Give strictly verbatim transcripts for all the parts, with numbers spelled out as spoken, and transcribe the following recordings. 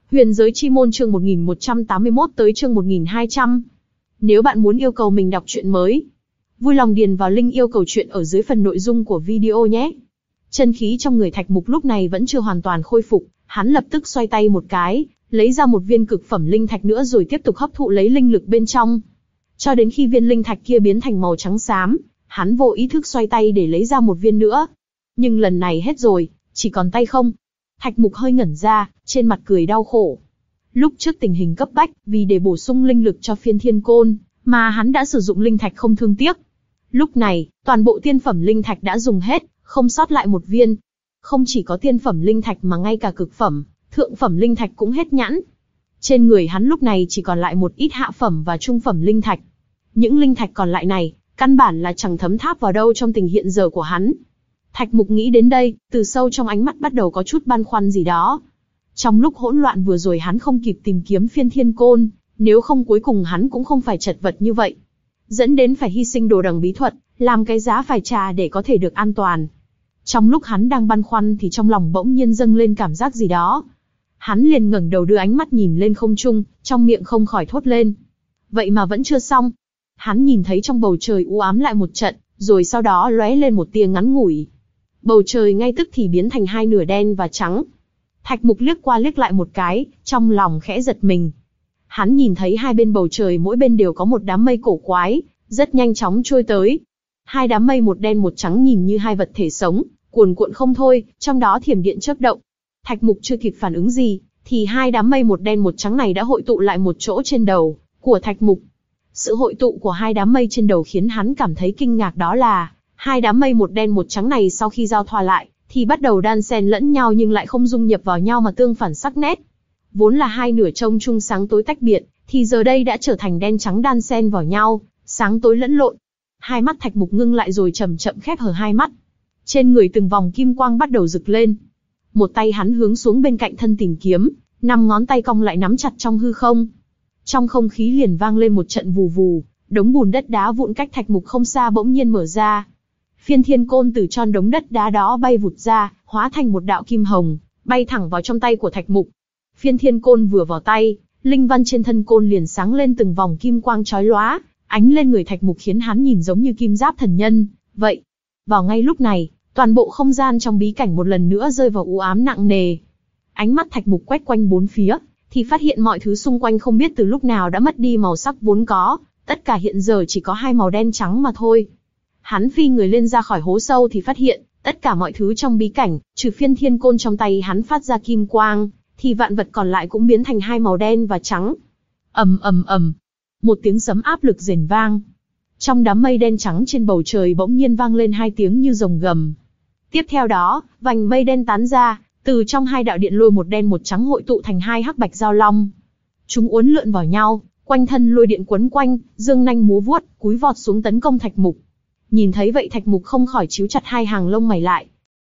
Huyền giới chi môn chương một nghìn một trăm tám mươi mốt tới chương một nghìn hai trăm. Nếu bạn muốn yêu cầu mình đọc truyện mới, vui lòng điền vào link yêu cầu truyện ở dưới phần nội dung của video nhé. Chân khí trong người Thạch Mục lúc này vẫn chưa hoàn toàn khôi phục, hắn lập tức xoay tay một cái, lấy ra một viên cực phẩm linh thạch nữa rồi tiếp tục hấp thụ lấy linh lực bên trong. Cho đến khi viên linh thạch kia biến thành màu trắng xám, hắn vô ý thức xoay tay để lấy ra một viên nữa. Nhưng lần này hết rồi, chỉ còn tay không. Thạch Mục hơi ngẩn ra, trên mặt cười đau khổ. Lúc trước tình hình cấp bách, vì để bổ sung linh lực cho phiên thiên côn, mà hắn đã sử dụng linh thạch không thương tiếc. Lúc này, toàn bộ tiên phẩm linh thạch đã dùng hết, không sót lại một viên. Không chỉ có tiên phẩm linh thạch mà ngay cả cực phẩm, thượng phẩm linh thạch cũng hết nhãn. Trên người hắn lúc này chỉ còn lại một ít hạ phẩm và trung phẩm linh thạch. Những linh thạch còn lại này, căn bản là chẳng thấm tháp vào đâu trong tình hiện giờ của hắn. Thạch Mục nghĩ đến đây, từ sâu trong ánh mắt bắt đầu có chút băn khoăn gì đó. Trong lúc hỗn loạn vừa rồi hắn không kịp tìm kiếm phiên thiên côn, nếu không cuối cùng hắn cũng không phải chật vật như vậy. Dẫn đến phải hy sinh đồ đằng bí thuật, làm cái giá phải trả để có thể được an toàn. Trong lúc hắn đang băn khoăn thì trong lòng bỗng nhiên dâng lên cảm giác gì đó. Hắn liền ngẩng đầu đưa ánh mắt nhìn lên không trung, trong miệng không khỏi thốt lên. Vậy mà vẫn chưa xong. Hắn nhìn thấy trong bầu trời u ám lại một trận, rồi sau đó lóe lên một tia ngắn ngủi. Bầu trời ngay tức thì biến thành hai nửa đen và trắng. Thạch Mục liếc qua liếc lại một cái, trong lòng khẽ giật mình. Hắn nhìn thấy hai bên bầu trời mỗi bên đều có một đám mây cổ quái, rất nhanh chóng trôi tới. Hai đám mây một đen một trắng nhìn như hai vật thể sống, cuồn cuộn không thôi, trong đó thiểm điện chớp động. Thạch Mục chưa kịp phản ứng gì, thì hai đám mây một đen một trắng này đã hội tụ lại một chỗ trên đầu của Thạch Mục. Sự hội tụ của hai đám mây trên đầu khiến hắn cảm thấy kinh ngạc, đó là hai đám mây một đen một trắng này sau khi giao thoa lại, thì bắt đầu đan xen lẫn nhau nhưng lại không dung nhập vào nhau mà tương phản sắc nét. Vốn là hai nửa trông chung sáng tối tách biệt, thì giờ đây đã trở thành đen trắng đan xen vào nhau, sáng tối lẫn lộn. Hai mắt Thạch Mục ngưng lại rồi chậm chậm khép hờ hai mắt. Trên người từng vòng kim quang bắt đầu rực lên. Một tay hắn hướng xuống bên cạnh thân tìm kiếm, năm ngón tay cong lại nắm chặt trong hư không. Trong không khí liền vang lên một trận vù vù, đống bùn đất đá vụn cách Thạch Mục không xa bỗng nhiên mở ra. Phiên thiên côn từ trong đống đất đá đó bay vụt ra, hóa thành một đạo kim hồng, bay thẳng vào trong tay của Thạch Mục. Phiên thiên côn vừa vào tay, linh văn trên thân côn liền sáng lên từng vòng kim quang chói lóa, ánh lên người Thạch Mục khiến hắn nhìn giống như kim giáp thần nhân. Vậy, vào ngay lúc này, toàn bộ không gian trong bí cảnh một lần nữa rơi vào u ám nặng nề. Ánh mắt Thạch Mục quét quanh bốn phía, thì phát hiện mọi thứ xung quanh không biết từ lúc nào đã mất đi màu sắc vốn có, tất cả hiện giờ chỉ có hai màu đen trắng mà thôi. Hắn phi người lên ra khỏi hố sâu thì phát hiện, tất cả mọi thứ trong bí cảnh, trừ phiên thiên côn trong tay hắn phát ra kim quang, thì vạn vật còn lại cũng biến thành hai màu đen và trắng. Ầm ầm ầm, một tiếng sấm áp lực rền vang. Trong đám mây đen trắng trên bầu trời bỗng nhiên vang lên hai tiếng như rồng gầm. Tiếp theo đó, vành mây đen tán ra, từ trong hai đạo điện lôi một đen một trắng hội tụ thành hai hắc bạch giao long. Chúng uốn lượn vào nhau, quanh thân lôi điện quấn quanh, dương nanh múa vuốt, cúi vọt xuống tấn công Thạch Mục. Nhìn thấy vậy Thạch Mục không khỏi chíu chặt hai hàng lông mày lại.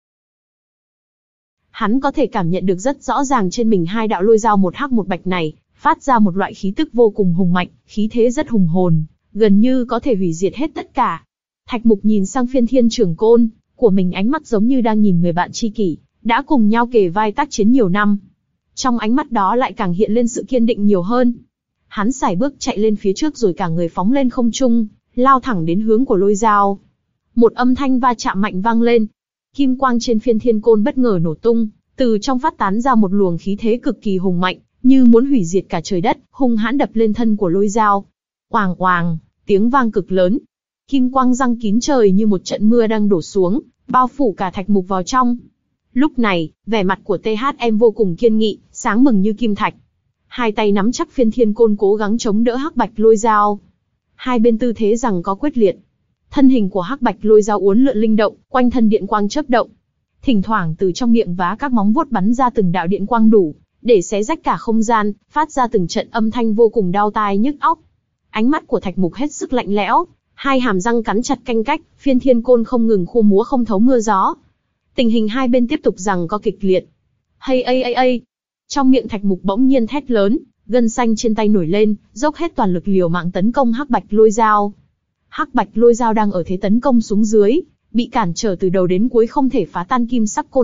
Hắn có thể cảm nhận được rất rõ ràng trên mình hai đạo lôi dao một hắc một bạch này, phát ra một loại khí tức vô cùng hùng mạnh, khí thế rất hùng hồn, gần như có thể hủy diệt hết tất cả. Thạch Mục nhìn sang phiên thiên trưởng côn của mình, ánh mắt giống như đang nhìn người bạn tri kỷ, đã cùng nhau kề vai tác chiến nhiều năm. Trong ánh mắt đó lại càng hiện lên sự kiên định nhiều hơn. Hắn sải bước chạy lên phía trước rồi cả người phóng lên không trung, lao thẳng đến hướng của lôi dao. Một âm thanh va chạm mạnh vang lên. Kim quang trên phiên thiên côn bất ngờ nổ tung, từ trong phát tán ra một luồng khí thế cực kỳ hùng mạnh, như muốn hủy diệt cả trời đất, hung hãn đập lên thân của lôi dao. Oàng oàng, tiếng vang cực lớn. Kim quang giăng kín trời như một trận mưa đang đổ xuống, bao phủ cả Thạch Mục vào trong. Lúc này, vẻ mặt của tê hát em vô cùng kiên nghị, sáng bừng như kim thạch. Hai tay nắm chắc phiên thiên côn cố gắng chống đỡ hắc bạch lôi dao. Hai bên tư thế giằng co quyết liệt. Thân hình của hắc bạch lôi dao uốn lượn linh động, quanh thân điện quang chớp động. Thỉnh thoảng từ trong miệng vá các móng vuốt bắn ra từng đạo điện quang đủ để xé rách cả không gian, phát ra từng trận âm thanh vô cùng đau tai nhức óc. Ánh mắt của Thạch Mục hết sức lạnh lẽo, hai hàm răng cắn chặt canh cách, phiên thiên côn không ngừng khua múa không thấu mưa gió. Tình hình hai bên tiếp tục giằng co kịch liệt. Hay ây ây ây. Trong miệng Thạch Mục bỗng nhiên thét lớn, gân xanh trên tay nổi lên, dốc hết toàn lực liều mạng tấn công hắc bạch lôi dao. Hắc bạch lôi dao đang ở thế tấn công xuống dưới, bị cản trở từ đầu đến cuối không thể phá tan kim sắc côn ảnh,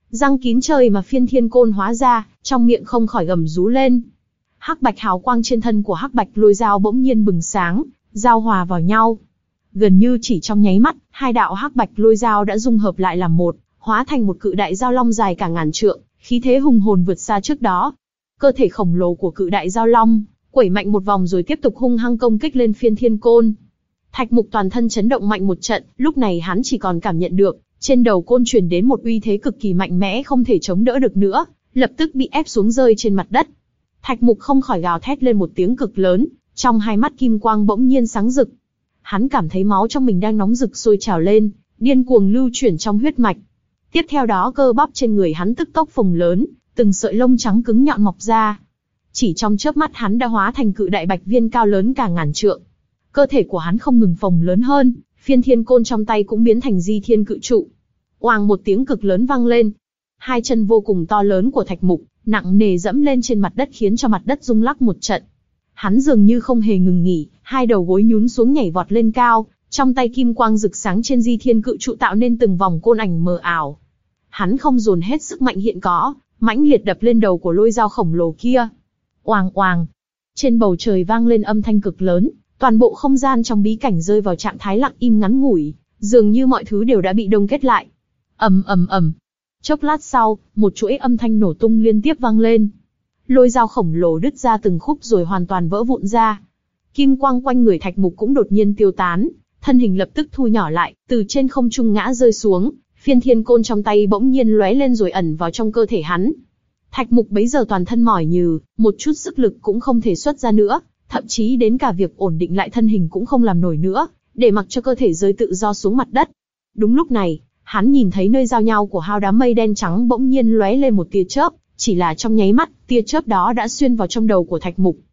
Răng kín trời mà phiên thiên côn hóa ra, trong miệng không khỏi gầm rú lên. Hắc bạch hào quang trên thân của hắc bạch lôi dao bỗng nhiên bừng sáng, giao hòa vào nhau. Gần như chỉ trong nháy mắt, hai đạo hắc bạch lôi dao đã dung hợp lại làm một, hóa thành một cự đại dao long dài cả ngàn trượng, khí thế hùng hồn vượt xa trước đó. Cơ thể khổng lồ của cự đại dao long quẩy mạnh một vòng rồi tiếp tục hung hăng công kích lên phiên thiên côn. Thạch Mục toàn thân chấn động mạnh một trận, lúc này hắn chỉ còn cảm nhận được trên đầu côn truyền đến một uy thế cực kỳ mạnh mẽ không thể chống đỡ được nữa, lập tức bị ép xuống rơi trên mặt đất. Thạch Mục không khỏi gào thét lên một tiếng cực lớn, trong hai mắt kim quang bỗng nhiên sáng rực. Hắn cảm thấy máu trong mình đang nóng rực sôi trào lên, điên cuồng lưu chuyển trong huyết mạch. Tiếp theo đó cơ bắp trên người hắn tức tốc phồng lớn, từng sợi lông trắng cứng nhọn mọc ra. Chỉ trong chớp mắt hắn đã hóa thành cự đại bạch viên cao lớn cả ngàn trượng. Cơ thể của hắn không ngừng phồng lớn hơn, phiên thiên côn trong tay cũng biến thành di thiên cự trụ. Oàng một tiếng cực lớn vang lên. Hai chân vô cùng to lớn của Thạch Mục nặng nề dẫm lên trên mặt đất khiến cho mặt đất rung lắc một trận. Hắn dường như không hề ngừng nghỉ, hai đầu gối nhún xuống nhảy vọt lên cao, trong tay kim quang rực sáng trên di thiên cự trụ tạo nên từng vòng côn ảnh mờ ảo. Hắn không dồn hết sức mạnh hiện có, mãnh liệt đập lên đầu của lôi dao khổng lồ kia. Oàng oàng, trên bầu trời vang lên âm thanh cực lớn, toàn bộ không gian trong bí cảnh rơi vào trạng thái lặng im ngắn ngủi, dường như mọi thứ đều đã bị đông kết lại. Ầm ầm ầm. Chốc lát sau, một chuỗi âm thanh nổ tung liên tiếp vang lên. Lôi dao khổng lồ đứt ra từng khúc rồi hoàn toàn vỡ vụn ra. Kim quang quanh người Thạch Mục cũng đột nhiên tiêu tán, thân hình lập tức thu nhỏ lại, từ trên không trung ngã rơi xuống, phiên thiên côn trong tay bỗng nhiên lóe lên rồi ẩn vào trong cơ thể hắn. Thạch Mục bấy giờ toàn thân mỏi nhừ, một chút sức lực cũng không thể xuất ra nữa, thậm chí đến cả việc ổn định lại thân hình cũng không làm nổi nữa, để mặc cho cơ thể rơi tự do xuống mặt đất. Đúng lúc này, hắn nhìn thấy nơi giao nhau của hao đám mây đen trắng bỗng nhiên lóe lên một tia chớp, chỉ là trong nháy mắt, tia chớp đó đã xuyên vào trong đầu của Thạch Mục.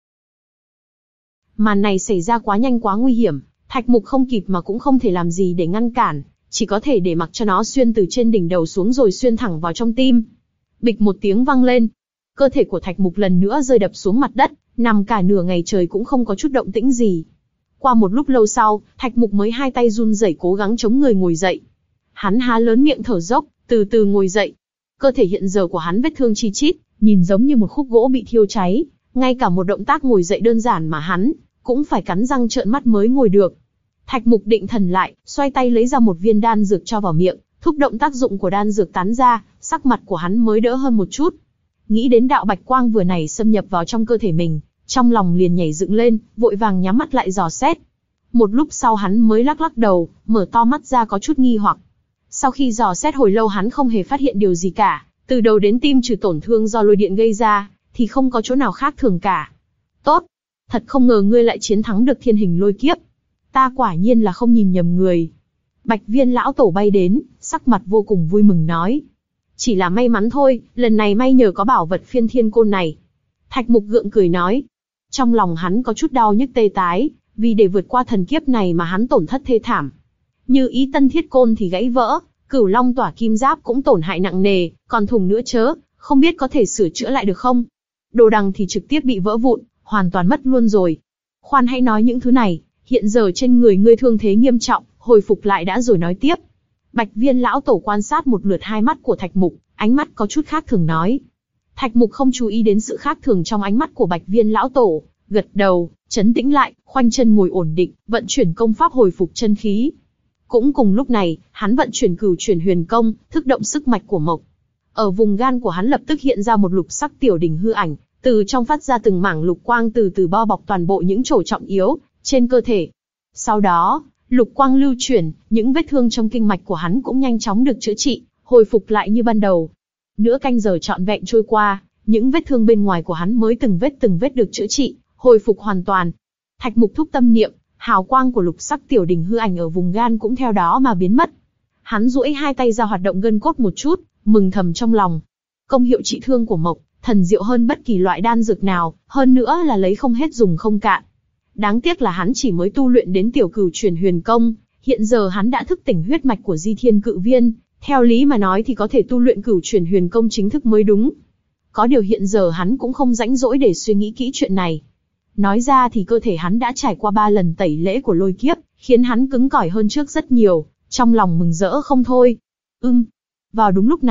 Màn này xảy ra quá nhanh quá nguy hiểm, Thạch Mục không kịp mà cũng không thể làm gì để ngăn cản, chỉ có thể để mặc cho nó xuyên từ trên đỉnh đầu xuống rồi xuyên thẳng vào trong tim. Bịch một tiếng vang lên, cơ thể của Thạch Mục lần nữa rơi đập xuống mặt đất, nằm cả nửa ngày trời cũng không có chút động tĩnh gì. Qua một lúc lâu sau, Thạch Mục mới hai tay run rẩy cố gắng chống người ngồi dậy. Hắn há lớn miệng thở dốc, từ từ ngồi dậy. Cơ thể hiện giờ của hắn vết thương chi chít, nhìn giống như một khúc gỗ bị thiêu cháy, ngay cả một động tác ngồi dậy đơn giản mà hắn cũng phải cắn răng trợn mắt mới ngồi được. Thạch Mục định thần lại, xoay tay lấy ra một viên đan dược cho vào miệng, thúc động tác dụng của đan dược tán ra, sắc mặt của hắn mới đỡ hơn một chút. Nghĩ đến đạo bạch quang vừa nãy xâm nhập vào trong cơ thể mình, trong lòng liền nhảy dựng lên, vội vàng nhắm mắt lại dò xét. Một lúc sau hắn mới lắc lắc đầu, mở to mắt ra có chút nghi hoặc. Sau khi dò xét hồi lâu hắn không hề phát hiện điều gì cả, từ đầu đến tim trừ tổn thương do lôi điện gây ra, thì không có chỗ nào khác thường cả. Tốt, thật không ngờ ngươi lại chiến thắng được thiên hình lôi kiếp. Ta quả nhiên là không nhìn nhầm người. Bạch Viên lão tổ bay đến, sắc mặt vô cùng vui mừng nói. Chỉ là may mắn thôi, lần này may nhờ có bảo vật phiên thiên côn này. Thạch Mục gượng cười nói. Trong lòng hắn có chút đau nhức tê tái, vì để vượt qua thần kiếp này mà hắn tổn thất thê thảm. Như ý tân thiết côn thì gãy vỡ, cửu long tỏa kim giáp cũng tổn hại nặng nề, còn thùng nữa chớ, không biết có thể sửa chữa lại được không? Đồ đằng thì trực tiếp bị vỡ vụn, hoàn toàn mất luôn rồi. Khoan hãy nói những thứ này, hiện giờ trên người ngươi thương thế nghiêm trọng, hồi phục lại đã rồi nói tiếp. Bạch Viên lão tổ quan sát một lượt hai mắt của Thạch Mục, ánh mắt có chút khác thường nói. Thạch Mục không chú ý đến sự khác thường trong ánh mắt của Bạch Viên lão tổ, gật đầu, trấn tĩnh lại, khoanh chân ngồi ổn định, vận chuyển công pháp hồi phục chân khí. Cũng cùng lúc này, hắn vận chuyển cửu chuyển huyền công, thức động sức mạch của mộc. Ở vùng gan của hắn lập tức hiện ra một lục sắc tiểu đỉnh hư ảnh, từ trong phát ra từng mảng lục quang từ từ bao bọc toàn bộ những chỗ trọng yếu trên cơ thể. Sau đó, lục quang lưu chuyển, những vết thương trong kinh mạch của hắn cũng nhanh chóng được chữa trị, hồi phục lại như ban đầu. Nửa canh giờ trọn vẹn trôi qua, những vết thương bên ngoài của hắn mới từng vết từng vết được chữa trị, hồi phục hoàn toàn. Thạch Mục thúc tâm niệm, hào quang của lục sắc tiểu đỉnh hư ảnh ở vùng gan cũng theo đó mà biến mất. Hắn duỗi hai tay ra hoạt động gân cốt một chút, mừng thầm trong lòng. Công hiệu trị thương của mộc, thần diệu hơn bất kỳ loại đan dược nào, hơn nữa là lấy không hết dùng không cạn. Đáng tiếc là hắn chỉ mới tu luyện đến tiểu cửu chuyển huyền công, hiện giờ hắn đã thức tỉnh huyết mạch của Di Thiên Cự Viên, theo lý mà nói thì có thể tu luyện cửu chuyển huyền công chính thức mới đúng. Có điều hiện giờ hắn cũng không rãnh rỗi để suy nghĩ kỹ chuyện này. Nói ra thì cơ thể hắn đã trải qua ba lần tẩy lễ của lôi kiếp, khiến hắn cứng cỏi hơn trước rất nhiều, trong lòng mừng rỡ không thôi. Ừm. Vào đúng lúc này,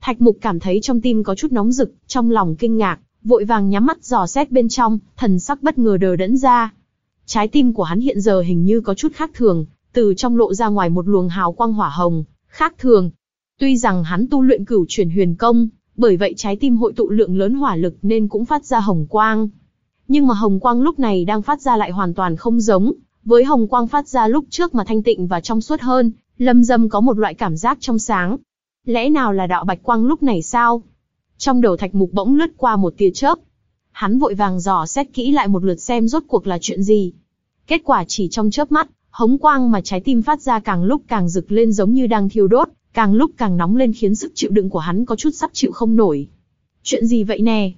Thạch Mục cảm thấy trong tim có chút nóng rực, trong lòng kinh ngạc, vội vàng nhắm mắt dò xét bên trong, thần sắc bất ngờ đờ đẫn ra. Trái tim của hắn hiện giờ hình như có chút khác thường, từ trong lộ ra ngoài một luồng hào quang hỏa hồng, khác thường. Tuy rằng hắn tu luyện cửu chuyển huyền công, bởi vậy trái tim hội tụ lượng lớn hỏa lực nên cũng phát ra hồng quang. Nhưng mà hồng quang lúc này đang phát ra lại hoàn toàn không giống với hồng quang phát ra lúc trước mà thanh tịnh và trong suốt hơn, Lâm Dâm có một loại cảm giác trong sáng. Lẽ nào là đạo bạch quang lúc này sao? Trong đầu Thạch Mục bỗng lướt qua một tia chớp. Hắn vội vàng dò xét kỹ lại một lượt xem rốt cuộc là chuyện gì. Kết quả chỉ trong chớp mắt, hống quang mà trái tim phát ra càng lúc càng rực lên giống như đang thiêu đốt, càng lúc càng nóng lên khiến sức chịu đựng của hắn có chút sắp chịu không nổi. Chuyện gì vậy nè?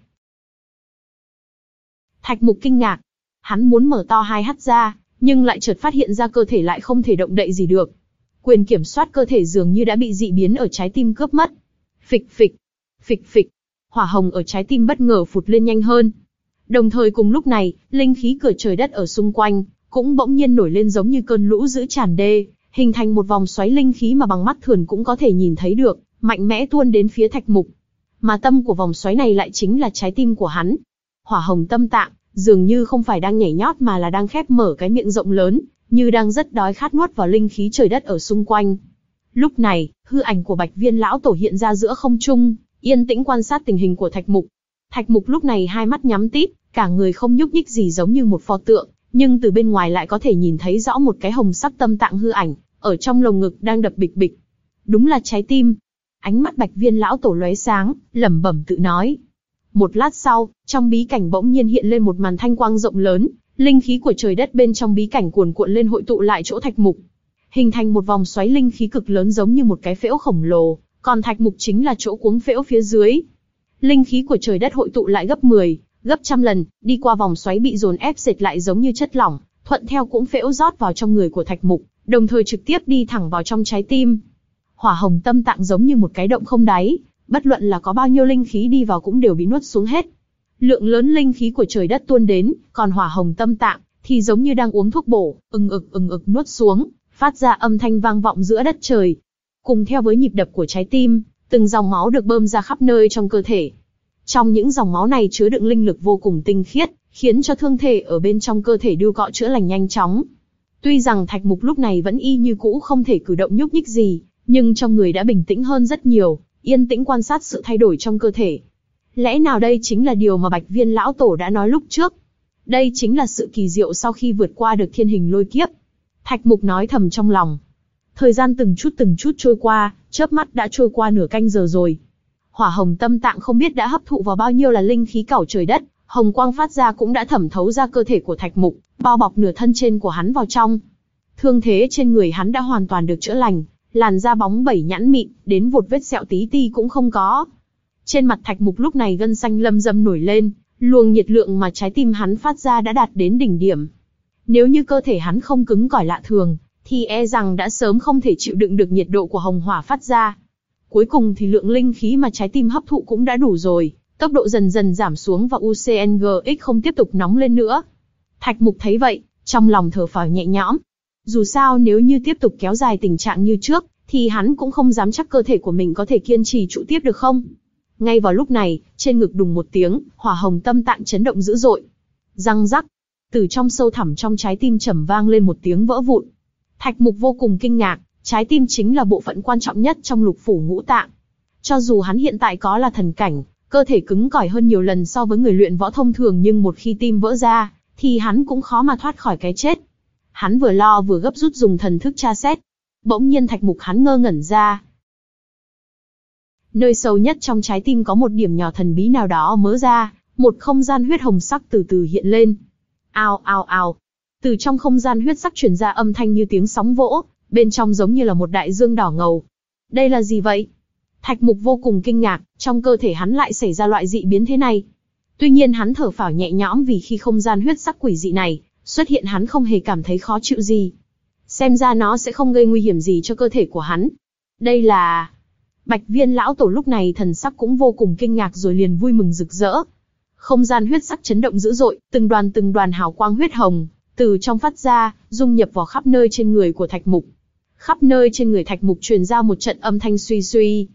Thạch Mục kinh ngạc. Hắn muốn mở to hai mắt ra, nhưng lại chợt phát hiện ra cơ thể lại không thể động đậy gì được. Quyền kiểm soát cơ thể dường như đã bị dị biến ở trái tim cướp mất. Phịch phịch, phịch phịch, hỏa hồng ở trái tim bất ngờ phụt lên nhanh hơn. Đồng thời cùng lúc này, linh khí cửa trời đất ở xung quanh cũng bỗng nhiên nổi lên giống như cơn lũ dữ tràn đê, hình thành một vòng xoáy linh khí mà bằng mắt thường cũng có thể nhìn thấy được, mạnh mẽ tuôn đến phía Thạch Mục. Mà tâm của vòng xoáy này lại chính là trái tim của hắn. Hỏa hồng tâm tạng, dường như không phải đang nhảy nhót mà là đang khép mở cái miệng rộng lớn, như đang rất đói khát nuốt vào linh khí trời đất ở xung quanh. Lúc này, hư ảnh của Bạch Viên lão tổ hiện ra giữa không trung, yên tĩnh quan sát tình hình của Thạch Mục. Thạch Mục lúc này hai mắt nhắm tít, cả người không nhúc nhích gì giống như một pho tượng, nhưng từ bên ngoài lại có thể nhìn thấy rõ một cái hồng sắc tâm tạng hư ảnh, ở trong lồng ngực đang đập bịch bịch. Đúng là trái tim. Ánh mắt Bạch Viên lão tổ lóe sáng, lẩm bẩm tự nói. Một lát sau, trong bí cảnh bỗng nhiên hiện lên một màn thanh quang rộng lớn, linh khí của trời đất bên trong bí cảnh cuồn cuộn lên hội tụ lại chỗ Thạch Mục, hình thành một vòng xoáy linh khí cực lớn giống như một cái phễu khổng lồ, còn Thạch Mục chính là chỗ cuống phễu phía dưới. Linh khí của trời đất hội tụ lại gấp mười, gấp trăm lần, đi qua vòng xoáy bị dồn ép dệt lại giống như chất lỏng, thuận theo cuống phễu rót vào trong người của Thạch Mục, đồng thời trực tiếp đi thẳng vào trong trái tim. Hỏa hồng tâm tạng giống như một cái động không đáy, bất luận là có bao nhiêu linh khí đi vào cũng đều bị nuốt xuống hết. Lượng lớn linh khí của trời đất tuôn đến, còn hỏa hồng tâm tạng thì giống như đang uống thuốc bổ, ừng ực ừng ực nuốt xuống, phát ra âm thanh vang vọng giữa đất trời. Cùng theo với nhịp đập của trái tim, từng dòng máu được bơm ra khắp nơi trong cơ thể. Trong những dòng máu này chứa đựng linh lực vô cùng tinh khiết, khiến cho thương thể ở bên trong cơ thể điêu cọ chữa lành nhanh chóng. Tuy rằng Thạch Mục lúc này vẫn y như cũ không thể cử động nhúc nhích gì, nhưng trong người đã bình tĩnh hơn rất nhiều, yên tĩnh quan sát sự thay đổi trong cơ thể. Lẽ nào đây chính là điều mà Bạch Viên lão tổ đã nói lúc trước? Đây chính là sự kỳ diệu sau khi vượt qua được thiên hình lôi kiếp. Thạch Mục nói thầm trong lòng. Thời gian từng chút từng chút trôi qua, chớp mắt đã trôi qua nửa canh giờ rồi. Hỏa hồng tâm tạng không biết đã hấp thụ vào bao nhiêu là linh khí cẩu trời đất, hồng quang phát ra cũng đã thẩm thấu ra cơ thể của Thạch Mục, bao bọc nửa thân trên của hắn vào trong. Thương thế trên người hắn đã hoàn toàn được chữa lành, làn da bóng bẩy nhẵn mịn, đến một vết sẹo tí ti cũng không có. Trên mặt Thạch Mục lúc này gân xanh lâm dâm nổi lên, luồng nhiệt lượng mà trái tim hắn phát ra đã đạt đến đỉnh điểm. Nếu như cơ thể hắn không cứng cỏi lạ thường, thì e rằng đã sớm không thể chịu đựng được nhiệt độ của hồng hỏa phát ra. Cuối cùng thì lượng linh khí mà trái tim hấp thụ cũng đã đủ rồi, tốc độ dần dần giảm xuống và u xê en giê ích không tiếp tục nóng lên nữa. Thạch Mục thấy vậy, trong lòng thở phào nhẹ nhõm. Dù sao nếu như tiếp tục kéo dài tình trạng như trước, thì hắn cũng không dám chắc cơ thể của mình có thể kiên trì trụ tiếp được không. Ngay vào lúc này, trên ngực đùng một tiếng, hỏa hồng tâm tạng chấn động dữ dội. Răng rắc, từ trong sâu thẳm trong trái tim trầm vang lên một tiếng vỡ vụn. Thạch Mục vô cùng kinh ngạc, trái tim chính là bộ phận quan trọng nhất trong lục phủ ngũ tạng. Cho dù hắn hiện tại có là thần cảnh, cơ thể cứng cỏi hơn nhiều lần so với người luyện võ thông thường, nhưng một khi tim vỡ ra, thì hắn cũng khó mà thoát khỏi cái chết. Hắn vừa lo vừa gấp rút dùng thần thức tra xét. Bỗng nhiên Thạch Mục hắn ngơ ngẩn ra. Nơi sâu nhất trong trái tim có một điểm nhỏ thần bí nào đó mớ ra, một không gian huyết hồng sắc từ từ hiện lên. Ao ao ao. Từ trong không gian huyết sắc truyền ra âm thanh như tiếng sóng vỗ, bên trong giống như là một đại dương đỏ ngầu. Đây là gì vậy? Thạch Mục vô cùng kinh ngạc, trong cơ thể hắn lại xảy ra loại dị biến thế này. Tuy nhiên hắn thở phào nhẹ nhõm vì khi không gian huyết sắc quỷ dị này xuất hiện hắn không hề cảm thấy khó chịu gì. Xem ra nó sẽ không gây nguy hiểm gì cho cơ thể của hắn. Đây là... Bạch Viên lão tổ lúc này thần sắc cũng vô cùng kinh ngạc rồi liền vui mừng rực rỡ. Không gian huyết sắc chấn động dữ dội, từng đoàn từng đoàn hào quang huyết hồng từ trong phát ra, dung nhập vào khắp nơi trên người của Thạch Mục. Khắp nơi trên người Thạch Mục truyền ra một trận âm thanh suy suy.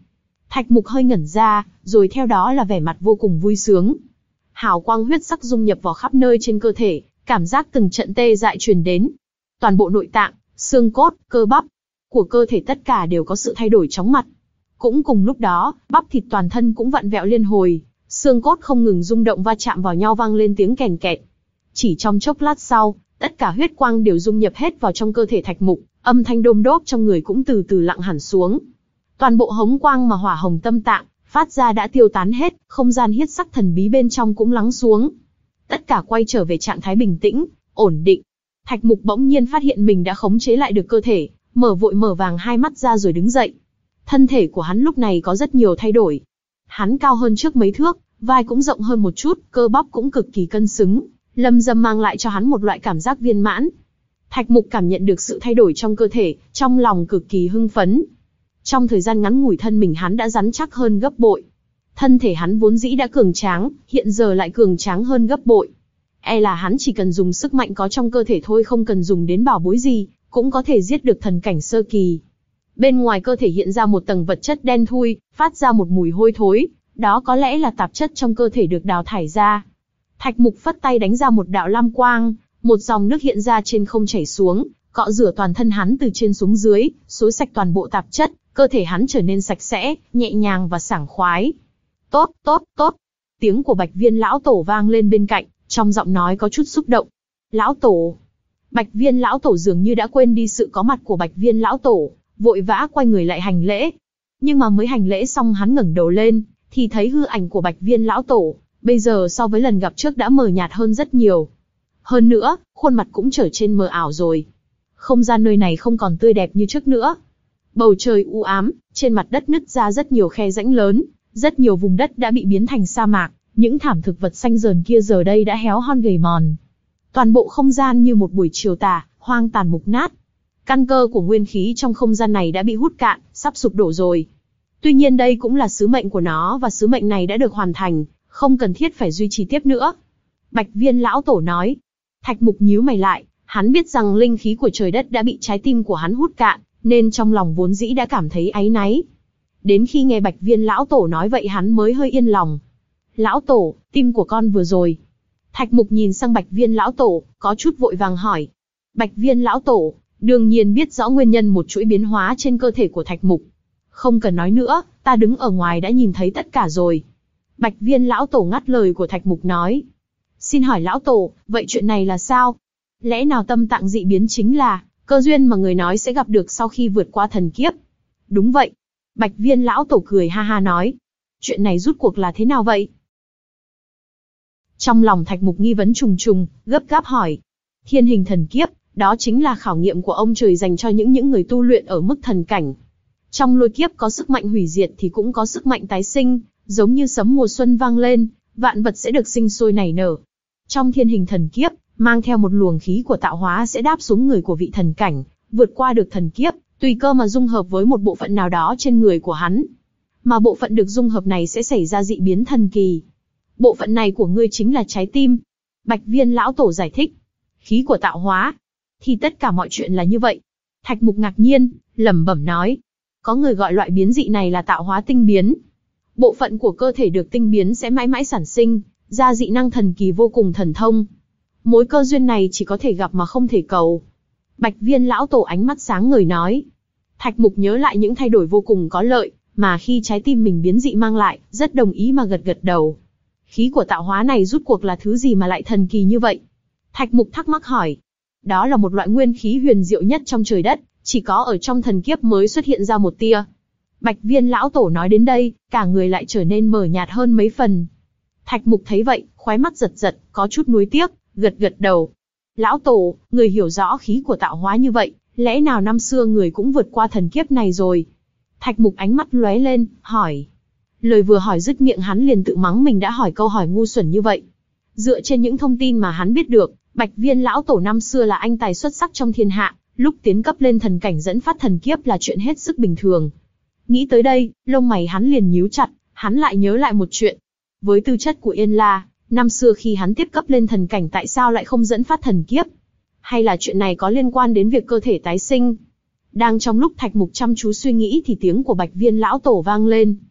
Thạch Mục hơi ngẩn ra, rồi theo đó là vẻ mặt vô cùng vui sướng. Hào quang huyết sắc dung nhập vào khắp nơi trên cơ thể, cảm giác từng trận tê dại truyền đến. Toàn bộ nội tạng, xương cốt, cơ bắp của cơ thể tất cả đều có sự thay đổi chóng mặt. Cũng cùng lúc đó, bắp thịt toàn thân cũng vặn vẹo liên hồi, xương cốt không ngừng rung động va chạm vào nhau vang lên tiếng kèn kẹt. Chỉ trong chốc lát sau, tất cả huyết quang đều dung nhập hết vào trong cơ thể Thạch Mục, âm thanh đôm đốp trong người cũng từ từ lặng hẳn xuống. Toàn bộ hống quang mà hỏa hồng tâm tạng phát ra đã tiêu tán hết, không gian huyết sắc thần bí bên trong cũng lắng xuống. Tất cả quay trở về trạng thái bình tĩnh, ổn định. Thạch Mục bỗng nhiên phát hiện mình đã khống chế lại được cơ thể, mở vội mở vàng hai mắt ra rồi đứng dậy. Thân thể của hắn lúc này có rất nhiều thay đổi. Hắn cao hơn trước mấy thước, vai cũng rộng hơn một chút, cơ bắp cũng cực kỳ cân xứng, lâm dâm mang lại cho hắn một loại cảm giác viên mãn. Thạch Mục cảm nhận được sự thay đổi trong cơ thể, trong lòng cực kỳ hưng phấn. Trong thời gian ngắn ngủi thân mình hắn đã rắn chắc hơn gấp bội. Thân thể hắn vốn dĩ đã cường tráng, hiện giờ lại cường tráng hơn gấp bội. E là hắn chỉ cần dùng sức mạnh có trong cơ thể thôi, không cần dùng đến bảo bối gì, cũng có thể giết được thần cảnh sơ kỳ. Bên ngoài cơ thể hiện ra một tầng vật chất đen thui, phát ra một mùi hôi thối, đó có lẽ là tạp chất trong cơ thể được đào thải ra. Thạch Mục phất tay đánh ra một đạo lam quang, một dòng nước hiện ra trên không chảy xuống, cọ rửa toàn thân hắn từ trên xuống dưới, xối sạch toàn bộ tạp chất, cơ thể hắn trở nên sạch sẽ, nhẹ nhàng và sảng khoái. Tốt, tốt, tốt. Tiếng của Bạch Viên lão tổ vang lên bên cạnh, trong giọng nói có chút xúc động. Lão tổ. Bạch Viên lão tổ dường như đã quên đi sự có mặt của Bạch Viên lão tổ, vội vã quay người lại hành lễ. Nhưng mà mới hành lễ xong hắn ngẩng đầu lên, thì thấy hư ảnh của Bạch Viên lão tổ, bây giờ so với lần gặp trước đã mờ nhạt hơn rất nhiều. Hơn nữa, khuôn mặt cũng trở nên mờ ảo rồi. Không gian nơi này không còn tươi đẹp như trước nữa. Bầu trời u ám, trên mặt đất nứt ra rất nhiều khe rãnh lớn, rất nhiều vùng đất đã bị biến thành sa mạc, những thảm thực vật xanh rờn kia giờ đây đã héo hon gầy mòn. Toàn bộ không gian như một buổi chiều tà, hoang tàn mục nát. Căn cơ của nguyên khí trong không gian này đã bị hút cạn, sắp sụp đổ rồi. Tuy nhiên đây cũng là sứ mệnh của nó và sứ mệnh này đã được hoàn thành, không cần thiết phải duy trì tiếp nữa. Bạch Viên lão tổ nói. Thạch Mục nhíu mày lại, hắn biết rằng linh khí của trời đất đã bị trái tim của hắn hút cạn, nên trong lòng vốn dĩ đã cảm thấy áy náy. Đến khi nghe Bạch Viên lão tổ nói vậy hắn mới hơi yên lòng. Lão tổ, tim của con vừa rồi. Thạch Mục nhìn sang Bạch Viên lão tổ, có chút vội vàng hỏi. Bạch Viên lão tổ, đương nhiên biết rõ nguyên nhân một chuỗi biến hóa trên cơ thể của Thạch Mục. Không cần nói nữa, ta đứng ở ngoài đã nhìn thấy tất cả rồi. Bạch Viên lão tổ ngắt lời của Thạch Mục nói. Xin hỏi lão tổ, vậy chuyện này là sao? Lẽ nào tâm tạng dị biến chính là cơ duyên mà người nói sẽ gặp được sau khi vượt qua thần kiếp? Đúng vậy. Bạch Viên lão tổ cười ha ha nói. Chuyện này rút cuộc là thế nào vậy? Trong lòng Thạch Mục nghi vấn trùng trùng, gấp gáp hỏi. Thiên hình thần kiếp, đó chính là khảo nghiệm của ông trời dành cho những những người tu luyện ở mức thần cảnh. Trong lôi kiếp có sức mạnh hủy diệt thì cũng có sức mạnh tái sinh, giống như sấm mùa xuân vang lên, vạn vật sẽ được sinh sôi nảy nở. Trong thiên hình thần kiếp, mang theo một luồng khí của tạo hóa sẽ đáp xuống người của vị thần cảnh, vượt qua được thần kiếp, tùy cơ mà dung hợp với một bộ phận nào đó trên người của hắn. Mà bộ phận được dung hợp này sẽ xảy ra dị biến thần kỳ. Bộ phận này của ngươi chính là trái tim. Bạch Viên lão tổ giải thích. Khí của tạo hóa. Thì tất cả mọi chuyện là như vậy. Thạch Mục ngạc nhiên, lẩm bẩm nói. Có người gọi loại biến dị này là tạo hóa tinh biến. Bộ phận của cơ thể được tinh biến sẽ mãi mãi sản sinh ra dị năng thần kỳ vô cùng thần thông. Mối cơ duyên này chỉ có thể gặp mà không thể cầu. Bạch Viên lão tổ ánh mắt sáng ngời nói. Thạch Mục nhớ lại những thay đổi vô cùng có lợi mà khi trái tim mình biến dị mang lại, rất đồng ý mà gật gật đầu. Khí của tạo hóa này rút cuộc là thứ gì mà lại thần kỳ như vậy? Thạch Mục thắc mắc hỏi. Đó là một loại nguyên khí huyền diệu nhất trong trời đất, chỉ có ở trong thần kiếp mới xuất hiện ra một tia. Bạch Viên lão tổ nói đến đây, cả người lại trở nên mờ nhạt hơn mấy phần. Thạch Mục thấy vậy, khóe mắt giật giật, có chút nuối tiếc, gật gật đầu. Lão tổ, người hiểu rõ khí của tạo hóa như vậy, lẽ nào năm xưa người cũng vượt qua thần kiếp này rồi? Thạch Mục ánh mắt lóe lên, hỏi. Lời vừa hỏi dứt miệng hắn liền tự mắng mình đã hỏi câu hỏi ngu xuẩn như vậy. Dựa trên những thông tin mà hắn biết được, Bạch Viên lão tổ năm xưa là anh tài xuất sắc trong thiên hạ, lúc tiến cấp lên thần cảnh dẫn phát thần kiếp là chuyện hết sức bình thường. Nghĩ tới đây, lông mày hắn liền nhíu chặt, hắn lại nhớ lại một chuyện. Với tư chất của Yên La, năm xưa khi hắn tiếp cấp lên thần cảnh tại sao lại không dẫn phát thần kiếp? Hay là chuyện này có liên quan đến việc cơ thể tái sinh? Đang trong lúc Thạch Mục chăm chú suy nghĩ thì tiếng của Bạch Viên lão tổ vang lên.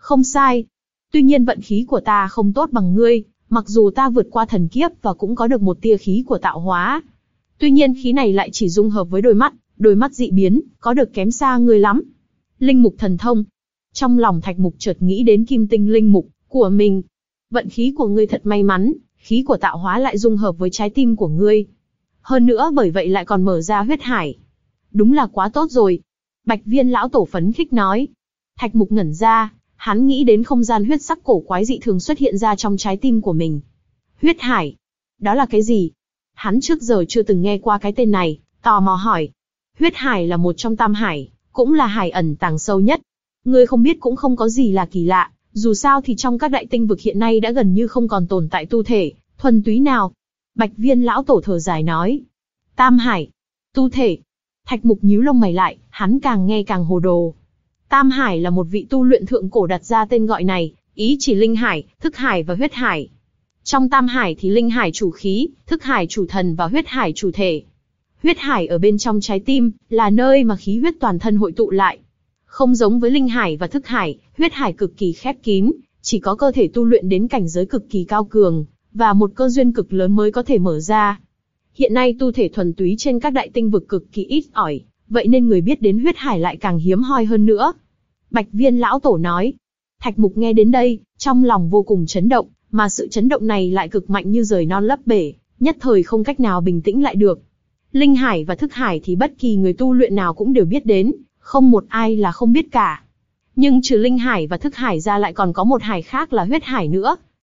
Không sai. Tuy nhiên vận khí của ta không tốt bằng ngươi, mặc dù ta vượt qua thần kiếp và cũng có được một tia khí của tạo hóa. Tuy nhiên khí này lại chỉ dung hợp với đôi mắt, đôi mắt dị biến, có được kém xa ngươi lắm. Linh mục thần thông. Trong lòng Thạch Mục chợt nghĩ đến kim tinh linh mục của mình. Vận khí của ngươi thật may mắn, khí của tạo hóa lại dung hợp với trái tim của ngươi. Hơn nữa bởi vậy lại còn mở ra huyết hải. Đúng là quá tốt rồi. Bạch Viên lão tổ phấn khích nói. Thạch Mục ngẩn ra, hắn nghĩ đến không gian huyết sắc cổ quái dị thường xuất hiện ra trong trái tim của mình. Huyết hải. Đó là cái gì? Hắn trước giờ chưa từng nghe qua cái tên này, tò mò hỏi. Huyết hải là một trong tam hải, cũng là hải ẩn tàng sâu nhất. Ngươi không biết cũng không có gì là kỳ lạ, dù sao thì trong các đại tinh vực hiện nay đã gần như không còn tồn tại tu thể, thuần túy nào. Bạch Viên lão tổ thở dài nói. Tam hải, tu thể. Thạch Mục nhíu lông mày lại, hắn càng nghe càng hồ đồ. Tam hải là một vị tu luyện thượng cổ đặt ra tên gọi này, ý chỉ linh hải, thức hải và huyết hải. Trong tam hải thì linh hải chủ khí, thức hải chủ thần và huyết hải chủ thể. Huyết hải ở bên trong trái tim, là nơi mà khí huyết toàn thân hội tụ lại. Không giống với linh hải và thức hải, huyết hải cực kỳ khép kín, chỉ có cơ thể tu luyện đến cảnh giới cực kỳ cao cường, và một cơ duyên cực lớn mới có thể mở ra. Hiện nay tu thể thuần túy trên các đại tinh vực cực kỳ ít ỏi, vậy nên người biết đến huyết hải lại càng hiếm hoi hơn nữa. Bạch Viên lão tổ nói. Thạch Mục nghe đến đây, trong lòng vô cùng chấn động, mà sự chấn động này lại cực mạnh như rời non lấp bể, nhất thời không cách nào bình tĩnh lại được. Linh hải và thức hải thì bất kỳ người tu luyện nào cũng đều biết đến, không một ai là không biết cả. Nhưng trừ linh hải và thức hải ra lại còn có một hải khác là huyết hải nữa.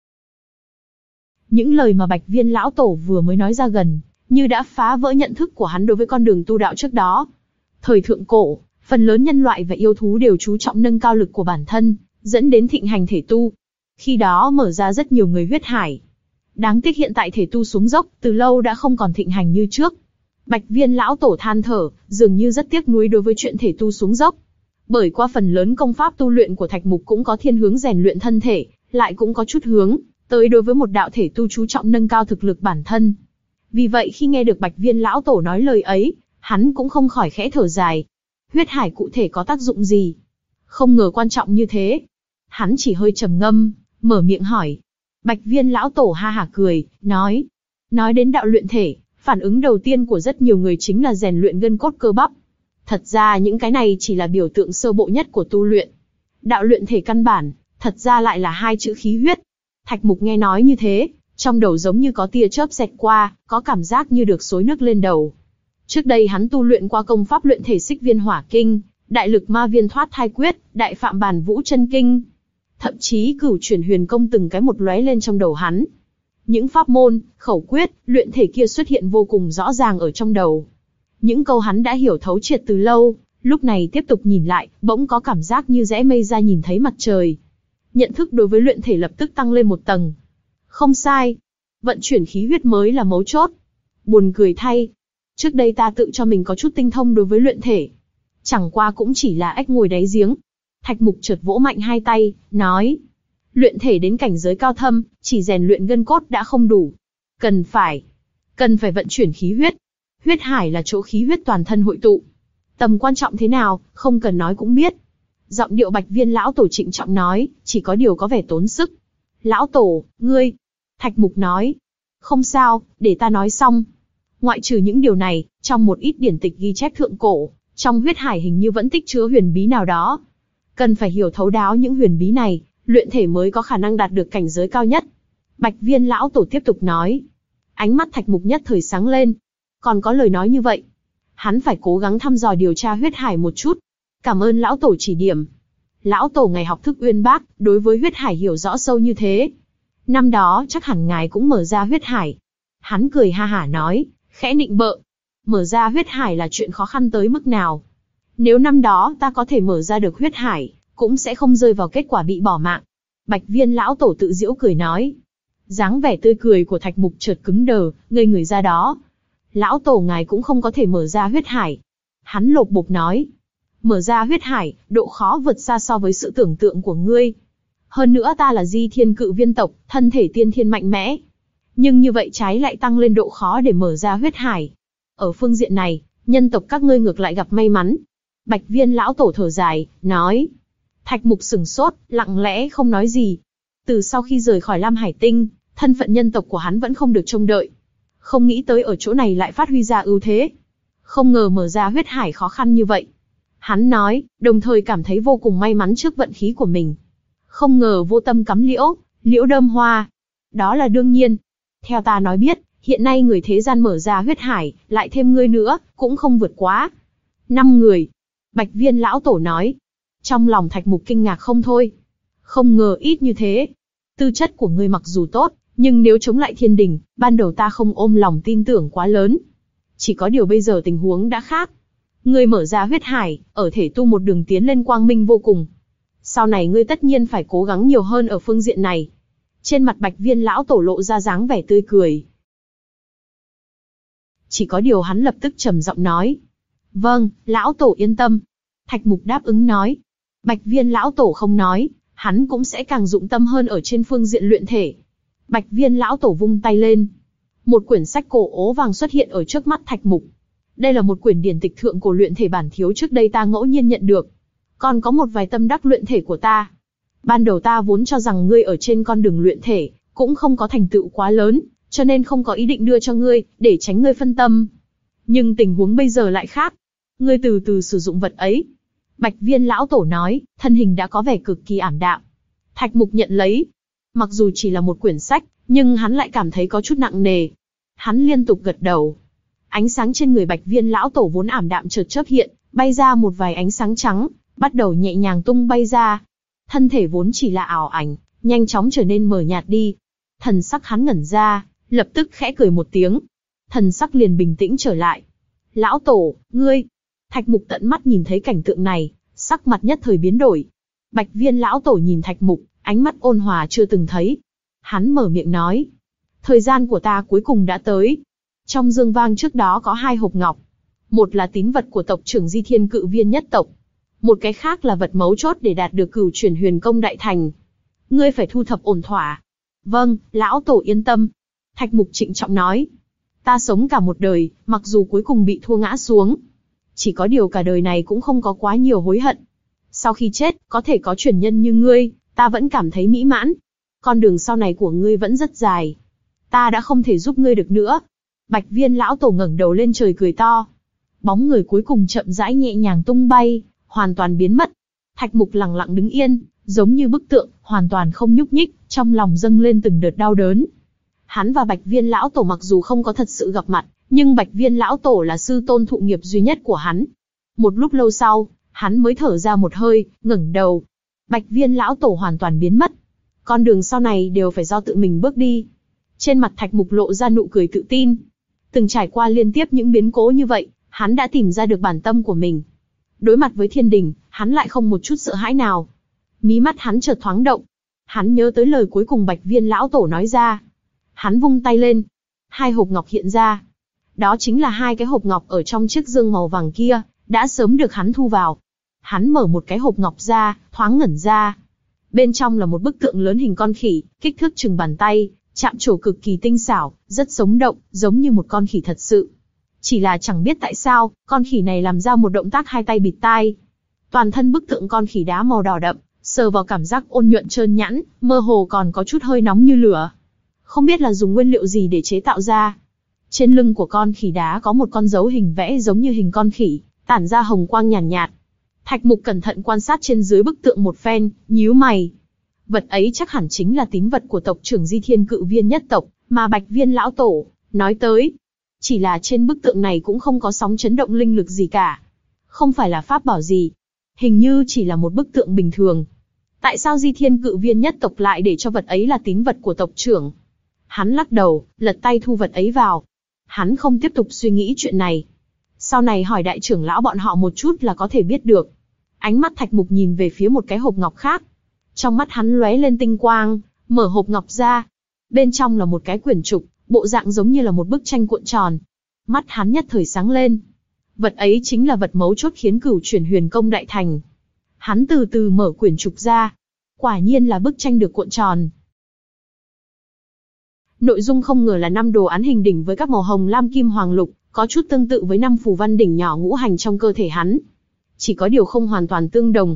Những lời mà Bạch Viên lão tổ vừa mới nói ra gần, như đã phá vỡ nhận thức của hắn đối với con đường tu đạo trước đó. Thời thượng cổ, phần lớn nhân loại và yêu thú đều chú trọng nâng cao lực của bản thân, dẫn đến thịnh hành thể tu. Khi đó mở ra rất nhiều người huyết hải. Đáng tiếc hiện tại thể tu xuống dốc, từ lâu đã không còn thịnh hành như trước. Bạch Viên lão tổ than thở, dường như rất tiếc nuối đối với chuyện thể tu xuống dốc. Bởi qua phần lớn công pháp tu luyện của Thạch Mục cũng có thiên hướng rèn luyện thân thể, lại cũng có chút hướng tới đối với một đạo thể tu chú trọng nâng cao thực lực bản thân. Vì vậy khi nghe được Bạch Viên lão tổ nói lời ấy, hắn cũng không khỏi khẽ thở dài. Huyết hải cụ thể có tác dụng gì? Không ngờ quan trọng như thế. Hắn chỉ hơi trầm ngâm, mở miệng hỏi. Bạch Viên lão tổ ha hả cười, nói. Nói đến đạo luyện thể, phản ứng đầu tiên của rất nhiều người chính là rèn luyện gân cốt cơ bắp. Thật ra những cái này chỉ là biểu tượng sơ bộ nhất của tu luyện. Đạo luyện thể căn bản, thật ra lại là hai chữ khí huyết. Thạch Mục nghe nói như thế, trong đầu giống như có tia chớp xẹt qua, có cảm giác như được xối nước lên đầu. Trước đây hắn tu luyện qua công pháp luyện thể Xích Viên Hỏa Kinh, Đại Lực Ma Viên Thoát Thai Quyết, Đại Phạm Bàn Vũ Chân Kinh. Thậm chí Cửu Chuyển Huyền Công từng cái một lóe lên trong đầu hắn. Những pháp môn, khẩu quyết, luyện thể kia xuất hiện vô cùng rõ ràng ở trong đầu. Những câu hắn đã hiểu thấu triệt từ lâu, lúc này tiếp tục nhìn lại, bỗng có cảm giác như rẽ mây ra nhìn thấy mặt trời. Nhận thức đối với luyện thể lập tức tăng lên một tầng. Không sai, vận chuyển khí huyết mới là mấu chốt. Buồn cười thay, trước đây ta tự cho mình có chút tinh thông đối với luyện thể. Chẳng qua cũng chỉ là ếch ngồi đáy giếng. Thạch Mục chợt vỗ mạnh hai tay, nói. Luyện thể đến cảnh giới cao thâm, chỉ rèn luyện gân cốt đã không đủ. Cần phải, cần phải vận chuyển khí huyết. Huyết hải là chỗ khí huyết toàn thân hội tụ. Tầm quan trọng thế nào, không cần nói cũng biết. Giọng điệu Bạch Viên lão tổ trịnh trọng nói, chỉ có điều có vẻ tốn sức. Lão tổ, ngươi. Thạch Mục nói. Không sao, để ta nói xong. Ngoại trừ những điều này, trong một ít điển tịch ghi chép thượng cổ, trong huyết hải hình như vẫn tích chứa huyền bí nào đó. Cần phải hiểu thấu đáo những huyền bí này, luyện thể mới có khả năng đạt được cảnh giới cao nhất. Bạch Viên lão tổ tiếp tục nói. Ánh mắt Thạch Mục nhất thời sáng lên. Còn có lời nói như vậy. Hắn phải cố gắng thăm dò điều tra huyết hải một chút. Cảm ơn lão tổ chỉ điểm. Lão tổ ngài học thức uyên bác, đối với huyết hải hiểu rõ sâu như thế. Năm đó chắc hẳn ngài cũng mở ra huyết hải. Hắn cười ha hả nói, khẽ nịnh bợ. Mở ra huyết hải là chuyện khó khăn tới mức nào? Nếu năm đó ta có thể mở ra được huyết hải, cũng sẽ không rơi vào kết quả bị bỏ mạng. Bạch Viên lão tổ tự giễu cười nói. Dáng vẻ tươi cười của Thạch Mục chợt cứng đờ, ngây người ra đó. Lão tổ ngài cũng không có thể mở ra huyết hải. Hắn lột bột nói. Mở ra huyết hải, độ khó vượt xa so với sự tưởng tượng của ngươi. Hơn nữa ta là Di Thiên Cự Viên tộc, thân thể tiên thiên mạnh mẽ. Nhưng như vậy trái lại tăng lên độ khó để mở ra huyết hải. Ở phương diện này, nhân tộc các ngươi ngược lại gặp may mắn. Bạch Viên lão tổ thở dài, nói. Thạch Mục sửng sốt, lặng lẽ không nói gì. Từ sau khi rời khỏi Lam Hải Tinh, thân phận nhân tộc của hắn vẫn không được trông đợi. Không nghĩ tới ở chỗ này lại phát huy ra ưu thế. Không ngờ mở ra huyết hải khó khăn như vậy. Hắn nói, đồng thời cảm thấy vô cùng may mắn trước vận khí của mình. Không ngờ vô tâm cắm liễu, liễu đơm hoa. Đó là đương nhiên. Theo ta nói biết, hiện nay người thế gian mở ra huyết hải, lại thêm ngươi nữa, cũng không vượt quá năm người. Bạch Viên lão tổ nói. Trong lòng Thạch Mục kinh ngạc không thôi. Không ngờ ít như thế. Tư chất của ngươi mặc dù tốt, nhưng nếu chống lại thiên đình, ban đầu ta không ôm lòng tin tưởng quá lớn. Chỉ có điều bây giờ tình huống đã khác. Ngươi mở ra huyết hải, ở thể tu một đường tiến lên quang minh vô cùng. Sau này ngươi tất nhiên phải cố gắng nhiều hơn ở phương diện này. Trên mặt Bạch Viên lão tổ lộ ra dáng vẻ tươi cười. Chỉ có điều hắn lập tức trầm giọng nói. Vâng, lão tổ yên tâm. Thạch Mục đáp ứng nói. Bạch Viên lão tổ không nói, hắn cũng sẽ càng dụng tâm hơn ở trên phương diện luyện thể. Bạch Viên lão tổ vung tay lên. Một quyển sách cổ ố vàng xuất hiện ở trước mắt Thạch Mục. Đây là một quyển điển tịch thượng cổ luyện thể bản thiếu trước đây ta ngẫu nhiên nhận được. Còn có một vài tâm đắc luyện thể của ta. Ban đầu ta vốn cho rằng ngươi ở trên con đường luyện thể, cũng không có thành tựu quá lớn, cho nên không có ý định đưa cho ngươi, để tránh ngươi phân tâm. Nhưng tình huống bây giờ lại khác. Ngươi từ từ sử dụng vật ấy. Bạch Viên lão tổ nói, thân hình đã có vẻ cực kỳ ảm đạm. Thạch Mục nhận lấy. Mặc dù chỉ là một quyển sách, nhưng hắn lại cảm thấy có chút nặng nề. Hắn liên tục gật đầu. Ánh sáng trên người Bạch Viên lão tổ vốn ảm đạm chợt chớp hiện, bay ra một vài ánh sáng trắng, bắt đầu nhẹ nhàng tung bay ra. Thân thể vốn chỉ là ảo ảnh, nhanh chóng trở nên mờ nhạt đi. Thần sắc hắn ngẩn ra, lập tức khẽ cười một tiếng. Thần sắc liền bình tĩnh trở lại. Lão tổ, ngươi. Thạch Mục tận mắt nhìn thấy cảnh tượng này, sắc mặt nhất thời biến đổi. Bạch Viên lão tổ nhìn Thạch Mục, ánh mắt ôn hòa chưa từng thấy. Hắn mở miệng nói. Thời gian của ta cuối cùng đã tới. Trong dương vang trước đó có hai hộp ngọc. Một là tín vật của tộc trưởng Di Thiên Cự Viên nhất tộc. Một cái khác là vật mấu chốt để đạt được cửu chuyển huyền công đại thành. Ngươi phải thu thập ổn thỏa. Vâng, lão tổ yên tâm. Thạch Mục trịnh trọng nói. Ta sống cả một đời, mặc dù cuối cùng bị thua ngã xuống. Chỉ có điều cả đời này cũng không có quá nhiều hối hận. Sau khi chết, có thể có truyền nhân như ngươi, ta vẫn cảm thấy mỹ mãn. Con đường sau này của ngươi vẫn rất dài. Ta đã không thể giúp ngươi được nữa. Bạch Viên lão tổ ngẩng đầu lên trời cười to. Bóng người cuối cùng chậm rãi nhẹ nhàng tung bay, hoàn toàn biến mất. Thạch Mục lặng lặng đứng yên, giống như bức tượng, hoàn toàn không nhúc nhích, trong lòng dâng lên từng đợt đau đớn. Hắn và Bạch Viên lão tổ mặc dù không có thật sự gặp mặt, nhưng Bạch Viên lão tổ là sư tôn thụ nghiệp duy nhất của hắn. Một lúc lâu sau, hắn mới thở ra một hơi, ngẩng đầu. Bạch Viên lão tổ hoàn toàn biến mất. Con đường sau này đều phải do tự mình bước đi. Trên mặt Thạch Mục lộ ra nụ cười tự tin. Từng trải qua liên tiếp những biến cố như vậy, hắn đã tìm ra được bản tâm của mình. Đối mặt với thiên đình, hắn lại không một chút sợ hãi nào. Mí mắt hắn chợt thoáng động. Hắn nhớ tới lời cuối cùng Bạch Viên lão tổ nói ra. Hắn vung tay lên. Hai hộp ngọc hiện ra. Đó chính là hai cái hộp ngọc ở trong chiếc dương màu vàng kia, đã sớm được hắn thu vào. Hắn mở một cái hộp ngọc ra, thoáng ngẩn ra. Bên trong là một bức tượng lớn hình con khỉ, kích thước chừng bàn tay, chạm trổ cực kỳ tinh xảo, rất sống động, giống như một con khỉ thật sự. Chỉ là chẳng biết tại sao, con khỉ này làm ra một động tác hai tay bịt tai. Toàn thân bức tượng con khỉ đá màu đỏ đậm, sờ vào cảm giác ôn nhuận trơn nhẵn, mơ hồ còn có chút hơi nóng như lửa. Không biết là dùng nguyên liệu gì để chế tạo ra. Trên lưng của con khỉ đá có một con dấu hình vẽ giống như hình con khỉ, tản ra hồng quang nhàn nhạt, nhạt. Thạch Mục cẩn thận quan sát trên dưới bức tượng một phen, nhíu mày. Vật ấy chắc hẳn chính là tín vật của tộc trưởng Di Thiên Cự Viên nhất tộc, mà Bạch Viên lão tổ nói tới. Chỉ là trên bức tượng này cũng không có sóng chấn động linh lực gì cả. Không phải là pháp bảo gì. Hình như chỉ là một bức tượng bình thường. Tại sao Di Thiên Cự Viên nhất tộc lại để cho vật ấy là tín vật của tộc trưởng? Hắn lắc đầu, lật tay thu vật ấy vào. Hắn không tiếp tục suy nghĩ chuyện này. Sau này hỏi đại trưởng lão bọn họ một chút là có thể biết được. Ánh mắt Thạch Mục nhìn về phía một cái hộp ngọc khác. Trong mắt hắn lóe lên tinh quang, mở hộp ngọc ra. Bên trong là một cái quyển trục, bộ dạng giống như là một bức tranh cuộn tròn. Mắt hắn nhất thời sáng lên. Vật ấy chính là vật mấu chốt khiến cửu chuyển huyền công đại thành. Hắn từ từ mở quyển trục ra. Quả nhiên là bức tranh được cuộn tròn. Nội dung không ngờ là năm đồ án hình đỉnh với các màu hồng lam kim hoàng lục, có chút tương tự với năm phù văn đỉnh nhỏ ngũ hành trong cơ thể hắn. Chỉ có điều không hoàn toàn tương đồng.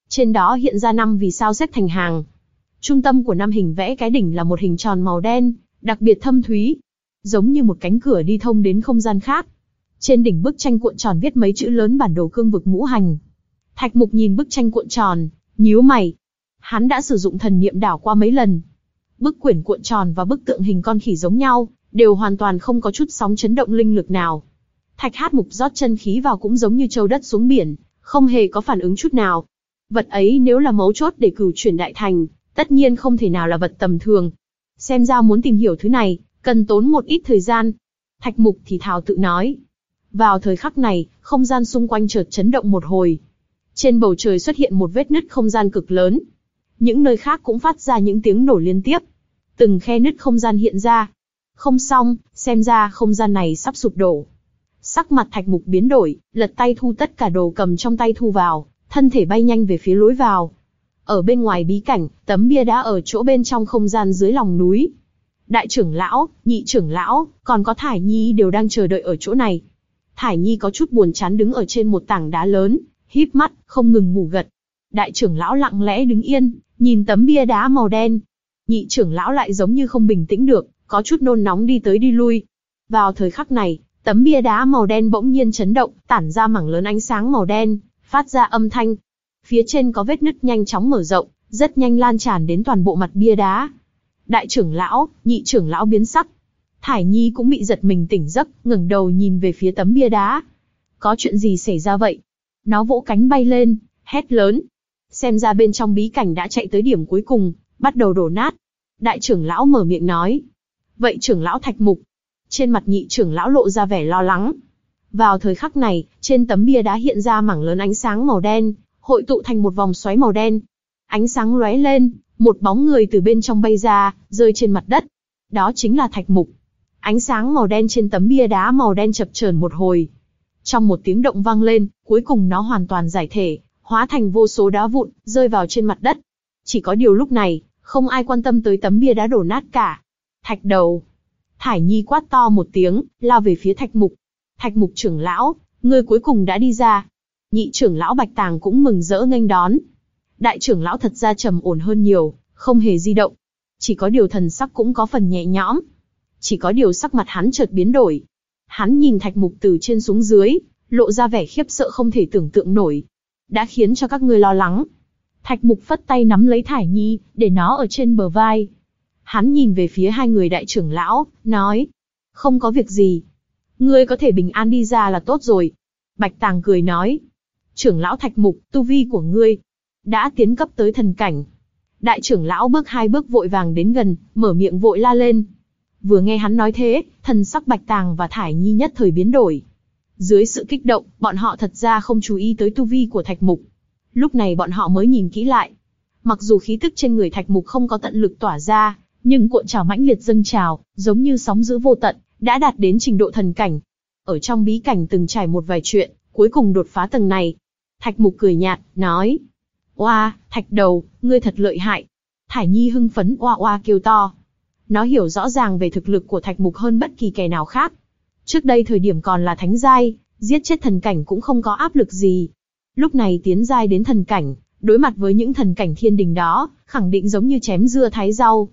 Trên đó hiện ra năm vì sao xếp thành hàng. Trung tâm của năm hình vẽ cái đỉnh là một hình tròn màu đen, đặc biệt thâm thúy, giống như một cánh cửa đi thông đến không gian khác. Trên đỉnh bức tranh cuộn tròn viết mấy chữ lớn bản đồ cương vực ngũ hành. Thạch Mục nhìn bức tranh cuộn tròn, nhíu mày. Hắn đã sử dụng thần niệm đảo qua mấy lần. Bức quyển cuộn tròn và bức tượng hình con khỉ giống nhau, đều hoàn toàn không có chút sóng chấn động linh lực nào. Thạch Hát Mục rót chân khí vào cũng giống như trâu đất xuống biển, không hề có phản ứng chút nào. Vật ấy nếu là mấu chốt để cửu chuyển đại thành, tất nhiên không thể nào là vật tầm thường. Xem ra muốn tìm hiểu thứ này, cần tốn một ít thời gian. Thạch Mục thì thào tự nói. Vào thời khắc này, không gian xung quanh chợt chấn động một hồi. Trên bầu trời xuất hiện một vết nứt không gian cực lớn. Những nơi khác cũng phát ra những tiếng nổ liên tiếp. Từng khe nứt không gian hiện ra. Không xong, xem ra không gian này sắp sụp đổ. Sắc mặt Thạch Mục biến đổi, lật tay thu tất cả đồ cầm trong tay thu vào, thân thể bay nhanh về phía lối vào. Ở bên ngoài bí cảnh, tấm bia đá ở chỗ bên trong không gian dưới lòng núi. Đại trưởng lão, nhị trưởng lão, còn có Thải Nhi đều đang chờ đợi ở chỗ này. Thải Nhi có chút buồn chán đứng ở trên một tảng đá lớn, híp mắt, không ngừng ngủ gật. Đại trưởng lão lặng lẽ đứng yên, nhìn tấm bia đá màu đen. Nhị trưởng lão lại giống như không bình tĩnh được, có chút nôn nóng đi tới đi lui. Vào thời khắc này, tấm bia đá màu đen bỗng nhiên chấn động, tản ra mảng lớn ánh sáng màu đen, phát ra âm thanh. Phía trên có vết nứt nhanh chóng mở rộng, rất nhanh lan tràn đến toàn bộ mặt bia đá. Đại trưởng lão, nhị trưởng lão biến sắc. Thải Nhi cũng bị giật mình tỉnh giấc, ngẩng đầu nhìn về phía tấm bia đá. Có chuyện gì xảy ra vậy? Nó vỗ cánh bay lên, hét lớn. Xem ra bên trong bí cảnh đã chạy tới điểm cuối cùng, bắt đầu đổ nát. Đại trưởng lão mở miệng nói. Vậy trưởng lão Thạch Mục? Trên mặt nhị trưởng lão lộ ra vẻ lo lắng. Vào thời khắc này, trên tấm bia đá hiện ra mảng lớn ánh sáng màu đen, hội tụ thành một vòng xoáy màu đen. Ánh sáng lóe lên, một bóng người từ bên trong bay ra, rơi trên mặt đất. Đó chính là Thạch Mục. Ánh sáng màu đen trên tấm bia đá màu đen chập chờn một hồi. Trong một tiếng động vang lên, cuối cùng nó hoàn toàn giải thể, hóa thành vô số đá vụn, rơi vào trên mặt đất. Chỉ có điều lúc này, không ai quan tâm tới tấm bia đá đổ nát cả. Thạch Đầu. Thải Nhi quát to một tiếng, lao về phía Thạch Mục. Thạch Mục trưởng lão, ngươi cuối cùng đã đi ra. Nhị trưởng lão Bạch Tàng cũng mừng rỡ nghênh đón. Đại trưởng lão thật ra trầm ổn hơn nhiều, không hề di động. Chỉ có điều thần sắc cũng có phần nhẹ nhõm. Chỉ có điều sắc mặt hắn chợt biến đổi. Hắn nhìn Thạch Mục từ trên xuống dưới, lộ ra vẻ khiếp sợ không thể tưởng tượng nổi. Đã khiến cho các ngươi lo lắng. Thạch Mục phất tay nắm lấy Thải Nhi, để nó ở trên bờ vai. Hắn nhìn về phía hai người đại trưởng lão, nói. Không có việc gì. Ngươi có thể bình an đi ra là tốt rồi. Bạch Tàng cười nói. Trưởng lão Thạch Mục, tu vi của ngươi đã tiến cấp tới thần cảnh. Đại trưởng lão bước hai bước vội vàng đến gần, mở miệng vội la lên. Vừa nghe hắn nói thế, thần sắc Bạch Tàng và Thải Nhi nhất thời biến đổi. Dưới sự kích động, bọn họ thật ra không chú ý tới tu vi của Thạch Mục. Lúc này bọn họ mới nhìn kỹ lại. Mặc dù khí tức trên người Thạch Mục không có tận lực tỏa ra, nhưng cuộn trào mãnh liệt dâng trào, giống như sóng dữ vô tận, đã đạt đến trình độ thần cảnh. Ở trong bí cảnh từng trải một vài chuyện, cuối cùng đột phá tầng này. Thạch Mục cười nhạt, nói. Oa, Thạch Đầu, ngươi thật lợi hại. Thải Nhi hưng phấn oa oa kêu to. Nó hiểu rõ ràng về thực lực của Thạch Mục hơn bất kỳ kẻ nào khác. Trước đây thời điểm còn là thánh giai, giết chết thần cảnh cũng không có áp lực gì. Lúc này tiến giai đến thần cảnh, đối mặt với những thần cảnh thiên đình đó, khẳng định giống như chém dưa thái rau.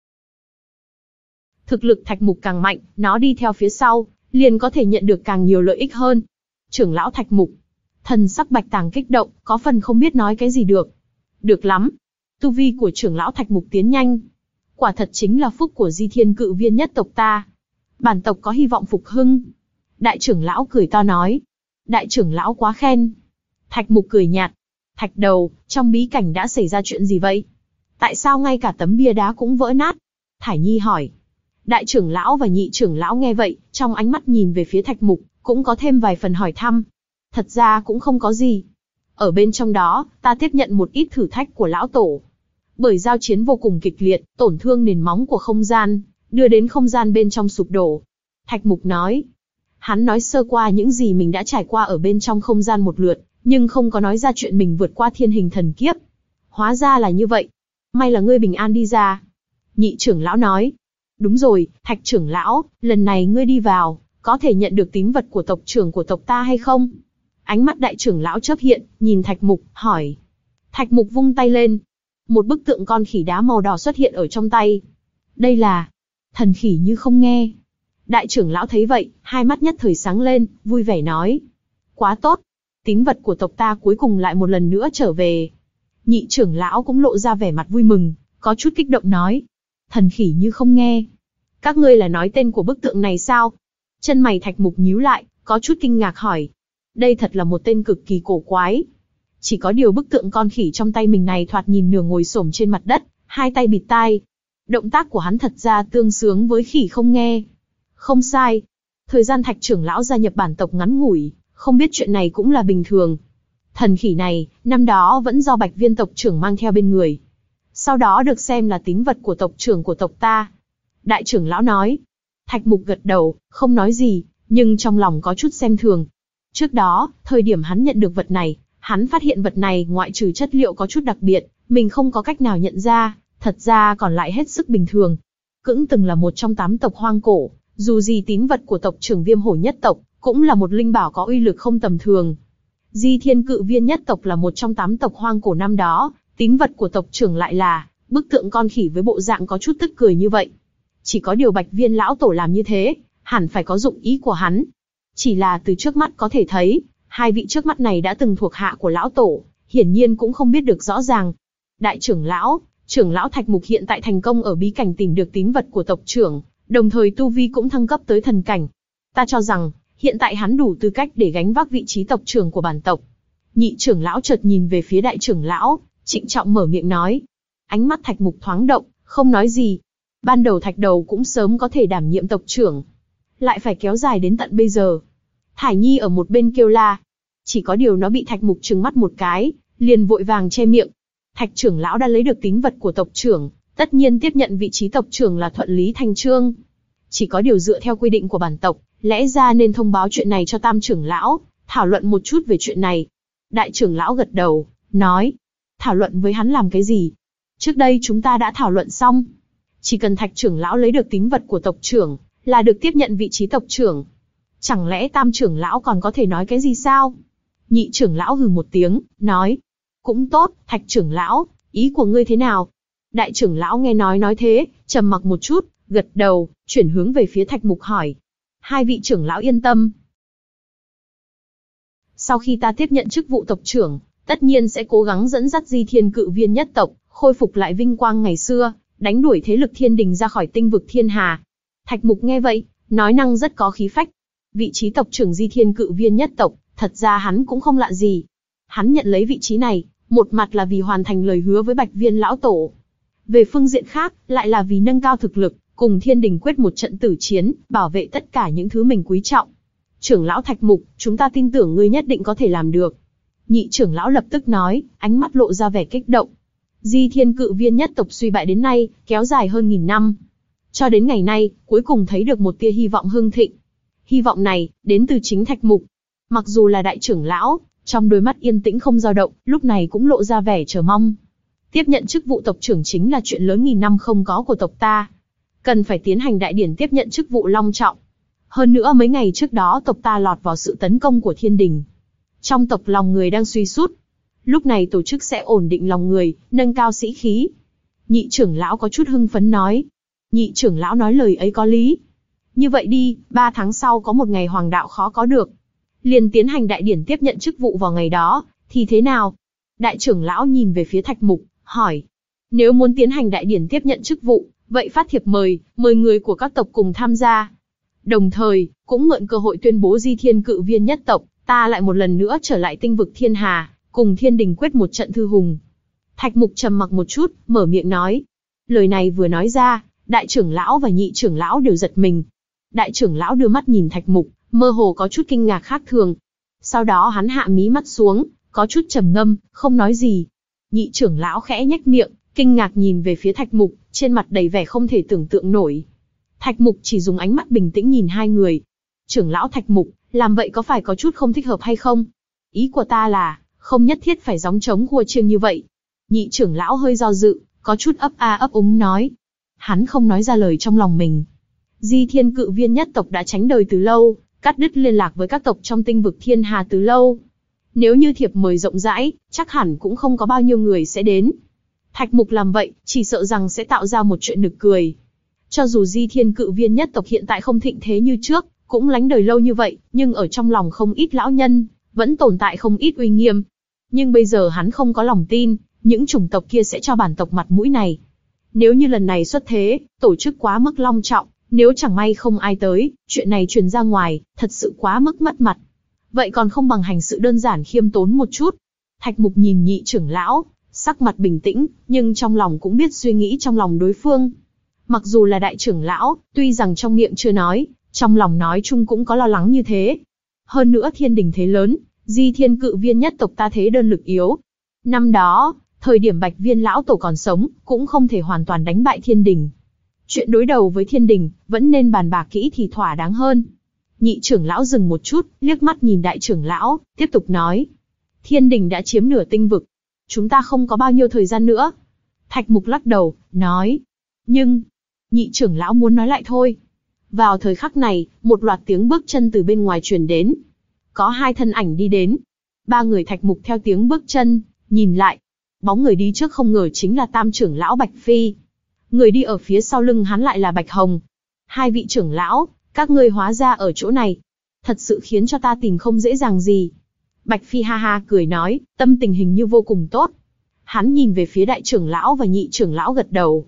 Thực lực Thạch Mục càng mạnh, nó đi theo phía sau, liền có thể nhận được càng nhiều lợi ích hơn. Trưởng lão Thạch Mục. Thần sắc Bạch Tàng kích động, có phần không biết nói cái gì được. Được lắm. Tu vi của trưởng lão Thạch Mục tiến nhanh. Quả thật chính là phúc của Di Thiên Cự Viên nhất tộc ta. Bản tộc có hy vọng phục hưng. Đại trưởng lão cười to nói. Đại trưởng lão quá khen. Thạch Mục cười nhạt. Thạch Đầu, trong bí cảnh đã xảy ra chuyện gì vậy? Tại sao ngay cả tấm bia đá cũng vỡ nát? Thải Nhi hỏi. Đại trưởng lão và nhị trưởng lão nghe vậy, trong ánh mắt nhìn về phía Thạch Mục, cũng có thêm vài phần hỏi thăm. Thật ra cũng không có gì. Ở bên trong đó, ta tiếp nhận một ít thử thách của lão tổ. Bởi giao chiến vô cùng kịch liệt, tổn thương nền móng của không gian, đưa đến không gian bên trong sụp đổ. Thạch Mục nói. Hắn nói sơ qua những gì mình đã trải qua ở bên trong không gian một lượt, nhưng không có nói ra chuyện mình vượt qua thiên hình thần kiếp. Hóa ra là như vậy. May là ngươi bình an đi ra. Nhị trưởng lão nói. Đúng rồi, Thạch trưởng lão, lần này ngươi đi vào, có thể nhận được tín vật của tộc trưởng của tộc ta hay không? Ánh mắt đại trưởng lão chớp hiện, nhìn Thạch Mục, hỏi. Thạch Mục vung tay lên. Một bức tượng con khỉ đá màu đỏ xuất hiện ở trong tay. Đây là thần khỉ như không nghe. Đại trưởng lão thấy vậy, hai mắt nhất thời sáng lên, vui vẻ nói. Quá tốt. Tín vật của tộc ta cuối cùng lại một lần nữa trở về. Nhị trưởng lão cũng lộ ra vẻ mặt vui mừng, có chút kích động nói. Thần khỉ như không nghe. Các ngươi là nói tên của bức tượng này sao? Chân mày Thạch Mục nhíu lại, có chút kinh ngạc hỏi. Đây thật là một tên cực kỳ cổ quái. Chỉ có điều bức tượng con khỉ trong tay mình này thoạt nhìn nửa ngồi xổm trên mặt đất, hai tay bịt tai. Động tác của hắn thật ra tương xứng với khỉ không nghe. Không sai. Thời gian Thạch trưởng lão gia nhập bản tộc ngắn ngủi, không biết chuyện này cũng là bình thường. Thần khỉ này, năm đó vẫn do Bạch Viên tộc trưởng mang theo bên người. Sau đó được xem là tín vật của tộc trưởng của tộc ta. Đại trưởng lão nói. Thạch Mục gật đầu, không nói gì, nhưng trong lòng có chút xem thường. Trước đó, thời điểm hắn nhận được vật này, hắn phát hiện vật này ngoại trừ chất liệu có chút đặc biệt, mình không có cách nào nhận ra, thật ra còn lại hết sức bình thường. Cưỡng từng là một trong tám tộc hoang cổ, dù gì tín vật của tộc trưởng Viêm Hổ nhất tộc, cũng là một linh bảo có uy lực không tầm thường. Di Thiên Cự Viên nhất tộc là một trong tám tộc hoang cổ năm đó, tín vật của tộc trưởng lại là bức tượng con khỉ với bộ dạng có chút tức cười như vậy. Chỉ có điều Bạch Viên lão tổ làm như thế, hẳn phải có dụng ý của hắn. Chỉ là từ trước mắt có thể thấy, hai vị trước mắt này đã từng thuộc hạ của lão tổ, hiển nhiên cũng không biết được rõ ràng. Đại trưởng lão, trưởng lão Thạch Mục hiện tại thành công ở bí cảnh tìm được tín vật của tộc trưởng, đồng thời tu vi cũng thăng cấp tới thần cảnh. Ta cho rằng, hiện tại hắn đủ tư cách để gánh vác vị trí tộc trưởng của bản tộc. Nhị trưởng lão chợt nhìn về phía đại trưởng lão, trịnh trọng mở miệng nói. Ánh mắt Thạch Mục thoáng động, không nói gì. Ban đầu Thạch Đầu cũng sớm có thể đảm nhiệm tộc trưởng, lại phải kéo dài đến tận bây giờ. Thải Nhi ở một bên kêu la. Chỉ có điều nó bị Thạch Mục trừng mắt một cái, liền vội vàng che miệng. Thạch trưởng lão đã lấy được tín vật của tộc trưởng, tất nhiên tiếp nhận vị trí tộc trưởng là thuận lý thành trương. Chỉ có điều dựa theo quy định của bản tộc, lẽ ra nên thông báo chuyện này cho tam trưởng lão, thảo luận một chút về chuyện này. Đại trưởng lão gật đầu, nói. Thảo luận với hắn làm cái gì? Trước đây chúng ta đã thảo luận xong. Chỉ cần Thạch trưởng lão lấy được tín vật của tộc trưởng, là được tiếp nhận vị trí tộc trưởng. Chẳng lẽ tam trưởng lão còn có thể nói cái gì sao? Nhị trưởng lão hừ một tiếng, nói. Cũng tốt, Thạch trưởng lão, ý của ngươi thế nào? Đại trưởng lão nghe nói nói thế, trầm mặc một chút, gật đầu, chuyển hướng về phía Thạch Mục hỏi. Hai vị trưởng lão yên tâm. Sau khi ta tiếp nhận chức vụ tộc trưởng, tất nhiên sẽ cố gắng dẫn dắt Di Thiên Cự Viên nhất tộc, khôi phục lại vinh quang ngày xưa, đánh đuổi thế lực thiên đình ra khỏi tinh vực thiên hà. Thạch Mục nghe vậy, nói năng rất có khí phách. Vị trí tộc trưởng Di Thiên Cự Viên nhất tộc, thật ra hắn cũng không lạ gì. Hắn nhận lấy vị trí này, một mặt là vì hoàn thành lời hứa với Bạch Viên lão tổ. Về phương diện khác, lại là vì nâng cao thực lực, cùng thiên đình quyết một trận tử chiến, bảo vệ tất cả những thứ mình quý trọng. Trưởng lão Thạch Mục, chúng ta tin tưởng ngươi nhất định có thể làm được. Nhị trưởng lão lập tức nói, ánh mắt lộ ra vẻ kích động. Di Thiên Cự Viên nhất tộc suy bại đến nay, kéo dài hơn nghìn năm. Cho đến ngày nay, cuối cùng thấy được một tia hy vọng hưng thịnh. Hy vọng này, đến từ chính Thạch Mục. Mặc dù là đại trưởng lão, trong đôi mắt yên tĩnh không dao động, lúc này cũng lộ ra vẻ chờ mong. Tiếp nhận chức vụ tộc trưởng chính là chuyện lớn nghìn năm không có của tộc ta. Cần phải tiến hành đại điển tiếp nhận chức vụ long trọng. Hơn nữa mấy ngày trước đó tộc ta lọt vào sự tấn công của thiên đình. Trong tộc lòng người đang suy sút. Lúc này tổ chức sẽ ổn định lòng người, nâng cao sĩ khí. Nhị trưởng lão có chút hưng phấn nói. Nhị trưởng lão nói lời ấy có lý. Như vậy đi, ba tháng sau có một ngày hoàng đạo khó có được. Liền tiến hành đại điển tiếp nhận chức vụ vào ngày đó, thì thế nào? Đại trưởng lão nhìn về phía Thạch Mục, hỏi. Nếu muốn tiến hành đại điển tiếp nhận chức vụ, vậy phát thiệp mời, mời người của các tộc cùng tham gia. Đồng thời, cũng mượn cơ hội tuyên bố Di Thiên Cự Viên nhất tộc, ta lại một lần nữa trở lại tinh vực thiên hà, cùng thiên đình quyết một trận thư hùng. Thạch Mục trầm mặc một chút, mở miệng nói. Lời này vừa nói ra, đại trưởng lão và nhị trưởng lão đều giật mình. Đại trưởng lão đưa mắt nhìn Thạch Mục, mơ hồ có chút kinh ngạc khác thường. Sau đó hắn hạ mí mắt xuống, có chút trầm ngâm, không nói gì. Nhị trưởng lão khẽ nhếch miệng, kinh ngạc nhìn về phía Thạch Mục, trên mặt đầy vẻ không thể tưởng tượng nổi. Thạch Mục chỉ dùng ánh mắt bình tĩnh nhìn hai người. Trưởng lão Thạch Mục, làm vậy có phải có chút không thích hợp hay không? Ý của ta là, không nhất thiết phải gióng trống khua chiêng như vậy. Nhị trưởng lão hơi do dự, có chút ấp a ấp úng nói. Hắn không nói ra lời trong lòng mình. Di Thiên Cự Viên nhất tộc đã tránh đời từ lâu, cắt đứt liên lạc với các tộc trong tinh vực thiên hà từ lâu. Nếu như thiệp mời rộng rãi, chắc hẳn cũng không có bao nhiêu người sẽ đến. Thạch Mục làm vậy, chỉ sợ rằng sẽ tạo ra một chuyện nực cười. Cho dù Di Thiên Cự Viên nhất tộc hiện tại không thịnh thế như trước, cũng lánh đời lâu như vậy, nhưng ở trong lòng không ít lão nhân, vẫn tồn tại không ít uy nghiêm. Nhưng bây giờ hắn không có lòng tin, những chủng tộc kia sẽ cho bản tộc mặt mũi này. Nếu như lần này xuất thế, tổ chức quá mức long trọng, nếu chẳng may không ai tới, chuyện này truyền ra ngoài, thật sự quá mức mất mặt. Vậy còn không bằng hành sự đơn giản khiêm tốn một chút. Thạch Mục nhìn nhị trưởng lão, sắc mặt bình tĩnh, nhưng trong lòng cũng biết suy nghĩ trong lòng đối phương. Mặc dù là đại trưởng lão, tuy rằng trong miệng chưa nói, trong lòng nói chung cũng có lo lắng như thế. Hơn nữa thiên đình thế lớn, Di Thiên Cự Viên nhất tộc ta thế đơn lực yếu. Năm đó, thời điểm Bạch Viên lão tổ còn sống, cũng không thể hoàn toàn đánh bại thiên đình. Chuyện đối đầu với thiên đình, vẫn nên bàn bạc kỹ thì thỏa đáng hơn. Nhị trưởng lão dừng một chút, liếc mắt nhìn đại trưởng lão, tiếp tục nói. Thiên đình đã chiếm nửa tinh vực. Chúng ta không có bao nhiêu thời gian nữa. Thạch Mục lắc đầu, nói. Nhưng, nhị trưởng lão muốn nói lại thôi. Vào thời khắc này, một loạt tiếng bước chân từ bên ngoài truyền đến. Có hai thân ảnh đi đến. Ba người Thạch Mục theo tiếng bước chân, nhìn lại. Bóng người đi trước không ngờ chính là tam trưởng lão Bạch Phi. Người đi ở phía sau lưng hắn lại là Bạch Hồng. Hai vị trưởng lão, các ngươi hóa ra ở chỗ này. Thật sự khiến cho ta tìm không dễ dàng gì. Bạch Phi ha ha cười nói, tâm tình hình như vô cùng tốt. Hắn nhìn về phía đại trưởng lão và nhị trưởng lão gật đầu.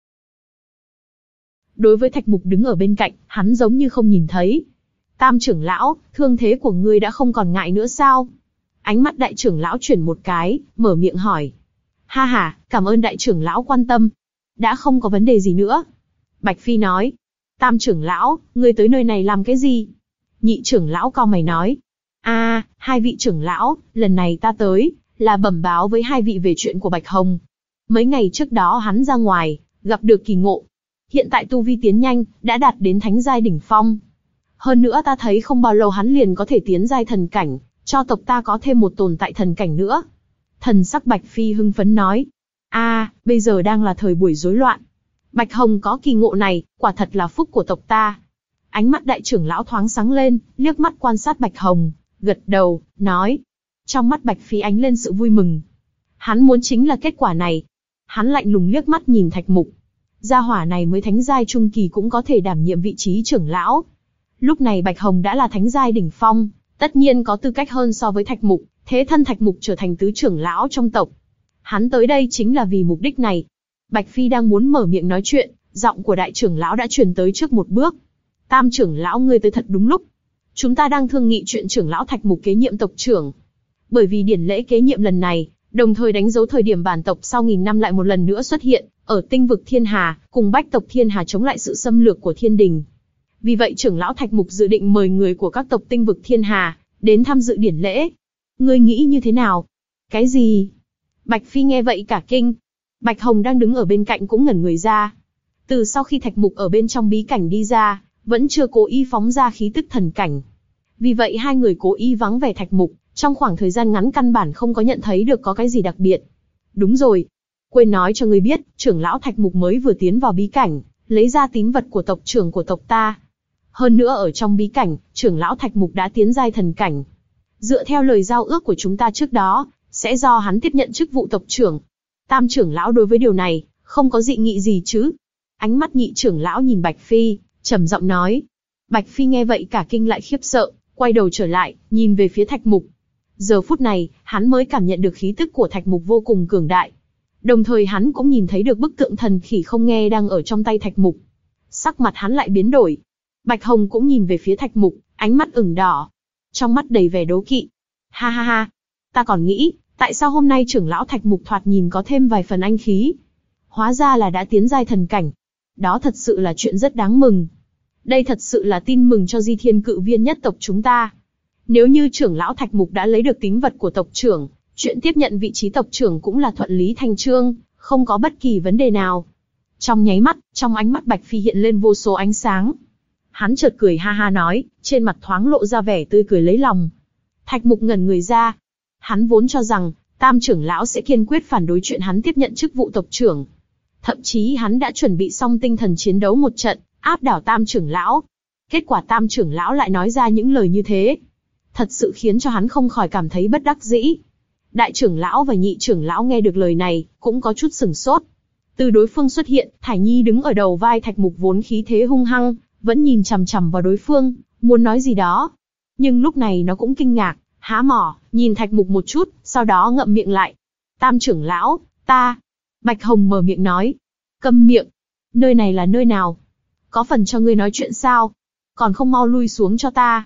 Đối với Thạch Mục đứng ở bên cạnh, hắn giống như không nhìn thấy. Tam trưởng lão, thương thế của ngươi đã không còn ngại nữa sao? Ánh mắt đại trưởng lão chuyển một cái, mở miệng hỏi. Ha ha, cảm ơn đại trưởng lão quan tâm. Đã không có vấn đề gì nữa. Bạch Phi nói. Tam trưởng lão, ngươi tới nơi này làm cái gì? Nhị trưởng lão cau mày nói. A, à, hai vị trưởng lão, lần này ta tới, là bẩm báo với hai vị về chuyện của Bạch Hồng. Mấy ngày trước đó hắn ra ngoài, gặp được kỳ ngộ. Hiện tại tu vi tiến nhanh, đã đạt đến thánh giai đỉnh phong. Hơn nữa ta thấy không bao lâu hắn liền có thể tiến giai thần cảnh, cho tộc ta có thêm một tồn tại thần cảnh nữa. Thần sắc Bạch Phi hưng phấn nói. A, à, bây giờ đang là thời buổi rối loạn. Bạch Hồng có kỳ ngộ này, quả thật là phúc của tộc ta. Ánh mắt đại trưởng lão thoáng sáng lên, liếc mắt quan sát Bạch Hồng, gật đầu, nói. Trong mắt Bạch Phi ánh lên sự vui mừng. Hắn muốn chính là kết quả này. Hắn lạnh lùng liếc mắt nhìn Thạch Mục. Gia hỏa này mới thánh giai trung kỳ cũng có thể đảm nhiệm vị trí trưởng lão. Lúc này Bạch Hồng đã là thánh giai đỉnh phong, tất nhiên có tư cách hơn so với Thạch Mục, thế thân Thạch Mục trở thành tứ trưởng lão trong tộc. Hắn tới đây chính là vì mục đích này. Bạch Phi đang muốn mở miệng nói chuyện, giọng của đại trưởng lão đã truyền tới trước một bước. Tam trưởng lão ngươi tới thật đúng lúc. Chúng ta đang thương nghị chuyện trưởng lão Thạch Mục kế nhiệm tộc trưởng. Bởi vì điển lễ kế nhiệm lần này, đồng thời đánh dấu thời điểm bản tộc sau nghìn năm lại một lần nữa xuất hiện, ở tinh vực Thiên Hà, cùng bách tộc Thiên Hà chống lại sự xâm lược của thiên đình. Vì vậy trưởng lão Thạch Mục dự định mời người của các tộc tinh vực Thiên Hà, đến tham dự điển lễ. Ngươi nghĩ như thế nào? Cái gì? Bạch Phi nghe vậy cả kinh. Bạch Hồng đang đứng ở bên cạnh cũng ngẩn người ra. Từ sau khi Thạch Mục ở bên trong bí cảnh đi ra, vẫn chưa cố ý phóng ra khí tức thần cảnh. Vì vậy hai người cố ý vắng vẻ Thạch Mục, trong khoảng thời gian ngắn căn bản không có nhận thấy được có cái gì đặc biệt. Đúng rồi. Quên nói cho ngươi biết, trưởng lão Thạch Mục mới vừa tiến vào bí cảnh, lấy ra tín vật của tộc trưởng của tộc ta. Hơn nữa ở trong bí cảnh, trưởng lão Thạch Mục đã tiến giai thần cảnh. Dựa theo lời giao ước của chúng ta trước đó, sẽ do hắn tiếp nhận chức vụ tộc trưởng. Tam trưởng lão đối với điều này, không có dị nghị gì chứ? Ánh mắt nhị trưởng lão nhìn Bạch Phi, trầm giọng nói. Bạch Phi nghe vậy cả kinh lại khiếp sợ, quay đầu trở lại, nhìn về phía Thạch Mục. Giờ phút này, hắn mới cảm nhận được khí tức của Thạch Mục vô cùng cường đại. Đồng thời hắn cũng nhìn thấy được bức tượng thần khỉ không nghe đang ở trong tay Thạch Mục. Sắc mặt hắn lại biến đổi. Bạch Hồng cũng nhìn về phía Thạch Mục, ánh mắt ửng đỏ, trong mắt đầy vẻ đố kỵ. Ha ha ha, ta còn nghĩ, tại sao hôm nay trưởng lão Thạch Mục thoạt nhìn có thêm vài phần anh khí. Hóa ra là đã tiến giai thần cảnh. Đó thật sự là chuyện rất đáng mừng. Đây thật sự là tin mừng cho Di Thiên Cự Viên nhất tộc chúng ta. Nếu như trưởng lão Thạch Mục đã lấy được tín vật của tộc trưởng, chuyện tiếp nhận vị trí tộc trưởng cũng là thuận lý thành chương, không có bất kỳ vấn đề nào. Trong nháy mắt, trong ánh mắt Bạch Phi hiện lên vô số ánh sáng. Hắn chợt cười ha ha nói, trên mặt thoáng lộ ra vẻ tươi cười lấy lòng. Thạch Mục ngẩn người ra. Hắn vốn cho rằng, Tam trưởng lão sẽ kiên quyết phản đối chuyện hắn tiếp nhận chức vụ tộc trưởng. Thậm chí hắn đã chuẩn bị xong tinh thần chiến đấu một trận, áp đảo Tam trưởng lão. Kết quả Tam trưởng lão lại nói ra những lời như thế. thật sự khiến cho hắn không khỏi cảm thấy bất đắc dĩ. Đại trưởng lão và nhị trưởng lão nghe được lời này, cũng có chút sửng sốt. Từ đối phương xuất hiện, Thải Nhi đứng ở đầu vai Thạch Mục vốn khí thế hung hăng, vẫn nhìn chằm chằm vào đối phương, muốn nói gì đó. Nhưng lúc này nó cũng kinh ngạc, há mỏ, nhìn Thạch Mục một chút, sau đó ngậm miệng lại. Tam trưởng lão, ta... Bạch Hồng mở miệng nói. Câm miệng. Nơi này là nơi nào? Có phần cho ngươi nói chuyện sao? Còn không mau lui xuống cho ta.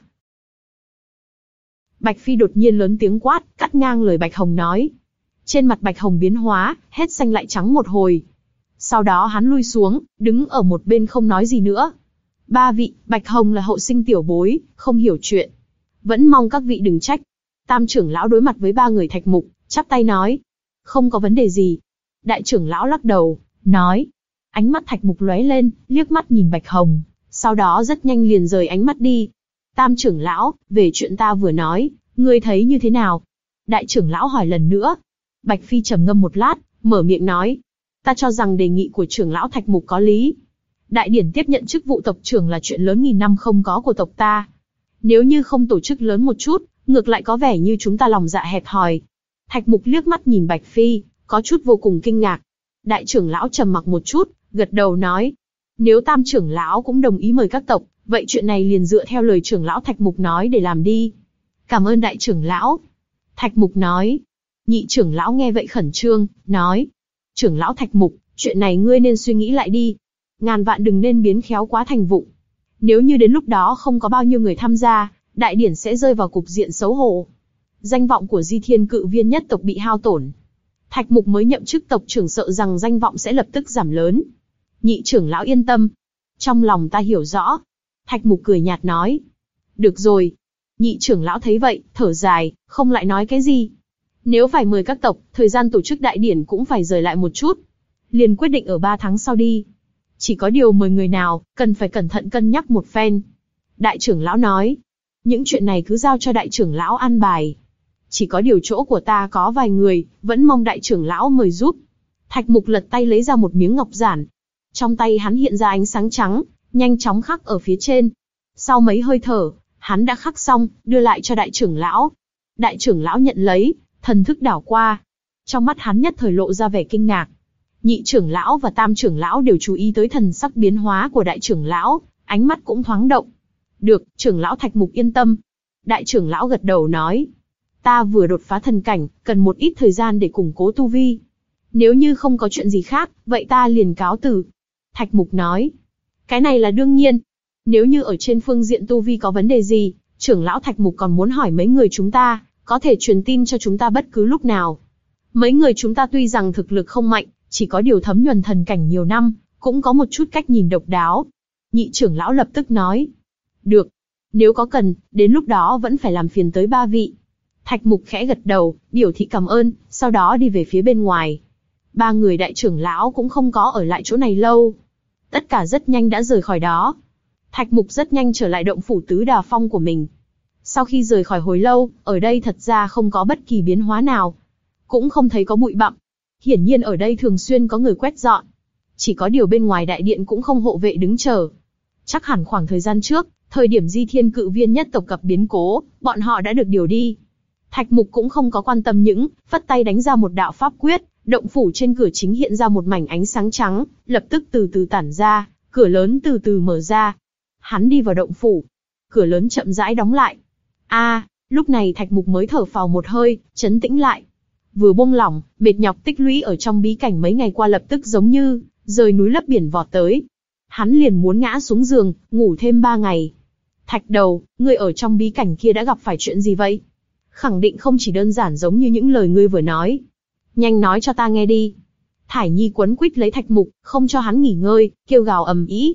Bạch Phi đột nhiên lớn tiếng quát, cắt ngang lời Bạch Hồng nói. Trên mặt Bạch Hồng biến hóa, hết xanh lại trắng một hồi. Sau đó hắn lui xuống, đứng ở một bên không nói gì nữa. Ba vị, Bạch Hồng là hậu sinh tiểu bối, không hiểu chuyện. Vẫn mong các vị đừng trách. Tam trưởng lão đối mặt với ba người Thạch Mục, chắp tay nói. Không có vấn đề gì. Đại trưởng lão lắc đầu, nói. Ánh mắt Thạch Mục lóe lên, liếc mắt nhìn Bạch Hồng, sau đó rất nhanh liền rời ánh mắt đi. Tam trưởng lão, về chuyện ta vừa nói, ngươi thấy như thế nào? Đại trưởng lão hỏi lần nữa. Bạch Phi trầm ngâm một lát, mở miệng nói. Ta cho rằng đề nghị của trưởng lão Thạch Mục có lý. Đại điển tiếp nhận chức vụ tộc trưởng là chuyện lớn nghìn năm không có của tộc ta. Nếu như không tổ chức lớn một chút, ngược lại có vẻ như chúng ta lòng dạ hẹp hòi. Thạch Mục liếc mắt nhìn Bạch Phi, có chút vô cùng kinh ngạc. Đại trưởng lão trầm mặc một chút, gật đầu nói. Nếu tam trưởng lão cũng đồng ý mời các tộc, vậy chuyện này liền dựa theo lời trưởng lão Thạch Mục nói để làm đi. Cảm ơn đại trưởng lão. Thạch Mục nói. Nhị trưởng lão nghe vậy khẩn trương, nói. Trưởng lão Thạch Mục, chuyện này ngươi nên suy nghĩ lại đi. Ngàn vạn đừng nên biến khéo quá thành vụng. Nếu như đến lúc đó không có bao nhiêu người tham gia, đại điển sẽ rơi vào cục diện xấu hổ. Danh vọng của Di Thiên Cự Viên nhất tộc bị hao tổn. Thạch Mục mới nhậm chức tộc trưởng sợ rằng danh vọng sẽ lập tức giảm lớn. Nhị trưởng lão yên tâm. Trong lòng ta hiểu rõ. Thạch Mục cười nhạt nói. Được rồi. Nhị trưởng lão thấy vậy, thở dài, không lại nói cái gì. Nếu phải mời các tộc, thời gian tổ chức đại điển cũng phải rời lại một chút. Liền quyết định ở ba tháng sau đi. Chỉ có điều mời người nào, cần phải cẩn thận cân nhắc một phen. Đại trưởng lão nói. Những chuyện này cứ giao cho đại trưởng lão an bài. Chỉ có điều chỗ của ta có vài người, vẫn mong đại trưởng lão mời giúp. Thạch Mục lật tay lấy ra một miếng ngọc giản. Trong tay hắn hiện ra ánh sáng trắng, nhanh chóng khắc ở phía trên. Sau mấy hơi thở, hắn đã khắc xong, đưa lại cho đại trưởng lão. Đại trưởng lão nhận lấy, thần thức đảo qua. Trong mắt hắn nhất thời lộ ra vẻ kinh ngạc. Nhị trưởng lão và tam trưởng lão đều chú ý tới thần sắc biến hóa của đại trưởng lão, ánh mắt cũng thoáng động. Được, trưởng lão Thạch Mục yên tâm. Đại trưởng lão gật đầu nói. Ta vừa đột phá thần cảnh, cần một ít thời gian để củng cố tu vi. Nếu như không có chuyện gì khác, vậy ta liền cáo từ. Thạch Mục nói. Cái này là đương nhiên. Nếu như ở trên phương diện tu vi có vấn đề gì, trưởng lão Thạch Mục còn muốn hỏi mấy người chúng ta, có thể truyền tin cho chúng ta bất cứ lúc nào. Mấy người chúng ta tuy rằng thực lực không mạnh, chỉ có điều thấm nhuần thần cảnh nhiều năm, cũng có một chút cách nhìn độc đáo. Nhị trưởng lão lập tức nói. Được. Nếu có cần, đến lúc đó vẫn phải làm phiền tới ba vị. Thạch Mục khẽ gật đầu, biểu thị cảm ơn, sau đó đi về phía bên ngoài. Ba người đại trưởng lão cũng không có ở lại chỗ này lâu. Tất cả rất nhanh đã rời khỏi đó. Thạch Mục rất nhanh trở lại động phủ Tứ Đà Phong của mình. Sau khi rời khỏi hồi lâu, ở đây thật ra không có bất kỳ biến hóa nào. Cũng không thấy có bụi bặm. Hiển nhiên ở đây thường xuyên có người quét dọn. Chỉ có điều bên ngoài đại điện cũng không hộ vệ đứng chờ. Chắc hẳn khoảng thời gian trước, thời điểm Di Thiên Cự Viên nhất tộc gặp biến cố, bọn họ đã được điều đi. Thạch Mục cũng không có quan tâm những, phất tay đánh ra một đạo pháp quyết, động phủ trên cửa chính hiện ra một mảnh ánh sáng trắng, lập tức từ từ tản ra, cửa lớn từ từ mở ra. Hắn đi vào động phủ, cửa lớn chậm rãi đóng lại. A, à, lúc này Thạch Mục mới thở phào một hơi, trấn tĩnh lại. Vừa buông lỏng, mệt nhọc tích lũy ở trong bí cảnh mấy ngày qua lập tức giống như rời núi lấp biển vọt tới. Hắn liền muốn ngã xuống giường, ngủ thêm ba ngày. Thạch Đầu, ngươi ở trong bí cảnh kia đã gặp phải chuyện gì vậy? Khẳng định không chỉ đơn giản giống như những lời ngươi vừa nói. Nhanh nói cho ta nghe đi. Thải Nhi quấn quýt lấy Thạch Mục, không cho hắn nghỉ ngơi, kêu gào ầm ĩ.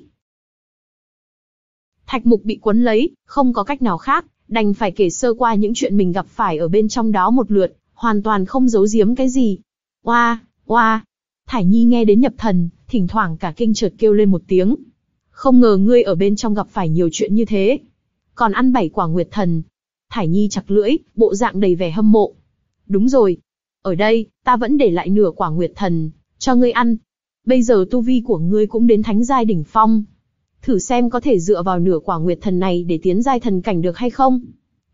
Thạch Mục bị quấn lấy, không có cách nào khác, đành phải kể sơ qua những chuyện mình gặp phải ở bên trong đó một lượt, hoàn toàn không giấu giếm cái gì. Oa, oa. Thải Nhi nghe đến nhập thần, thỉnh thoảng cả kinh chợt kêu lên một tiếng. Không ngờ ngươi ở bên trong gặp phải nhiều chuyện như thế. Còn ăn bảy quả nguyệt thần. Thải Nhi chặt lưỡi, bộ dạng đầy vẻ hâm mộ. Đúng rồi. Ở đây, ta vẫn để lại nửa quả nguyệt thần, cho ngươi ăn. Bây giờ tu vi của ngươi cũng đến thánh giai đỉnh phong. Thử xem có thể dựa vào nửa quả nguyệt thần này để tiến giai thần cảnh được hay không.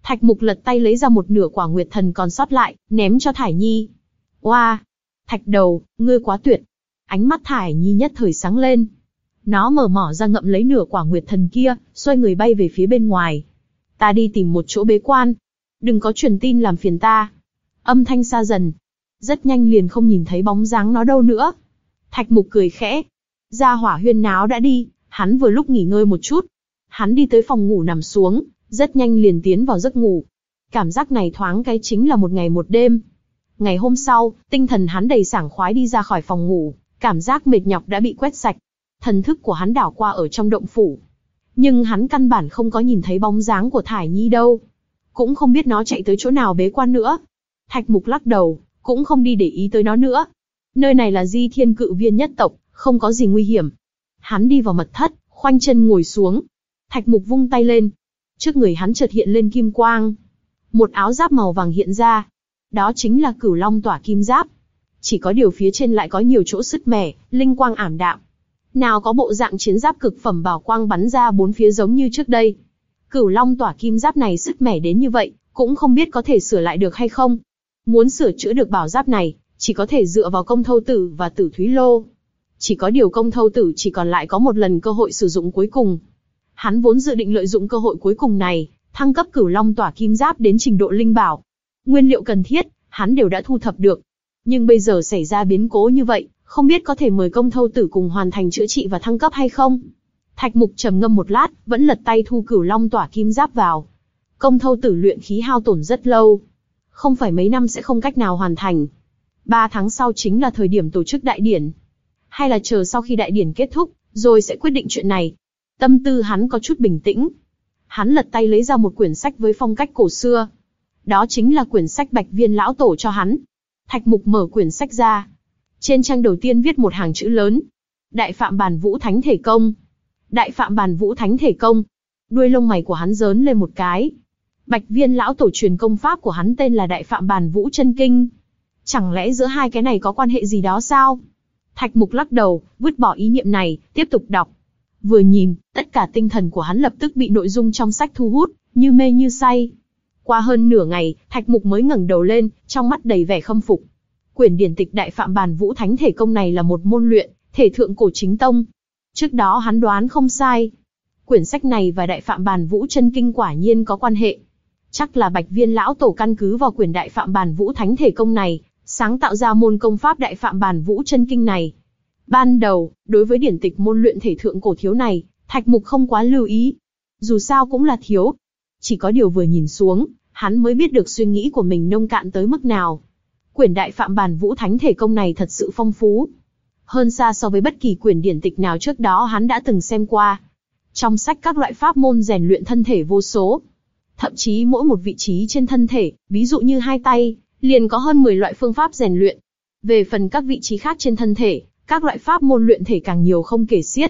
Thạch Mục lật tay lấy ra một nửa quả nguyệt thần còn sót lại, ném cho Thải Nhi. Oa! Wow, Thạch đầu, ngươi quá tuyệt! Ánh mắt Thải Nhi nhất thời sáng lên. Nó mở mỏ ra ngậm lấy nửa quả nguyệt thần kia, xoay người bay về phía bên ngoài. Ta đi tìm một chỗ bế quan. Đừng có truyền tin làm phiền ta. Âm thanh xa dần. Rất nhanh liền không nhìn thấy bóng dáng nó đâu nữa. Thạch Mục cười khẽ. Gia hỏa huyên náo đã đi, hắn vừa lúc nghỉ ngơi một chút. Hắn đi tới phòng ngủ nằm xuống, rất nhanh liền tiến vào giấc ngủ. Cảm giác này thoáng cái chính là một ngày một đêm. Ngày hôm sau, tinh thần hắn đầy sảng khoái đi ra khỏi phòng ngủ, cảm giác mệt nhọc đã bị quét sạch. Thần thức của hắn đảo qua ở trong động phủ. Nhưng hắn căn bản không có nhìn thấy bóng dáng của Thải Nhi đâu. Cũng không biết nó chạy tới chỗ nào bế quan nữa. Thạch Mục lắc đầu, cũng không đi để ý tới nó nữa. Nơi này là Di Thiên Cự Viên nhất tộc, không có gì nguy hiểm. Hắn đi vào mật thất, khoanh chân ngồi xuống. Thạch Mục vung tay lên. Trước người hắn chợt hiện lên kim quang. Một áo giáp màu vàng hiện ra. Đó chính là Cửu Long Tỏa Kim Giáp. Chỉ có điều phía trên lại có nhiều chỗ sứt mẻ, linh quang ảm đạm. Nào có bộ dạng chiến giáp cực phẩm bảo quang bắn ra bốn phía giống như trước đây. Cửu Long Tỏa Kim Giáp này sứt mẻ đến như vậy, cũng không biết có thể sửa lại được hay không. Muốn sửa chữa được bảo giáp này, chỉ có thể dựa vào Công Thâu Tử và Tử Thúy Lô. Chỉ có điều Công Thâu Tử chỉ còn lại có một lần cơ hội sử dụng cuối cùng. Hắn vốn dự định lợi dụng cơ hội cuối cùng này, thăng cấp Cửu Long Tỏa Kim Giáp đến trình độ linh bảo. Nguyên liệu cần thiết, hắn đều đã thu thập được. Nhưng bây giờ xảy ra biến cố như vậy, không biết có thể mời Công Thâu Tử cùng hoàn thành chữa trị và thăng cấp hay không. Thạch Mục trầm ngâm một lát, vẫn lật tay thu Cửu Long Tỏa Kim Giáp vào. Công Thâu Tử luyện khí hao tổn rất lâu, không phải mấy năm sẽ không cách nào hoàn thành. Ba tháng sau chính là thời điểm tổ chức đại điển. Hay là chờ sau khi đại điển kết thúc, rồi sẽ quyết định chuyện này. Tâm tư hắn có chút bình tĩnh. Hắn lật tay lấy ra một quyển sách với phong cách cổ xưa. Đó chính là quyển sách Bạch Viên lão tổ cho hắn. Thạch Mục mở quyển sách ra. Trên trang đầu tiên viết một hàng chữ lớn. Đại Phạm Bàn Vũ Thánh Thể Công. Đại Phạm Bàn Vũ Thánh Thể Công. Đuôi lông mày của hắn rớn lên một cái. Bạch Viên lão tổ truyền công pháp của hắn tên là Đại Phạm Bàn Vũ Chân Kinh. Chẳng lẽ giữa hai cái này có quan hệ gì đó sao? Thạch Mục lắc đầu, vứt bỏ ý niệm này, tiếp tục đọc. Vừa nhìn, tất cả tinh thần của hắn lập tức bị nội dung trong sách thu hút, như mê như say. Qua hơn nửa ngày, Thạch Mục mới ngẩng đầu lên, trong mắt đầy vẻ khâm phục. Quyển điển tịch Đại Phạm Bàn Vũ Thánh Thể Công này là một môn luyện thể thượng cổ chính tông. Trước đó hắn đoán không sai. Quyển sách này và Đại Phạm Bàn Vũ Chân Kinh quả nhiên có quan hệ. Chắc là Bạch Viên lão tổ căn cứ vào quyển Đại Phạm Bàn Vũ Thánh Thể Công này, sáng tạo ra môn công pháp Đại Phạm Bàn Vũ Chân Kinh này. Ban đầu, đối với điển tịch môn luyện thể thượng cổ thiếu này, Thạch Mục không quá lưu ý. Dù sao cũng là thiếu. Chỉ có điều vừa nhìn xuống, hắn mới biết được suy nghĩ của mình nông cạn tới mức nào. Quyển Đại Phạm Bàn Vũ Thánh Thể Công này thật sự phong phú. Hơn xa so với bất kỳ quyển điển tịch nào trước đó hắn đã từng xem qua. Trong sách các loại pháp môn rèn luyện thân thể vô số. Thậm chí mỗi một vị trí trên thân thể, ví dụ như hai tay, liền có hơn mười loại phương pháp rèn luyện. Về phần các vị trí khác trên thân thể, các loại pháp môn luyện thể càng nhiều không kể xiết.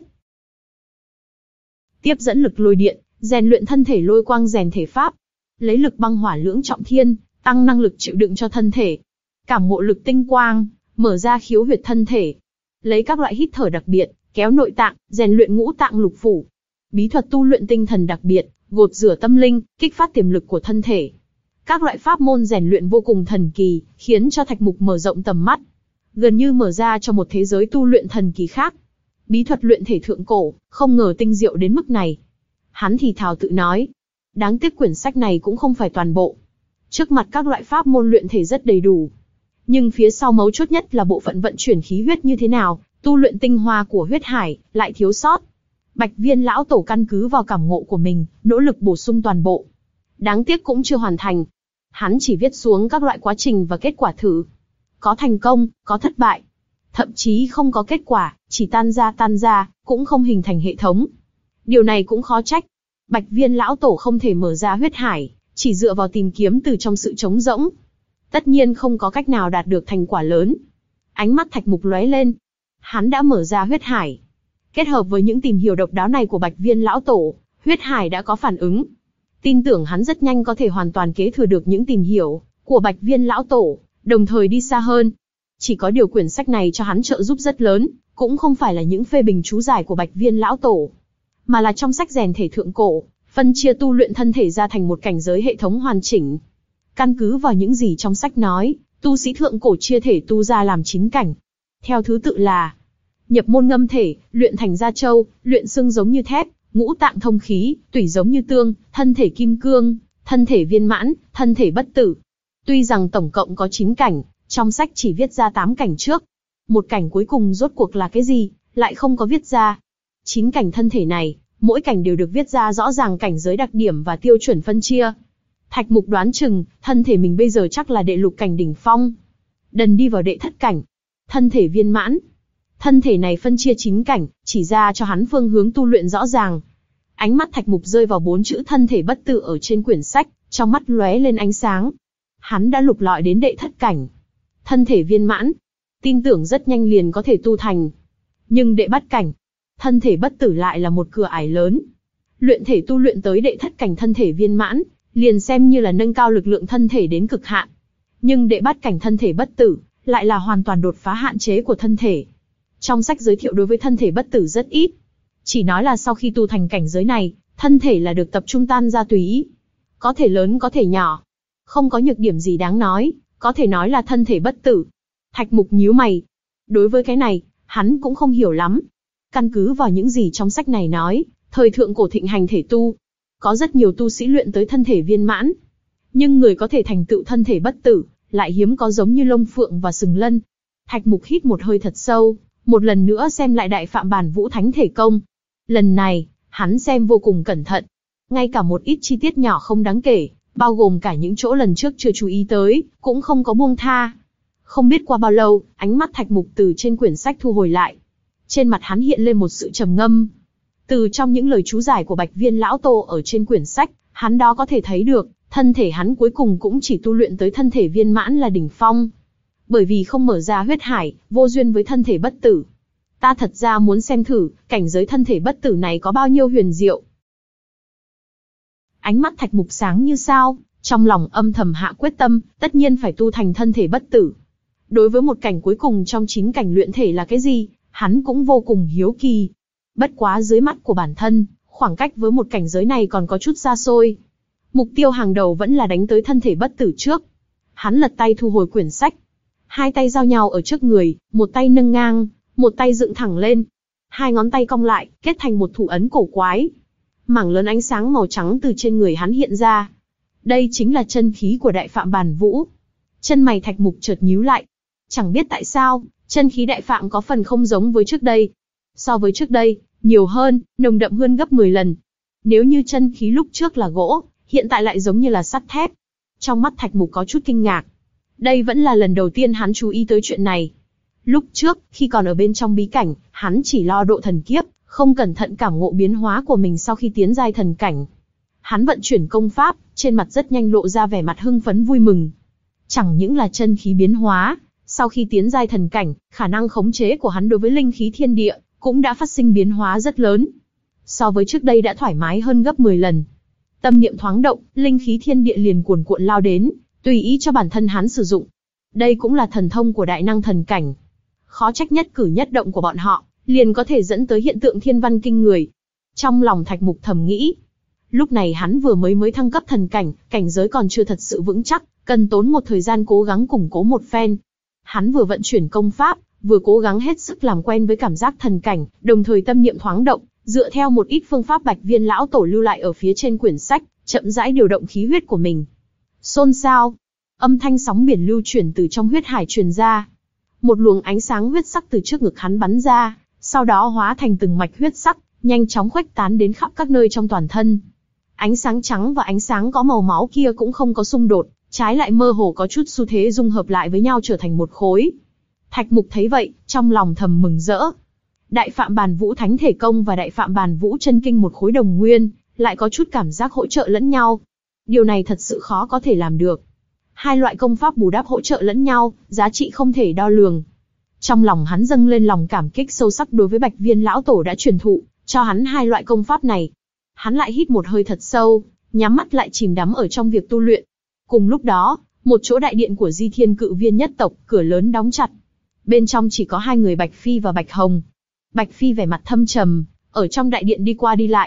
Tiếp dẫn lực lôi điện, rèn luyện thân thể lôi quang rèn thể pháp. Lấy lực băng hỏa lưỡng trọng thiên, tăng năng lực chịu đựng cho thân thể. Cảm ngộ lực tinh quang, mở ra khiếu huyệt thân thể. Lấy các loại hít thở đặc biệt, kéo nội tạng, rèn luyện ngũ tạng lục phủ. Bí thuật tu luyện tinh thần đặc biệt, gột rửa tâm linh, kích phát tiềm lực của thân thể. Các loại pháp môn rèn luyện vô cùng thần kỳ, khiến cho Thạch Mục mở rộng tầm mắt. Gần như mở ra cho một thế giới tu luyện thần kỳ khác. Bí thuật luyện thể thượng cổ, không ngờ tinh diệu đến mức này. Hắn thì thào tự nói. Đáng tiếc quyển sách này cũng không phải toàn bộ. Trước mặt các loại pháp môn luyện thể rất đầy đủ. Nhưng phía sau mấu chốt nhất là bộ phận vận chuyển khí huyết như thế nào, tu luyện tinh hoa của huyết hải, lại thiếu sót. Bạch Viên lão tổ căn cứ vào cảm ngộ của mình, nỗ lực bổ sung toàn bộ. Đáng tiếc cũng chưa hoàn thành. Hắn chỉ viết xuống các loại quá trình và kết quả thử. Có thành công, có thất bại. Thậm chí không có kết quả, chỉ tan ra tan ra, cũng không hình thành hệ thống. Điều này cũng khó trách. Bạch Viên lão tổ không thể mở ra huyết hải, chỉ dựa vào tìm kiếm từ trong sự trống rỗng. Tất nhiên không có cách nào đạt được thành quả lớn. Ánh mắt Thạch Mục lóe lên. Hắn đã mở ra huyết hải. Kết hợp với những tìm hiểu độc đáo này của Bạch Viên lão tổ, huyết hải đã có phản ứng. Tin tưởng hắn rất nhanh có thể hoàn toàn kế thừa được những tìm hiểu của Bạch Viên lão tổ, đồng thời đi xa hơn. Chỉ có điều quyển sách này cho hắn trợ giúp rất lớn, cũng không phải là những phê bình chú giải của Bạch Viên lão tổ, mà là trong sách rèn thể thượng cổ, phân chia tu luyện thân thể ra thành một cảnh giới hệ thống hoàn chỉnh. Căn cứ vào những gì trong sách nói, tu sĩ thượng cổ chia thể tu ra làm chín cảnh. Theo thứ tự là nhập môn ngâm thể, luyện thành da trâu, luyện xương giống như thép, ngũ tạng thông khí, tủy giống như tương, thân thể kim cương, thân thể viên mãn, thân thể bất tử. Tuy rằng tổng cộng có chín cảnh, trong sách chỉ viết ra tám cảnh trước. Một cảnh cuối cùng rốt cuộc là cái gì, lại không có viết ra. Chín cảnh thân thể này, mỗi cảnh đều được viết ra rõ ràng cảnh giới đặc điểm và tiêu chuẩn phân chia. Thạch Mục đoán chừng, thân thể mình bây giờ chắc là đệ lục cảnh đỉnh phong. Đần đi vào đệ thất cảnh. Thân thể viên mãn. Thân thể này phân chia chín cảnh, chỉ ra cho hắn phương hướng tu luyện rõ ràng. Ánh mắt Thạch Mục rơi vào bốn chữ thân thể bất tử ở trên quyển sách, trong mắt lóe lên ánh sáng. Hắn đã lục lọi đến đệ thất cảnh. Thân thể viên mãn. Tin tưởng rất nhanh liền có thể tu thành. Nhưng đệ bát cảnh, thân thể bất tử lại là một cửa ải lớn. Luyện thể tu luyện tới đệ thất cảnh thân thể viên mãn, liền xem như là nâng cao lực lượng thân thể đến cực hạn. Nhưng đệ bát cảnh thân thể bất tử, lại là hoàn toàn đột phá hạn chế của thân thể. Trong sách giới thiệu đối với thân thể bất tử rất ít. Chỉ nói là sau khi tu thành cảnh giới này, thân thể là được tập trung tan ra tùy ý. Có thể lớn có thể nhỏ. Không có nhược điểm gì đáng nói, có thể nói là thân thể bất tử. Thạch Mục nhíu mày. Đối với cái này, hắn cũng không hiểu lắm. Căn cứ vào những gì trong sách này nói, thời thượng cổ thịnh hành thể tu. Có rất nhiều tu sĩ luyện tới thân thể viên mãn. Nhưng người có thể thành tựu thân thể bất tử, lại hiếm có giống như Lông Phượng và Sừng Lân. Thạch Mục hít một hơi thật sâu, một lần nữa xem lại Đại Phạm Bản Vũ Thánh Thể Công. Lần này, hắn xem vô cùng cẩn thận. Ngay cả một ít chi tiết nhỏ không đáng kể, bao gồm cả những chỗ lần trước chưa chú ý tới, cũng không có buông tha. Không biết qua bao lâu, ánh mắt Thạch Mục từ trên quyển sách thu hồi lại. Trên mặt hắn hiện lên một sự trầm ngâm. Từ trong những lời chú giải của Bạch Viên lão tổ ở trên quyển sách, hắn đó có thể thấy được, thân thể hắn cuối cùng cũng chỉ tu luyện tới thân thể viên mãn là đỉnh phong. Bởi vì không mở ra huyết hải, vô duyên với thân thể bất tử. Ta thật ra muốn xem thử, cảnh giới thân thể bất tử này có bao nhiêu huyền diệu. Ánh mắt Thạch Mục sáng như sao, trong lòng âm thầm hạ quyết tâm, tất nhiên phải tu thành thân thể bất tử. Đối với một cảnh cuối cùng trong chín cảnh luyện thể là cái gì, hắn cũng vô cùng hiếu kỳ. Bất quá dưới mắt của bản thân, khoảng cách với một cảnh giới này còn có chút xa xôi. Mục tiêu hàng đầu vẫn là đánh tới thân thể bất tử trước. Hắn lật tay thu hồi quyển sách. Hai tay giao nhau ở trước người, một tay nâng ngang, một tay dựng thẳng lên. Hai ngón tay cong lại, kết thành một thủ ấn cổ quái. Mảng lớn ánh sáng màu trắng từ trên người hắn hiện ra. Đây chính là chân khí của Đại Phạm Bản Vũ. Chân mày Thạch Mục chợt nhíu lại. Chẳng biết tại sao, chân khí Đại Phạm có phần không giống với trước đây. So với trước đây, nhiều hơn, nồng đậm hơn gấp mười lần. Nếu như chân khí lúc trước là gỗ, hiện tại lại giống như là sắt thép. Trong mắt Thạch Mục có chút kinh ngạc. Đây vẫn là lần đầu tiên hắn chú ý tới chuyện này. Lúc trước, khi còn ở bên trong bí cảnh, hắn chỉ lo độ thần kiếp, không cẩn thận cảm ngộ biến hóa của mình sau khi tiến giai thần cảnh. Hắn vận chuyển công pháp, trên mặt rất nhanh lộ ra vẻ mặt hưng phấn vui mừng. Chẳng những là chân khí biến hóa, sau khi tiến giai thần cảnh, khả năng khống chế của hắn đối với linh khí thiên địa cũng đã phát sinh biến hóa rất lớn. So với trước đây đã thoải mái hơn gấp mười lần. Tâm niệm thoáng động, linh khí thiên địa liền cuồn cuộn lao đến, tùy ý cho bản thân hắn sử dụng. Đây cũng là thần thông của đại năng thần cảnh. Khó trách nhất cử nhất động của bọn họ, liền có thể dẫn tới hiện tượng thiên văn kinh người. Trong lòng Thạch Mục thầm nghĩ, lúc này hắn vừa mới mới thăng cấp thần cảnh, cảnh giới còn chưa thật sự vững chắc, cần tốn một thời gian cố gắng củng cố một phen. Hắn vừa vận chuyển công pháp, vừa cố gắng hết sức làm quen với cảm giác thần cảnh, đồng thời tâm niệm thoáng động, dựa theo một ít phương pháp Bạch Viên lão tổ lưu lại ở phía trên quyển sách, chậm rãi điều động khí huyết của mình. Xôn xao, âm thanh sóng biển lưu chuyển từ trong huyết hải truyền ra. Một luồng ánh sáng huyết sắc từ trước ngực hắn bắn ra, sau đó hóa thành từng mạch huyết sắc, nhanh chóng khuếch tán đến khắp các nơi trong toàn thân. Ánh sáng trắng và ánh sáng có màu máu kia cũng không có xung đột, trái lại mơ hồ có chút xu thế dung hợp lại với nhau trở thành một khối. Thạch Mục thấy vậy, trong lòng thầm mừng rỡ. Đại Phạm Bản Vũ Thánh Thể Công và Đại Phạm Bản Vũ Chân Kinh một khối đồng nguyên, lại có chút cảm giác hỗ trợ lẫn nhau. Điều này thật sự khó có thể làm được. Hai loại công pháp bù đắp hỗ trợ lẫn nhau, giá trị không thể đo lường. Trong lòng hắn dâng lên lòng cảm kích sâu sắc đối với Bạch Viên lão tổ đã truyền thụ cho hắn hai loại công pháp này. Hắn lại hít một hơi thật sâu, nhắm mắt lại chìm đắm ở trong việc tu luyện. Cùng lúc đó, một chỗ đại điện của Di Thiên Cự Viên nhất tộc, cửa lớn đóng chặt. Bên trong chỉ có hai người Bạch Phi và Bạch Hồng. Bạch Phi vẻ mặt thâm trầm, ở trong đại điện đi qua đi lại.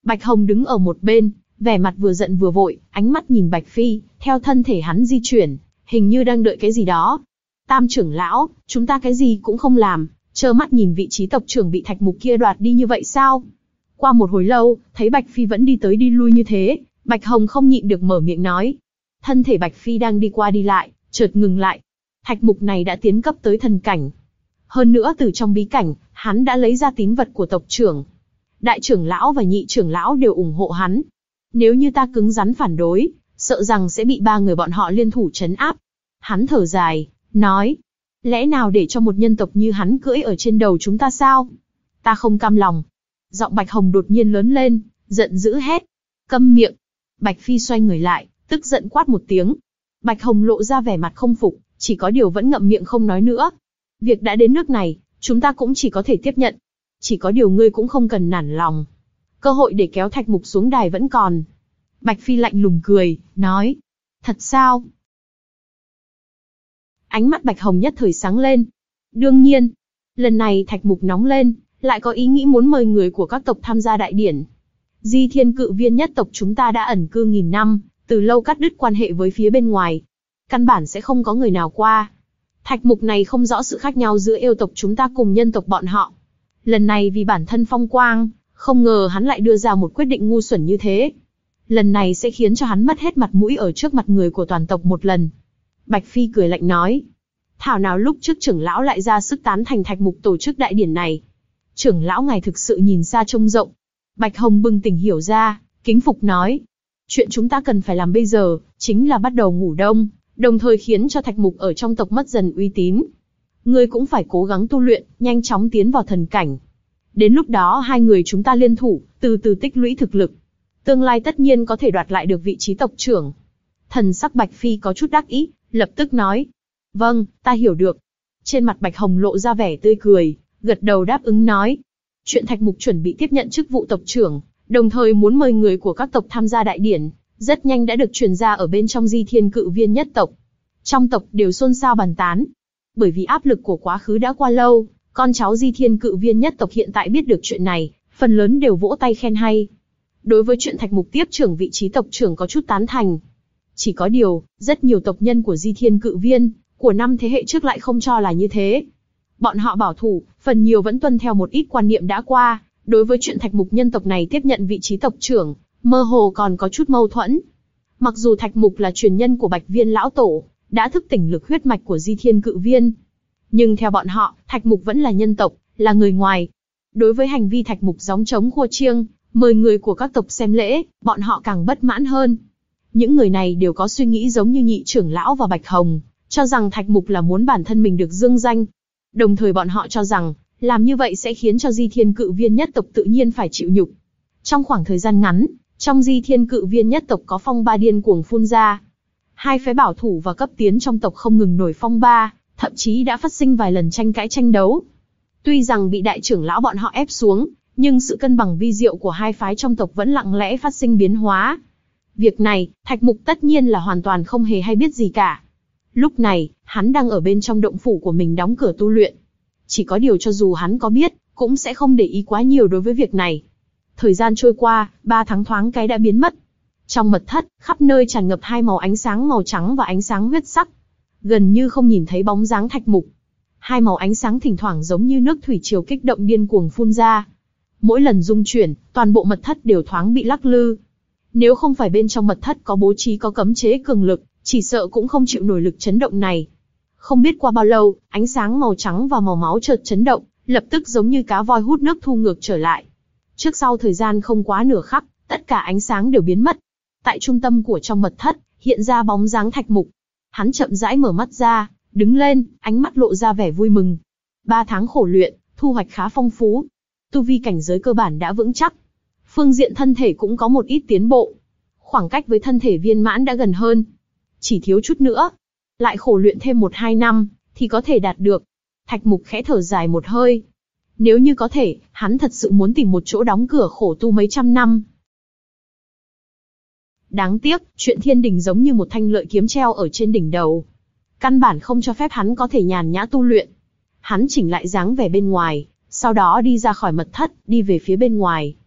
Bạch Hồng đứng ở một bên, vẻ mặt vừa giận vừa vội, ánh mắt nhìn Bạch Phi, theo thân thể hắn di chuyển, hình như đang đợi cái gì đó. Tam trưởng lão, chúng ta cái gì cũng không làm, trơ mắt nhìn vị trí tộc trưởng bị Thạch Mục kia đoạt đi như vậy sao? Qua một hồi lâu, thấy Bạch Phi vẫn đi tới đi lui như thế, Bạch Hồng không nhịn được mở miệng nói. Thân thể Bạch Phi đang đi qua đi lại, chợt ngừng lại. Thạch Mục này đã tiến cấp tới thần cảnh. Hơn nữa từ trong bí cảnh, hắn đã lấy ra tín vật của tộc trưởng. Đại trưởng lão và nhị trưởng lão đều ủng hộ hắn. Nếu như ta cứng rắn phản đối, sợ rằng sẽ bị ba người bọn họ liên thủ trấn áp. Hắn thở dài, nói, lẽ nào để cho một nhân tộc như hắn cưỡi ở trên đầu chúng ta sao? Ta không cam lòng. Giọng Bạch Hồng đột nhiên lớn lên, giận dữ hét. Câm miệng. Bạch Phi xoay người lại, tức giận quát một tiếng. Bạch Hồng lộ ra vẻ mặt không phục, chỉ có điều vẫn ngậm miệng không nói nữa. Việc đã đến nước này, chúng ta cũng chỉ có thể tiếp nhận. Chỉ có điều ngươi cũng không cần nản lòng. Cơ hội để kéo Thạch Mục xuống đài vẫn còn. Bạch Phi lạnh lùng cười, nói. Thật sao? Ánh mắt Bạch Hồng nhất thời sáng lên. Đương nhiên, lần này Thạch Mục nóng lên, lại có ý nghĩ muốn mời người của các tộc tham gia đại điển. Di Thiên Cự Viên nhất tộc chúng ta đã ẩn cư nghìn năm, từ lâu cắt đứt quan hệ với phía bên ngoài. Căn bản sẽ không có người nào qua. Thạch Mục này không rõ sự khác nhau giữa yêu tộc chúng ta cùng nhân tộc bọn họ. Lần này vì bản thân phong quang, không ngờ hắn lại đưa ra một quyết định ngu xuẩn như thế. Lần này sẽ khiến cho hắn mất hết mặt mũi ở trước mặt người của toàn tộc một lần. Bạch Phi cười lạnh nói. Thảo nào lúc trước trưởng lão lại ra sức tán thành Thạch Mục tổ chức đại điển này. Trưởng lão ngài thực sự nhìn xa trông rộng. Bạch Hồng bừng tỉnh hiểu ra, kính phục nói. Chuyện chúng ta cần phải làm bây giờ, chính là bắt đầu ngủ đông, đồng thời khiến cho Thạch Mục ở trong tộc mất dần uy tín. Ngươi cũng phải cố gắng tu luyện, nhanh chóng tiến vào thần cảnh. Đến lúc đó hai người chúng ta liên thủ, từ từ tích lũy thực lực. Tương lai tất nhiên có thể đoạt lại được vị trí tộc trưởng. Thần sắc Bạch Phi có chút đắc ý, lập tức nói. Vâng, ta hiểu được. Trên mặt Bạch Hồng lộ ra vẻ tươi cười, gật đầu đáp ứng nói. Chuyện Thạch Mục chuẩn bị tiếp nhận chức vụ tộc trưởng, đồng thời muốn mời người của các tộc tham gia đại điển, rất nhanh đã được truyền ra ở bên trong Di Thiên Cự Viên nhất tộc. Trong tộc đều xôn xao bàn tán. Bởi vì áp lực của quá khứ đã qua lâu, con cháu Di Thiên Cự Viên nhất tộc hiện tại biết được chuyện này, phần lớn đều vỗ tay khen hay. Đối với chuyện Thạch Mục tiếp trưởng vị trí tộc trưởng có chút tán thành. Chỉ có điều, rất nhiều tộc nhân của Di Thiên Cự Viên, của năm thế hệ trước lại không cho là như thế. Bọn họ bảo thủ, phần nhiều vẫn tuân theo một ít quan niệm đã qua, đối với chuyện Thạch Mục nhân tộc này tiếp nhận vị trí tộc trưởng, mơ hồ còn có chút mâu thuẫn. Mặc dù Thạch Mục là truyền nhân của Bạch Viên lão tổ, đã thức tỉnh lực huyết mạch của Di Thiên Cự Viên, nhưng theo bọn họ, Thạch Mục vẫn là nhân tộc, là người ngoài. Đối với hành vi Thạch Mục gióng trống khua chiêng, mời người của các tộc xem lễ, bọn họ càng bất mãn hơn. Những người này đều có suy nghĩ giống như nhị trưởng lão và Bạch Hồng, cho rằng Thạch Mục là muốn bản thân mình được dương danh. Đồng thời bọn họ cho rằng, làm như vậy sẽ khiến cho Di Thiên Cự Viên nhất tộc tự nhiên phải chịu nhục. Trong khoảng thời gian ngắn, trong Di Thiên Cự Viên nhất tộc có phong ba điên cuồng phun ra. Hai phái bảo thủ và cấp tiến trong tộc không ngừng nổi phong ba, thậm chí đã phát sinh vài lần tranh cãi tranh đấu. Tuy rằng bị đại trưởng lão bọn họ ép xuống, nhưng sự cân bằng vi diệu của hai phái trong tộc vẫn lặng lẽ phát sinh biến hóa. Việc này, Thạch Mục tất nhiên là hoàn toàn không hề hay biết gì cả. Lúc này, hắn đang ở bên trong động phủ của mình đóng cửa tu luyện. Chỉ có điều cho dù hắn có biết, cũng sẽ không để ý quá nhiều đối với việc này. Thời gian trôi qua, ba tháng thoáng cái đã biến mất. Trong mật thất, khắp nơi tràn ngập hai màu ánh sáng màu trắng và ánh sáng huyết sắc. Gần như không nhìn thấy bóng dáng Thạch Mục. Hai màu ánh sáng thỉnh thoảng giống như nước thủy triều kích động điên cuồng phun ra. Mỗi lần rung chuyển, toàn bộ mật thất đều thoáng bị lắc lư. Nếu không phải bên trong mật thất có bố trí có cấm chế cường lực, chỉ sợ cũng không chịu nổi lực chấn động này. Không biết qua bao lâu, ánh sáng màu trắng và màu máu chợt chấn động, lập tức giống như cá voi hút nước thu ngược trở lại. Trước sau thời gian không quá nửa khắc, tất cả ánh sáng đều biến mất. Tại trung tâm của trong mật thất, hiện ra bóng dáng Thạch Mục. Hắn chậm rãi mở mắt ra, đứng lên, ánh mắt lộ ra vẻ vui mừng. Ba tháng khổ luyện, thu hoạch khá phong phú. Tu vi cảnh giới cơ bản đã vững chắc. Phương diện thân thể cũng có một ít tiến bộ. Khoảng cách với thân thể viên mãn đã gần hơn. Chỉ thiếu chút nữa. Lại khổ luyện thêm một hai năm, thì có thể đạt được. Thạch Mục khẽ thở dài một hơi. Nếu như có thể, hắn thật sự muốn tìm một chỗ đóng cửa khổ tu mấy trăm năm. Đáng tiếc, chuyện thiên đình giống như một thanh lợi kiếm treo ở trên đỉnh đầu. Căn bản không cho phép hắn có thể nhàn nhã tu luyện. Hắn chỉnh lại dáng vẻ bên ngoài, sau đó đi ra khỏi mật thất, đi về phía bên ngoài.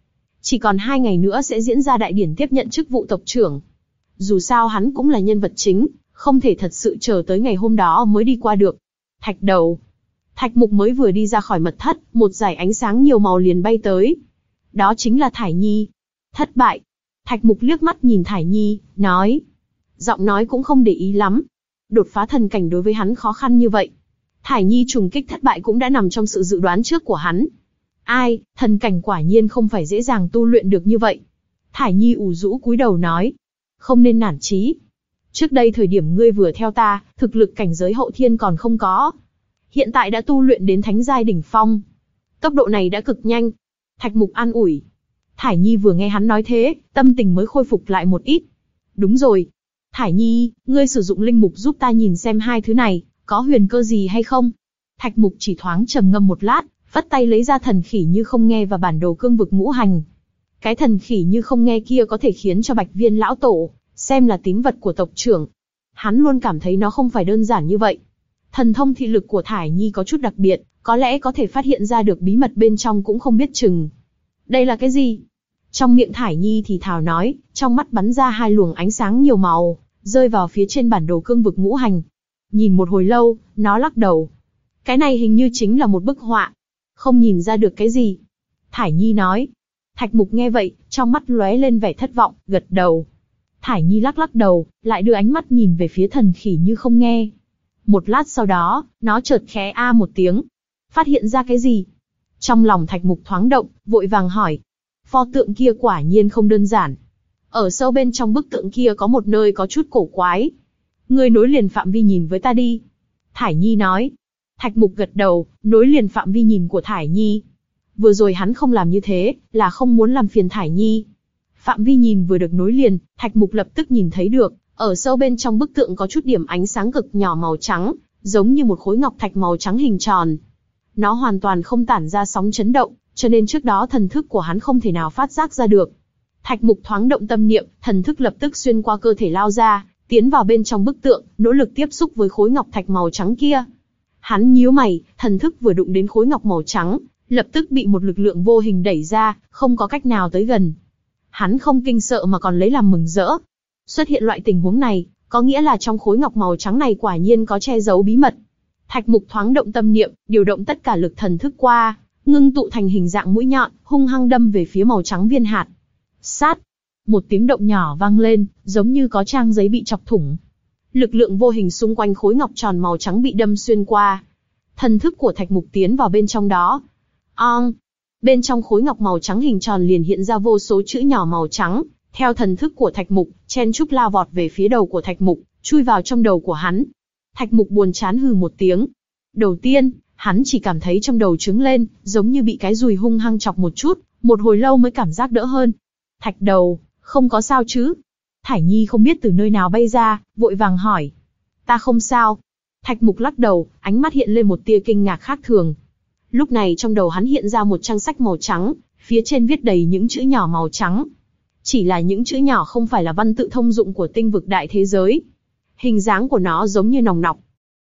Chỉ còn hai ngày nữa sẽ diễn ra đại điển tiếp nhận chức vụ tộc trưởng. Dù sao hắn cũng là nhân vật chính, không thể thật sự chờ tới ngày hôm đó mới đi qua được. Thạch đầu. Thạch Mục mới vừa đi ra khỏi mật thất, một dải ánh sáng nhiều màu liền bay tới. Đó chính là Thải Nhi. Thất bại. Thạch Mục liếc mắt nhìn Thải Nhi, nói. Giọng nói cũng không để ý lắm. Đột phá thần cảnh đối với hắn khó khăn như vậy. Thải Nhi trùng kích thất bại cũng đã nằm trong sự dự đoán trước của hắn. Ai, thần cảnh quả nhiên không phải dễ dàng tu luyện được như vậy. Thải Nhi ủ rũ cúi đầu nói. Không nên nản chí. Trước đây thời điểm ngươi vừa theo ta, thực lực cảnh giới hậu thiên còn không có. Hiện tại đã tu luyện đến thánh giai đỉnh phong. Tốc độ này đã cực nhanh. Thạch Mục an ủi. Thải Nhi vừa nghe hắn nói thế, tâm tình mới khôi phục lại một ít. Đúng rồi. Thải Nhi, ngươi sử dụng linh mục giúp ta nhìn xem hai thứ này, có huyền cơ gì hay không? Thạch Mục chỉ thoáng trầm ngâm một lát, vắt tay lấy ra thần khỉ như không nghe và bản đồ cương vực ngũ hành. Cái thần khỉ như không nghe kia có thể khiến cho Bạch Viên lão tổ xem là tín vật của tộc trưởng. Hắn luôn cảm thấy nó không phải đơn giản như vậy. Thần thông thị lực của Thải Nhi có chút đặc biệt, có lẽ có thể phát hiện ra được bí mật bên trong cũng không biết chừng. Đây là cái gì? Trong miệng Thải Nhi thì thào nói, trong mắt bắn ra hai luồng ánh sáng nhiều màu, rơi vào phía trên bản đồ cương vực ngũ hành. Nhìn một hồi lâu, nó lắc đầu. Cái này hình như chính là một bức họa. Không nhìn ra được cái gì. Thải Nhi nói. Thạch Mục nghe vậy, trong mắt lóe lên vẻ thất vọng, gật đầu. Thải Nhi lắc lắc đầu, lại đưa ánh mắt nhìn về phía thần khỉ như không nghe. Một lát sau đó, nó chợt khẽ a một tiếng. Phát hiện ra cái gì? Trong lòng Thạch Mục thoáng động, vội vàng hỏi. Pho tượng kia quả nhiên không đơn giản. Ở sâu bên trong bức tượng kia có một nơi có chút cổ quái. Ngươi nối liền phạm vi nhìn với ta đi. Thải Nhi nói. Thạch Mục gật đầu, nối liền phạm vi nhìn của Thải Nhi. Vừa rồi hắn không làm như thế, là không muốn làm phiền Thải Nhi. Phạm vi nhìn vừa được nối liền, Thạch Mục lập tức nhìn thấy được, ở sâu bên trong bức tượng có chút điểm ánh sáng cực nhỏ màu trắng, giống như một khối ngọc thạch màu trắng hình tròn. Nó hoàn toàn không tản ra sóng chấn động, cho nên trước đó thần thức của hắn không thể nào phát giác ra được. Thạch Mục thoáng động tâm niệm, thần thức lập tức xuyên qua cơ thể lao ra, tiến vào bên trong bức tượng, nỗ lực tiếp xúc với khối ngọc thạch màu trắng kia. Hắn nhíu mày, thần thức vừa đụng đến khối ngọc màu trắng, lập tức bị một lực lượng vô hình đẩy ra, không có cách nào tới gần. Hắn không kinh sợ mà còn lấy làm mừng rỡ. Xuất hiện loại tình huống này, có nghĩa là trong khối ngọc màu trắng này quả nhiên có che giấu bí mật. Thạch Mục thoáng động tâm niệm, điều động tất cả lực thần thức qua, ngưng tụ thành hình dạng mũi nhọn, hung hăng đâm về phía màu trắng viên hạt. Sát! Một tiếng động nhỏ vang lên, giống như có trang giấy bị chọc thủng. Lực lượng vô hình xung quanh khối ngọc tròn màu trắng bị đâm xuyên qua. Thần thức của Thạch Mục tiến vào bên trong đó. Ong! Bên trong khối ngọc màu trắng hình tròn liền hiện ra vô số chữ nhỏ màu trắng, theo thần thức của Thạch Mục, chen chúc lao vọt về phía đầu của Thạch Mục, chui vào trong đầu của hắn. Thạch Mục buồn chán hừ một tiếng. Đầu tiên, hắn chỉ cảm thấy trong đầu trứng lên, giống như bị cái dùi hung hăng chọc một chút, một hồi lâu mới cảm giác đỡ hơn. Thạch đầu, không có sao chứ? Thải Nhi không biết từ nơi nào bay ra, vội vàng hỏi. Ta không sao. Thạch Mục lắc đầu, ánh mắt hiện lên một tia kinh ngạc khác thường. Lúc này trong đầu hắn hiện ra một trang sách màu trắng, phía trên viết đầy những chữ nhỏ màu trắng. Chỉ là những chữ nhỏ không phải là văn tự thông dụng của tinh vực đại thế giới. Hình dáng của nó giống như nòng nọc.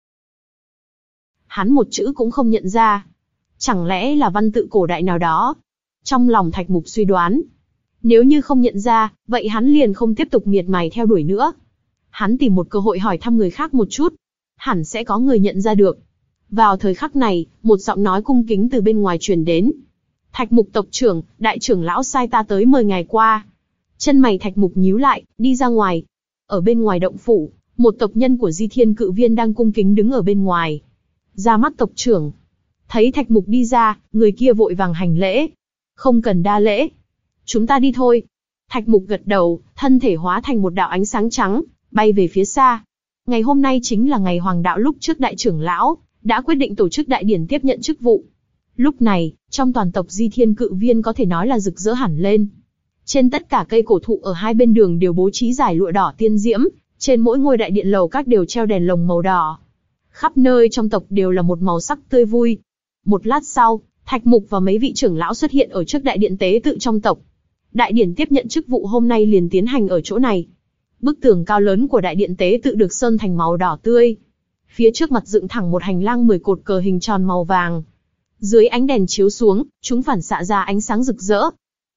Hắn một chữ cũng không nhận ra. Chẳng lẽ là văn tự cổ đại nào đó? Trong lòng Thạch Mục suy đoán. Nếu như không nhận ra, vậy hắn liền không tiếp tục miệt mài theo đuổi nữa. Hắn tìm một cơ hội hỏi thăm người khác một chút. Hẳn sẽ có người nhận ra được. Vào thời khắc này, một giọng nói cung kính từ bên ngoài truyền đến. Thạch Mục tộc trưởng, đại trưởng lão sai ta tới mời ngài qua. Chân mày Thạch Mục nhíu lại, đi ra ngoài. Ở bên ngoài động phủ, một tộc nhân của Di Thiên Cự Viên đang cung kính đứng ở bên ngoài. Ra mắt tộc trưởng. Thấy Thạch Mục đi ra, người kia vội vàng hành lễ. Không cần đa lễ. Chúng ta đi thôi. Thạch Mục gật đầu, thân thể hóa thành một đạo ánh sáng trắng, bay về phía xa. Ngày hôm nay chính là ngày hoàng đạo lúc trước đại trưởng lão đã quyết định tổ chức đại điển tiếp nhận chức vụ. Lúc này, trong toàn tộc Di Thiên Cự Viên có thể nói là rực rỡ hẳn lên. Trên tất cả cây cổ thụ ở hai bên đường đều bố trí dải lụa đỏ tiên diễm, trên mỗi ngôi đại điện lầu các đều treo đèn lồng màu đỏ. Khắp nơi trong tộc đều là một màu sắc tươi vui. Một lát sau, Thạch Mục và mấy vị trưởng lão xuất hiện ở trước đại điện tế tự trong tộc. Đại điển tiếp nhận chức vụ hôm nay liền tiến hành ở chỗ này. Bức tường cao lớn của đại điện tế tự được sơn thành màu đỏ tươi. Phía trước mặt dựng thẳng một hành lang mười cột cờ hình tròn màu vàng. Dưới ánh đèn chiếu xuống, chúng phản xạ ra ánh sáng rực rỡ.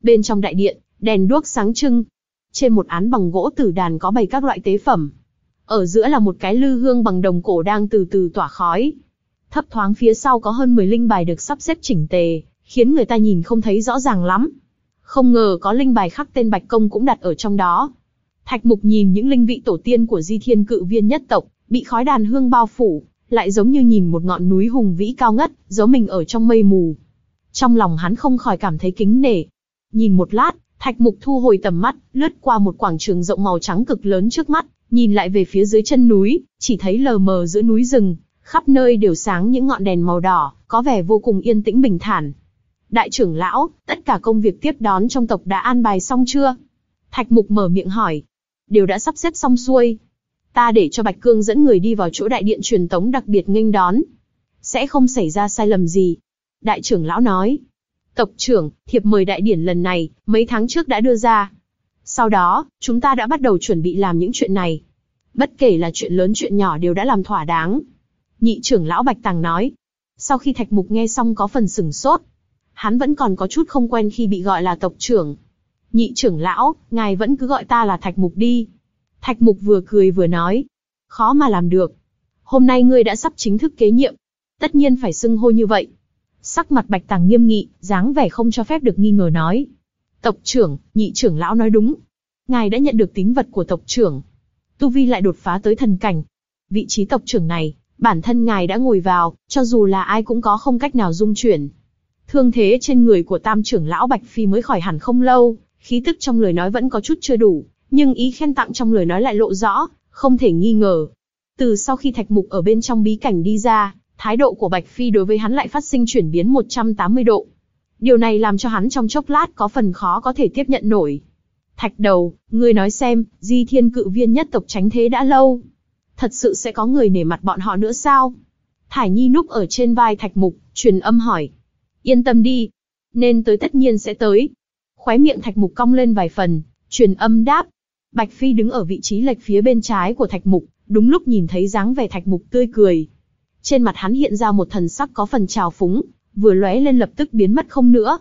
Bên trong đại điện, đèn đuốc sáng trưng. Trên một án bằng gỗ tử đàn có bày các loại tế phẩm. Ở giữa là một cái lư hương bằng đồng cổ đang từ từ tỏa khói. Thấp thoáng phía sau có hơn mười linh bài được sắp xếp chỉnh tề, khiến người ta nhìn không thấy rõ ràng lắm. Không ngờ có linh bài khắc tên Bạch Công cũng đặt ở trong đó. Thạch Mục nhìn những linh vị tổ tiên của Di Thiên Cự Viên nhất tộc, bị khói đàn hương bao phủ, lại giống như nhìn một ngọn núi hùng vĩ cao ngất, giấu mình ở trong mây mù. Trong lòng hắn không khỏi cảm thấy kính nể. Nhìn một lát, Thạch Mục thu hồi tầm mắt, lướt qua một quảng trường rộng màu trắng cực lớn trước mắt, nhìn lại về phía dưới chân núi, chỉ thấy lờ mờ giữa núi rừng, khắp nơi đều sáng những ngọn đèn màu đỏ, có vẻ vô cùng yên tĩnh bình thản. Đại trưởng lão, tất cả công việc tiếp đón trong tộc đã an bài xong chưa? Thạch Mục mở miệng hỏi. Đều đã sắp xếp xong xuôi. Ta để cho Bạch Cương dẫn người đi vào chỗ đại điện truyền tống đặc biệt nghênh đón. Sẽ không xảy ra sai lầm gì. Đại trưởng lão nói. Tộc trưởng, thiệp mời đại điển lần này, mấy tháng trước đã đưa ra. Sau đó, chúng ta đã bắt đầu chuẩn bị làm những chuyện này. Bất kể là chuyện lớn chuyện nhỏ đều đã làm thỏa đáng. Nhị trưởng lão Bạch Tàng nói. Sau khi Thạch Mục nghe xong có phần sửng sốt. Hắn vẫn còn có chút không quen khi bị gọi là tộc trưởng. Nhị trưởng lão, ngài vẫn cứ gọi ta là Thạch Mục đi. Thạch Mục vừa cười vừa nói. Khó mà làm được. Hôm nay ngươi đã sắp chính thức kế nhiệm. Tất nhiên phải xưng hô như vậy. Sắc mặt Bạch Tàng nghiêm nghị, dáng vẻ không cho phép được nghi ngờ nói. Tộc trưởng, nhị trưởng lão nói đúng. Ngài đã nhận được tín vật của tộc trưởng. Tu vi lại đột phá tới thần cảnh. Vị trí tộc trưởng này, bản thân ngài đã ngồi vào, cho dù là ai cũng có không cách nào dung chuyển. Thương thế trên người của tam trưởng lão Bạch Phi mới khỏi hẳn không lâu, khí tức trong lời nói vẫn có chút chưa đủ, nhưng ý khen tặng trong lời nói lại lộ rõ, không thể nghi ngờ. Từ sau khi Thạch Mục ở bên trong bí cảnh đi ra, thái độ của Bạch Phi đối với hắn lại phát sinh chuyển biến một trăm tám mươi độ. Điều này làm cho hắn trong chốc lát có phần khó có thể tiếp nhận nổi. Thạch Đầu, ngươi nói xem, Di Thiên Cự Viên nhất tộc tránh thế đã lâu. Thật sự sẽ có người nể mặt bọn họ nữa sao? Thải Nhi núp ở trên vai Thạch Mục, truyền âm hỏi. Yên tâm đi. Nên tới tất nhiên sẽ tới. Khóe miệng Thạch Mục cong lên vài phần, truyền âm đáp. Bạch Phi đứng ở vị trí lệch phía bên trái của Thạch Mục, đúng lúc nhìn thấy dáng vẻ Thạch Mục tươi cười. Trên mặt hắn hiện ra một thần sắc có phần trào phúng, vừa lóe lên lập tức biến mất không nữa.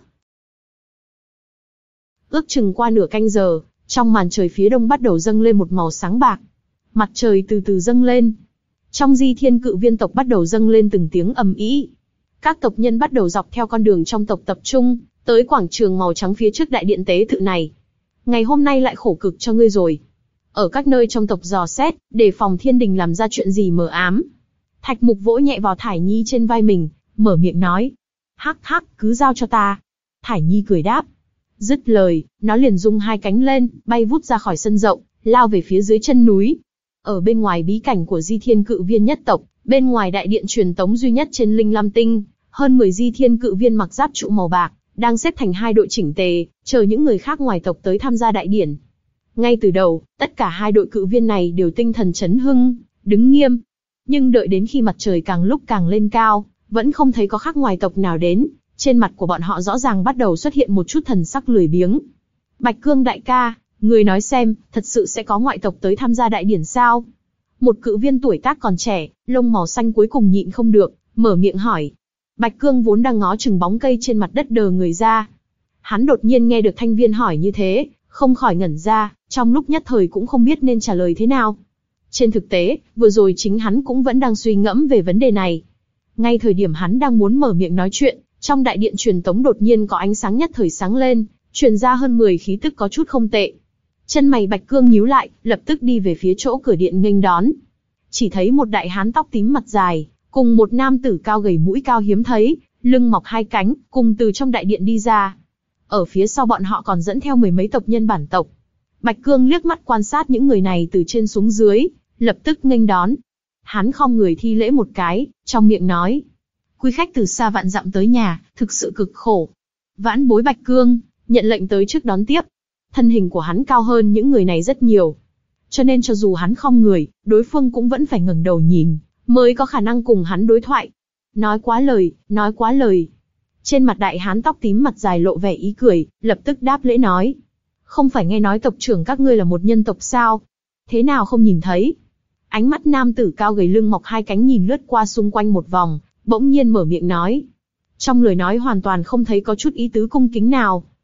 Ước chừng qua nửa canh giờ, trong màn trời phía đông bắt đầu dâng lên một màu sáng bạc. Mặt trời từ từ dâng lên. Trong Di Thiên Cự Viên tộc bắt đầu dâng lên từng tiếng ầm ĩ. Các tộc nhân bắt đầu dọc theo con đường trong tộc tập trung, tới quảng trường màu trắng phía trước đại điện tế tự này. Ngày hôm nay lại khổ cực cho ngươi rồi. Ở các nơi trong tộc dò xét, đề phòng thiên đình làm ra chuyện gì mờ ám. Thạch Mục vỗ nhẹ vào Thải Nhi trên vai mình, mở miệng nói. Hắc hắc, cứ giao cho ta. Thải Nhi cười đáp. Dứt lời, nó liền rung hai cánh lên, bay vút ra khỏi sân rộng, lao về phía dưới chân núi. Ở bên ngoài bí cảnh của Di Thiên Cự Viên nhất tộc, bên ngoài đại điện truyền tống duy nhất trên Linh Lam Tinh, hơn mười Di Thiên Cự Viên mặc giáp trụ màu bạc, đang xếp thành hai đội chỉnh tề, chờ những người khác ngoài tộc tới tham gia đại điển. Ngay từ đầu, tất cả hai đội cự viên này đều tinh thần chấn hưng, đứng nghiêm. Nhưng đợi đến khi mặt trời càng lúc càng lên cao, vẫn không thấy có khác ngoài tộc nào đến, trên mặt của bọn họ rõ ràng bắt đầu xuất hiện một chút thần sắc lười biếng. Bạch Cương đại ca, người nói xem, thật sự sẽ có ngoại tộc tới tham gia đại điển sao? Một cự viên tuổi tác còn trẻ, lông màu xanh cuối cùng nhịn không được, mở miệng hỏi. Bạch Cương vốn đang ngó chừng bóng cây trên mặt đất đờ người ra. Hắn đột nhiên nghe được thanh viên hỏi như thế, không khỏi ngẩn ra, trong lúc nhất thời cũng không biết nên trả lời thế nào. Trên thực tế, vừa rồi chính hắn cũng vẫn đang suy ngẫm về vấn đề này. Ngay thời điểm hắn đang muốn mở miệng nói chuyện, trong đại điện truyền tống đột nhiên có ánh sáng nhất thời sáng lên, truyền ra hơn mười khí tức có chút không tệ. Chân mày Bạch Cương nhíu lại, lập tức đi về phía chỗ cửa điện nghênh đón. Chỉ thấy một đại hán tóc tím mặt dài, cùng một nam tử cao gầy mũi cao hiếm thấy, lưng mọc hai cánh, cùng từ trong đại điện đi ra. Ở phía sau bọn họ còn dẫn theo mười mấy tộc nhân bản tộc. Bạch Cương liếc mắt quan sát những người này từ trên xuống dưới, lập tức nghênh đón. Hắn khom người thi lễ một cái, trong miệng nói. Quý khách từ xa vạn dặm tới nhà, thực sự cực khổ. Vãn bối Bạch Cương, nhận lệnh tới trước đón tiếp. Thân hình của hắn cao hơn những người này rất nhiều. Cho nên cho dù hắn khom người, đối phương cũng vẫn phải ngẩng đầu nhìn, mới có khả năng cùng hắn đối thoại. Nói quá lời, nói quá lời. Trên mặt đại hán tóc tím mặt dài lộ vẻ ý cười, lập tức đáp lễ nói. Không phải nghe nói tộc trưởng các ngươi là một nhân tộc sao? Thế nào không nhìn thấy? Ánh mắt nam tử cao gầy lưng mọc hai cánh nhìn lướt qua xung quanh một vòng, bỗng nhiên mở miệng nói. Trong lời nói hoàn toàn không thấy có chút ý tứ cung kính nào.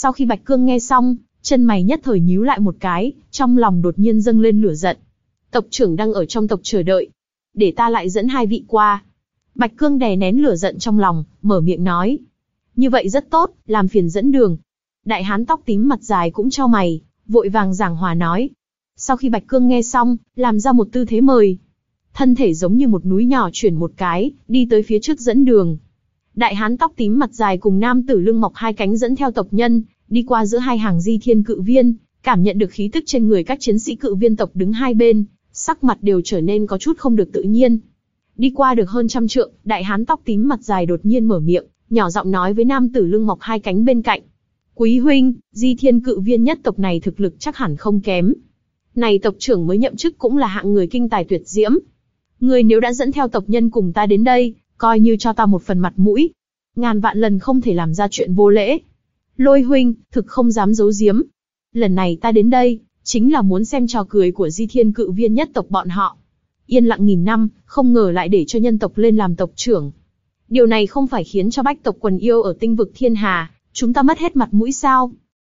Sau khi Bạch Cương nghe xong, chân mày nhất thời nhíu lại một cái, trong lòng đột nhiên dâng lên lửa giận. Tộc trưởng đang ở trong tộc chờ đợi, để ta lại dẫn hai vị qua. Bạch Cương đè nén lửa giận trong lòng, mở miệng nói. Như vậy rất tốt, làm phiền dẫn đường. Đại hán tóc tím mặt dài cũng chau mày, vội vàng giảng hòa nói. Sau khi Bạch Cương nghe xong, làm ra một tư thế mời. Thân thể giống như một núi nhỏ chuyển một cái, đi tới phía trước dẫn đường. Đại hán tóc tím mặt dài cùng nam tử lưng mọc hai cánh dẫn theo tộc nhân, đi qua giữa hai hàng di thiên cự viên, cảm nhận được khí tức trên người các chiến sĩ cự viên tộc đứng hai bên, sắc mặt đều trở nên có chút không được tự nhiên. Đi qua được hơn trăm trượng, đại hán tóc tím mặt dài đột nhiên mở miệng, nhỏ giọng nói với nam tử lưng mọc hai cánh bên cạnh. Quý huynh, di thiên cự viên nhất tộc này thực lực chắc hẳn không kém. Này tộc trưởng mới nhậm chức cũng là hạng người kinh tài tuyệt diễm. Người nếu đã dẫn theo tộc nhân cùng ta đến đây, coi như cho ta một phần mặt mũi. Ngàn vạn lần không thể làm ra chuyện vô lễ. Lôi huynh, thực không dám giấu giếm. Lần này ta đến đây, chính là muốn xem trò cười của di thiên cự viên nhất tộc bọn họ. Yên lặng nghìn năm, không ngờ lại để cho nhân tộc lên làm tộc trưởng. Điều này không phải khiến cho bách tộc quần yêu ở tinh vực thiên hà, chúng ta mất hết mặt mũi sao?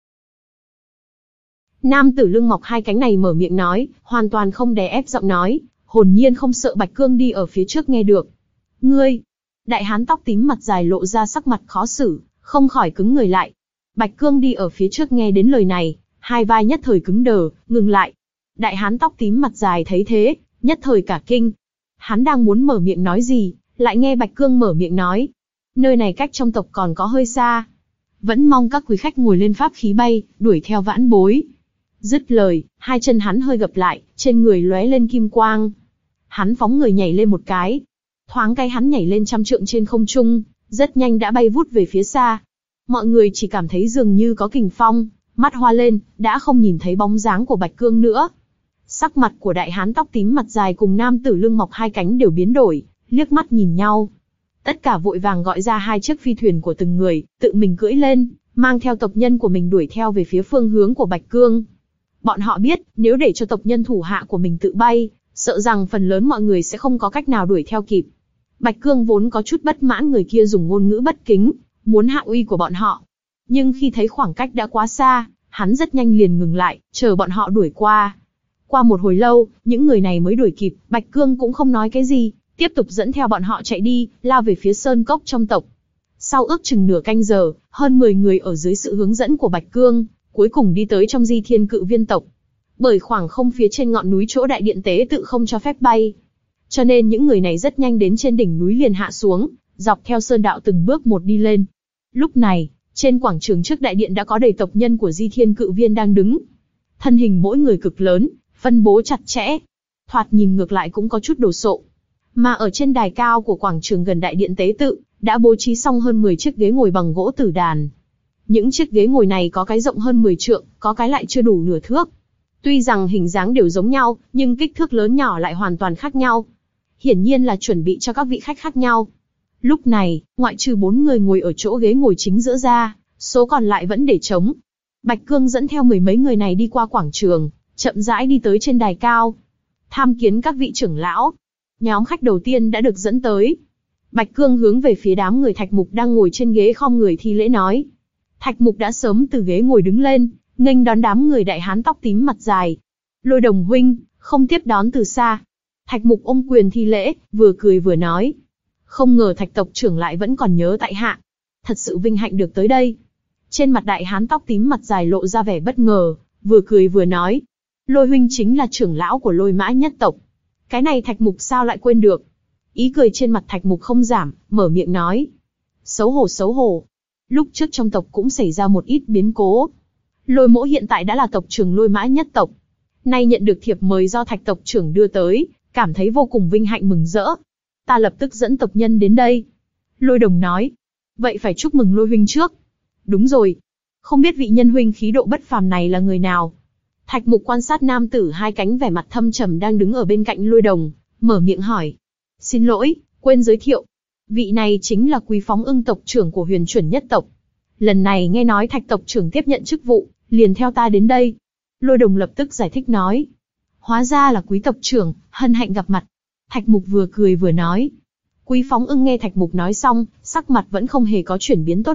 Nam tử lưng mọc hai cánh này mở miệng nói, hoàn toàn không đè ép giọng nói, hồn nhiên không sợ Bạch Cương đi ở phía trước nghe được. Ngươi! Đại hán tóc tím mặt dài lộ ra sắc mặt khó xử, không khỏi cứng người lại. Bạch Cương đi ở phía trước nghe đến lời này, hai vai nhất thời cứng đờ, ngừng lại. Đại hán tóc tím mặt dài thấy thế, nhất thời cả kinh. Hắn đang muốn mở miệng nói gì, lại nghe Bạch Cương mở miệng nói. Nơi này cách trong tộc còn có hơi xa. Vẫn mong các quý khách ngồi lên pháp khí bay, đuổi theo vãn bối. Dứt lời, hai chân hắn hơi gập lại, trên người lóe lên kim quang. Hắn phóng người nhảy lên một cái. Thoáng cái hắn nhảy lên trăm trượng trên không trung, rất nhanh đã bay vút về phía xa. Mọi người chỉ cảm thấy dường như có kình phong, mắt hoa lên, đã không nhìn thấy bóng dáng của Bạch Cương nữa. Sắc mặt của đại hán tóc tím mặt dài cùng nam tử lưng mọc hai cánh đều biến đổi, liếc mắt nhìn nhau. Tất cả vội vàng gọi ra hai chiếc phi thuyền của từng người, tự mình cưỡi lên, mang theo tộc nhân của mình đuổi theo về phía phương hướng của Bạch Cương. Bọn họ biết, nếu để cho tộc nhân thủ hạ của mình tự bay, sợ rằng phần lớn mọi người sẽ không có cách nào đuổi theo kịp. Bạch Cương vốn có chút bất mãn người kia dùng ngôn ngữ bất kính, muốn hạ uy của bọn họ. Nhưng khi thấy khoảng cách đã quá xa, hắn rất nhanh liền ngừng lại, chờ bọn họ đuổi qua. Qua một hồi lâu, những người này mới đuổi kịp, Bạch Cương cũng không nói cái gì, tiếp tục dẫn theo bọn họ chạy đi, lao về phía sơn cốc trong tộc. Sau ước chừng nửa canh giờ, hơn mười người ở dưới sự hướng dẫn của Bạch Cương, cuối cùng đi tới trong di thiên cự viên tộc. Bởi khoảng không phía trên ngọn núi chỗ đại điện tế tự không cho phép bay, cho nên những người này rất nhanh đến trên đỉnh núi liền hạ xuống, dọc theo sơn đạo từng bước một đi lên. Lúc này, trên quảng trường trước đại điện đã có đầy tộc nhân của di thiên cự viên đang đứng. Thân hình mỗi người cực lớn, phân bố chặt chẽ, thoạt nhìn ngược lại cũng có chút đồ sộ. Mà ở trên đài cao của quảng trường gần đại điện tế tự, đã bố trí xong hơn mười chiếc ghế ngồi bằng gỗ tử đàn. Những chiếc ghế ngồi này có cái rộng hơn mười trượng, có cái lại chưa đủ nửa thước. Tuy rằng hình dáng đều giống nhau, nhưng kích thước lớn nhỏ lại hoàn toàn khác nhau. Hiển nhiên là chuẩn bị cho các vị khách khác nhau. Lúc này, ngoại trừ bốn người ngồi ở chỗ ghế ngồi chính giữa ra, số còn lại vẫn để trống. Bạch Cương dẫn theo mười mấy người này đi qua quảng trường, chậm rãi đi tới trên đài cao. Tham kiến các vị trưởng lão. Nhóm khách đầu tiên đã được dẫn tới. Bạch Cương hướng về phía đám người Thạch Mục đang ngồi trên ghế khom người thi lễ nói. Thạch Mục đã sớm từ ghế ngồi đứng lên, nghênh đón đám người đại hán tóc tím mặt dài. Lôi Đồng huynh, không tiếp đón từ xa. Thạch Mục ôm quyền thi lễ, vừa cười vừa nói. Không ngờ Thạch tộc trưởng lại vẫn còn nhớ tại hạ. Thật sự vinh hạnh được tới đây. Trên mặt đại hán tóc tím mặt dài lộ ra vẻ bất ngờ, vừa cười vừa nói. Lôi huynh chính là trưởng lão của Lôi Mã nhất tộc. Cái này Thạch Mục sao lại quên được. Ý cười trên mặt Thạch Mục không giảm, mở miệng nói. Xấu hổ xấu hổ. Lúc trước trong tộc cũng xảy ra một ít biến cố. Lôi Mỗ hiện tại đã là tộc trưởng Lôi Mã nhất tộc. Nay nhận được thiệp mời do Thạch tộc trưởng đưa tới, cảm thấy vô cùng vinh hạnh mừng rỡ. Ta lập tức dẫn tộc nhân đến đây. Lôi Đồng nói. Vậy phải chúc mừng Lôi huynh trước. Đúng rồi. Không biết vị nhân huynh khí độ bất phàm này là người nào? Thạch Mục quan sát nam tử hai cánh vẻ mặt thâm trầm đang đứng ở bên cạnh Lôi Đồng, mở miệng hỏi. Xin lỗi, quên giới thiệu. Vị này chính là Quý Phóng Ưng tộc trưởng của Huyền Chuẩn nhất tộc. Lần này nghe nói Thạch tộc trưởng tiếp nhận chức vụ, liền theo ta đến đây. Lôi Đồng lập tức giải thích nói. Hóa ra là Quý tộc trưởng, hân hạnh gặp mặt. Thạch Mục vừa cười vừa nói. Quý Phóng Ưng nghe Thạch Mục nói xong, sắc mặt vẫn không hề có chuyển biến tốt đẹp,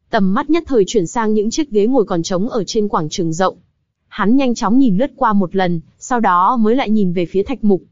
Tầm mắt nhất thời chuyển sang những chiếc ghế ngồi còn trống ở trên quảng trường rộng. Hắn nhanh chóng nhìn lướt qua một lần, sau đó mới lại nhìn về phía Thạch Mục.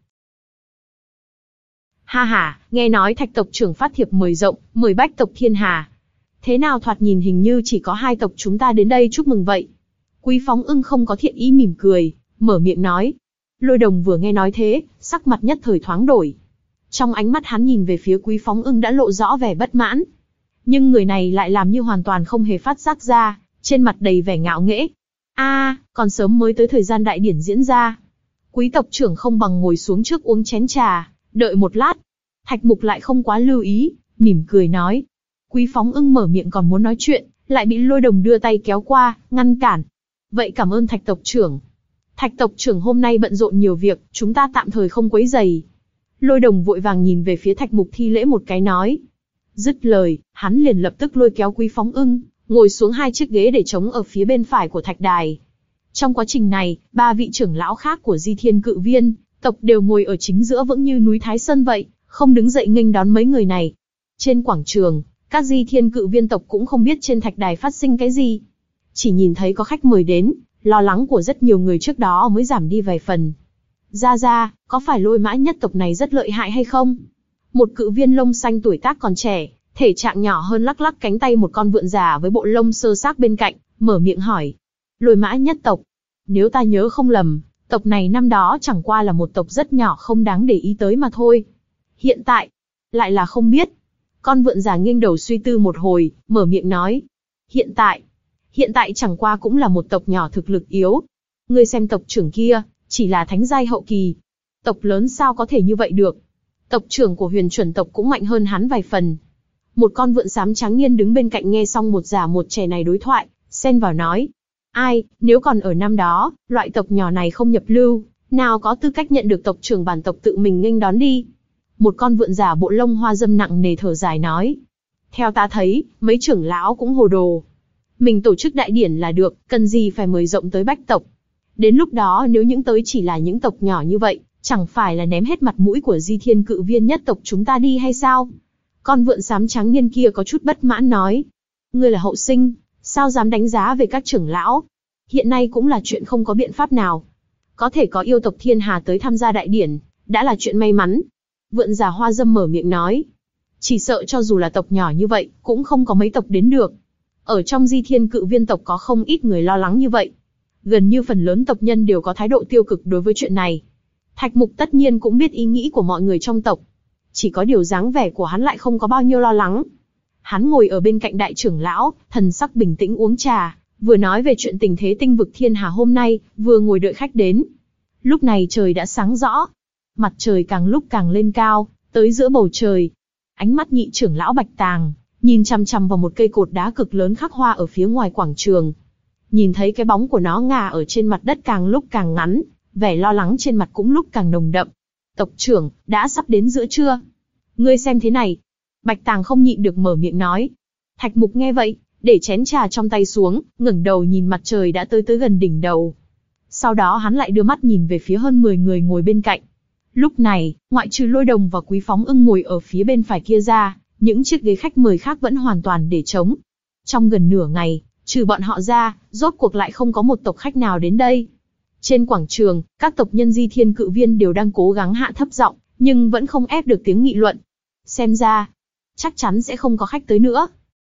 Ha ha, nghe nói Thạch tộc trưởng phát thiệp mời rộng, mời bách tộc thiên hà. Thế nào thoạt nhìn hình như chỉ có hai tộc chúng ta đến đây chúc mừng vậy. Quý Phóng Ưng không có thiện ý mỉm cười, mở miệng nói. Lôi Đồng vừa nghe nói thế, sắc mặt nhất thời thoáng đổi. Trong ánh mắt hắn nhìn về phía Quý Phóng Ưng đã lộ rõ vẻ bất mãn. Nhưng người này lại làm như hoàn toàn không hề phát giác ra, trên mặt đầy vẻ ngạo nghễ. A, à, còn sớm mới tới thời gian đại điển diễn ra. Quý tộc trưởng không bằng ngồi xuống trước uống chén trà, đợi một lát. Thạch Mục lại không quá lưu ý, mỉm cười nói. Quý Phóng Ưng mở miệng còn muốn nói chuyện, lại bị Lôi Đồng đưa tay kéo qua, ngăn cản. Vậy cảm ơn Thạch tộc trưởng. Thạch tộc trưởng hôm nay bận rộn nhiều việc, chúng ta tạm thời không quấy rầy. Lôi Đồng vội vàng nhìn về phía Thạch Mục thi lễ một cái nói. Dứt lời, hắn liền lập tức lôi kéo Quý Phóng Ưng, ngồi xuống hai chiếc ghế để trống ở phía bên phải của thạch đài. Trong quá trình này, ba vị trưởng lão khác của Di Thiên Cự Viên tộc đều ngồi ở chính giữa vững như núi Thái Sơn vậy, không đứng dậy nghênh đón mấy người này. Trên quảng trường, các Di Thiên Cự Viên tộc cũng không biết trên thạch đài phát sinh cái gì. Chỉ nhìn thấy có khách mời đến, lo lắng của rất nhiều người trước đó mới giảm đi vài phần. Ra ra, có phải Lôi Mã nhất tộc này rất lợi hại hay không? Một cự viên lông xanh tuổi tác còn trẻ, thể trạng nhỏ hơn lắc lắc cánh tay một con vượn già với bộ lông sơ xác bên cạnh, mở miệng hỏi. Lôi Mã nhất tộc. Nếu ta nhớ không lầm, tộc này năm đó chẳng qua là một tộc rất nhỏ không đáng để ý tới mà thôi. Hiện tại, lại là không biết. Con vượn già nghiêng đầu suy tư một hồi, mở miệng nói. Hiện tại, hiện tại chẳng qua cũng là một tộc nhỏ thực lực yếu. Ngươi xem tộc trưởng kia, chỉ là thánh giai hậu kỳ. Tộc lớn sao có thể như vậy được? Tộc trưởng của Huyền Chuẩn tộc cũng mạnh hơn hắn vài phần. Một con vượn xám trắng niên đứng bên cạnh nghe xong một già một trẻ này đối thoại, xen vào nói. Ai, nếu còn ở năm đó, loại tộc nhỏ này không nhập lưu, nào có tư cách nhận được tộc trưởng bản tộc tự mình nghênh đón đi. Một con vượn già bộ lông hoa dâm nặng nề thở dài nói. Theo ta thấy, mấy trưởng lão cũng hồ đồ. Mình tổ chức đại điển là được, cần gì phải mời rộng tới bách tộc. Đến lúc đó nếu những tới chỉ là những tộc nhỏ như vậy, chẳng phải là ném hết mặt mũi của Di Thiên Cự Viên nhất tộc chúng ta đi hay sao? Con vượn xám trắng niên kia có chút bất mãn nói. Ngươi là hậu sinh, sao dám đánh giá về các trưởng lão? Hiện nay cũng là chuyện không có biện pháp nào. Có thể có yêu tộc thiên hà tới tham gia đại điển, đã là chuyện may mắn. Vượn già hoa dâm mở miệng nói. Chỉ sợ cho dù là tộc nhỏ như vậy, cũng không có mấy tộc đến được. Ở trong Di Thiên Cự Viên tộc có không ít người lo lắng như vậy. Gần như phần lớn tộc nhân đều có thái độ tiêu cực đối với chuyện này. Thạch Mục tất nhiên cũng biết ý nghĩ của mọi người trong tộc. Chỉ có điều dáng vẻ của hắn lại không có bao nhiêu lo lắng. Hắn ngồi ở bên cạnh đại trưởng lão, thần sắc bình tĩnh uống trà, vừa nói về chuyện tình thế tinh vực thiên hà hôm nay, vừa ngồi đợi khách đến. Lúc này trời đã sáng rõ. Mặt trời càng lúc càng lên cao, tới giữa bầu trời. Ánh mắt nhị trưởng lão Bạch Tàng, nhìn chằm chằm vào một cây cột đá cực lớn khắc hoa ở phía ngoài quảng trường. Nhìn thấy cái bóng của nó ngả ở trên mặt đất càng lúc càng ngắn, vẻ lo lắng trên mặt cũng lúc càng nồng đậm. Tộc trưởng, đã sắp đến giữa trưa. Ngươi xem thế này. Bạch Tàng không nhịn được mở miệng nói. Thạch Mục nghe vậy, để chén trà trong tay xuống, ngẩng đầu nhìn mặt trời đã tới tới gần đỉnh đầu. Sau đó hắn lại đưa mắt nhìn về phía hơn mười người ngồi bên cạnh. Lúc này, ngoại trừ Lôi Đồng và Quý Phóng Ưng ngồi ở phía bên phải kia ra, những chiếc ghế khách mời khác vẫn hoàn toàn để trống. Trong gần nửa ngày, trừ bọn họ ra, rốt cuộc lại không có một tộc khách nào đến đây. Trên quảng trường, các tộc nhân Di Thiên Cự Viên đều đang cố gắng hạ thấp giọng, nhưng vẫn không ép được tiếng nghị luận. Xem ra, chắc chắn sẽ không có khách tới nữa.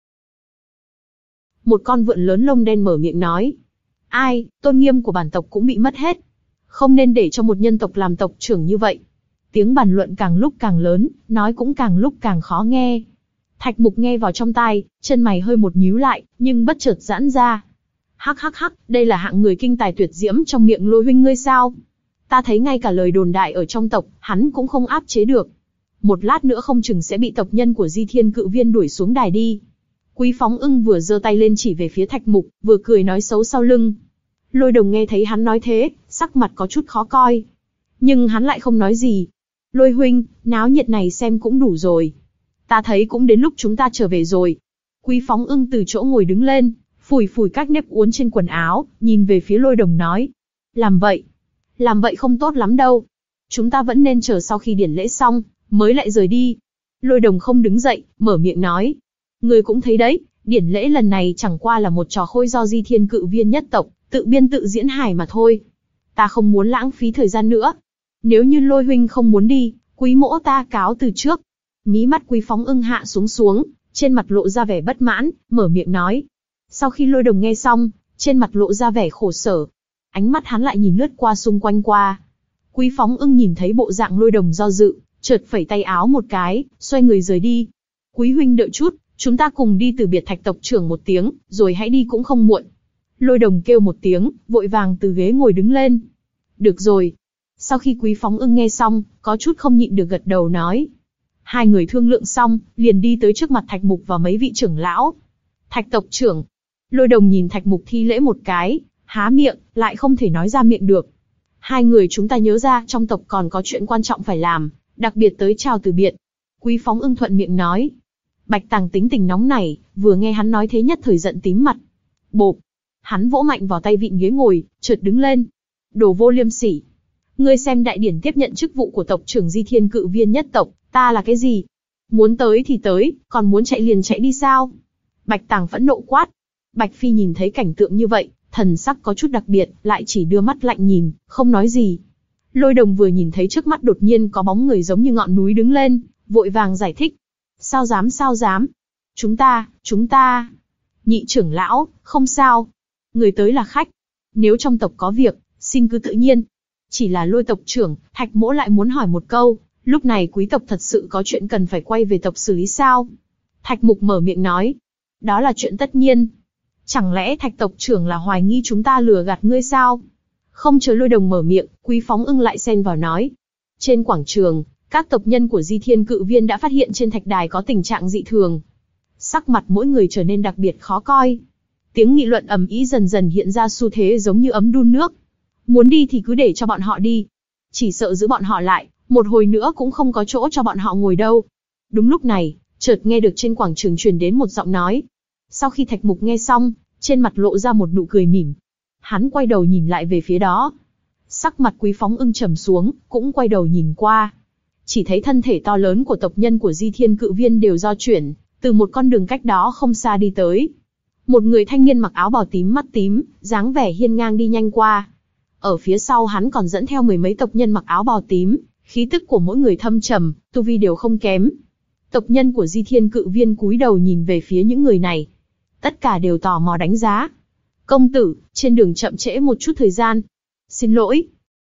Một con vượn lớn lông đen mở miệng nói. Ai, tôn nghiêm của bản tộc cũng bị mất hết. Không nên để cho một nhân tộc làm tộc trưởng như vậy. Tiếng bàn luận càng lúc càng lớn, nói cũng càng lúc càng khó nghe. Thạch Mục nghe vào trong tai, chân mày hơi một nhíu lại, nhưng bất chợt giãn ra. Hắc hắc hắc, đây là hạng người kinh tài tuyệt diễm trong miệng Lôi huynh ngươi sao? Ta thấy ngay cả lời đồn đại ở trong tộc, hắn cũng không áp chế được. Một lát nữa không chừng sẽ bị tộc nhân của Di Thiên Cự Viên đuổi xuống đài đi. Quý Phóng Ưng vừa giơ tay lên chỉ về phía Thạch Mục, vừa cười nói xấu sau lưng. Lôi Đồng nghe thấy hắn nói thế, sắc mặt có chút khó coi. Nhưng hắn lại không nói gì. Lôi huynh, náo nhiệt này xem cũng đủ rồi. Ta thấy cũng đến lúc chúng ta trở về rồi. Quý Phóng Ưng từ chỗ ngồi đứng lên, phủi phủi các nếp uốn trên quần áo, nhìn về phía Lôi Đồng nói. Làm vậy, làm vậy không tốt lắm đâu. Chúng ta vẫn nên chờ sau khi điển lễ xong, mới lại rời đi. Lôi Đồng không đứng dậy, mở miệng nói. Ngươi cũng thấy đấy, Điển lễ lần này chẳng qua là một trò khôi do Di Thiên Cự Viên nhất tộc tự biên tự diễn hài mà thôi. Ta không muốn lãng phí thời gian nữa. Nếu như Lôi huynh không muốn đi, Quý mỗ ta cáo từ trước. Mí mắt Quý Phóng Ưng hạ xuống xuống, trên mặt lộ ra vẻ bất mãn, mở miệng nói. Sau khi Lôi Đồng nghe xong, trên mặt lộ ra vẻ khổ sở. Ánh mắt hắn lại nhìn lướt qua xung quanh qua. Quý Phóng Ưng nhìn thấy bộ dạng Lôi Đồng do dự, chợt phẩy tay áo một cái, xoay người rời đi. Quý huynh đợi chút, chúng ta cùng đi từ biệt Thạch tộc trưởng một tiếng, rồi hãy đi cũng không muộn. Lôi Đồng kêu một tiếng, vội vàng từ ghế ngồi đứng lên. Được rồi. Sau khi Quý Phóng Ưng nghe xong, có chút không nhịn được gật đầu nói. Hai người thương lượng xong, liền đi tới trước mặt Thạch Mục và mấy vị trưởng lão. Thạch tộc trưởng. Lôi Đồng nhìn Thạch Mục thi lễ một cái, há miệng, lại không thể nói ra miệng được. Hai người chúng ta nhớ ra trong tộc còn có chuyện quan trọng phải làm, đặc biệt tới chào từ biệt. Quý Phóng Ưng thuận miệng nói. Bạch Tàng tính tình nóng nảy, vừa nghe hắn nói thế nhất thời giận tím mặt. Bộp. Hắn vỗ mạnh vào tay vịn ghế ngồi, chợt đứng lên. Đồ vô liêm sỉ. Ngươi xem đại điển tiếp nhận chức vụ của tộc trưởng Di Thiên Cự Viên nhất tộc, ta là cái gì? Muốn tới thì tới, còn muốn chạy liền chạy đi sao? Bạch Tàng phẫn nộ quát. Bạch Phi nhìn thấy cảnh tượng như vậy, thần sắc có chút đặc biệt, lại chỉ đưa mắt lạnh nhìn, không nói gì. Lôi Đồng vừa nhìn thấy trước mắt đột nhiên có bóng người giống như ngọn núi đứng lên, vội vàng giải thích. Sao dám sao dám? Chúng ta, chúng ta... Nhị trưởng lão, không sao. Người tới là khách. Nếu trong tộc có việc, xin cứ tự nhiên. Chỉ là Lôi tộc trưởng, Thạch mỗ lại muốn hỏi một câu, lúc này quý tộc thật sự có chuyện cần phải quay về tộc xử lý sao? Thạch Mục mở miệng nói. Đó là chuyện tất nhiên. Chẳng lẽ Thạch tộc trưởng là hoài nghi chúng ta lừa gạt ngươi sao? Không chờ Lôi Đồng mở miệng, Quý Phóng Ưng lại xen vào nói. Trên quảng trường, các tộc nhân của Di Thiên Cự Viên đã phát hiện trên thạch đài có tình trạng dị thường. Sắc mặt mỗi người trở nên đặc biệt khó coi. Tiếng nghị luận ầm ĩ dần dần hiện ra xu thế giống như ấm đun nước. Muốn đi thì cứ để cho bọn họ đi. Chỉ sợ giữ bọn họ lại, một hồi nữa cũng không có chỗ cho bọn họ ngồi đâu. Đúng lúc này, chợt nghe được trên quảng trường truyền đến một giọng nói. Sau khi Thạch Mục nghe xong, trên mặt lộ ra một nụ cười mỉm. Hắn quay đầu nhìn lại về phía đó. Sắc mặt Quý Phóng Ưng trầm xuống, cũng quay đầu nhìn qua. Chỉ thấy thân thể to lớn của tộc nhân của Di Thiên Cự Viên đều do chuyển, từ một con đường cách đó không xa đi tới. Một người thanh niên mặc áo bào tím mắt tím, dáng vẻ hiên ngang đi nhanh qua. Ở phía sau hắn còn dẫn theo mười mấy tộc nhân mặc áo bào tím, khí tức của mỗi người thâm trầm, tu vi đều không kém. Tộc nhân của Di Thiên Cự Viên cúi đầu nhìn về phía những người này. Tất cả đều tò mò đánh giá. Công tử, trên đường chậm trễ một chút thời gian. Xin lỗi.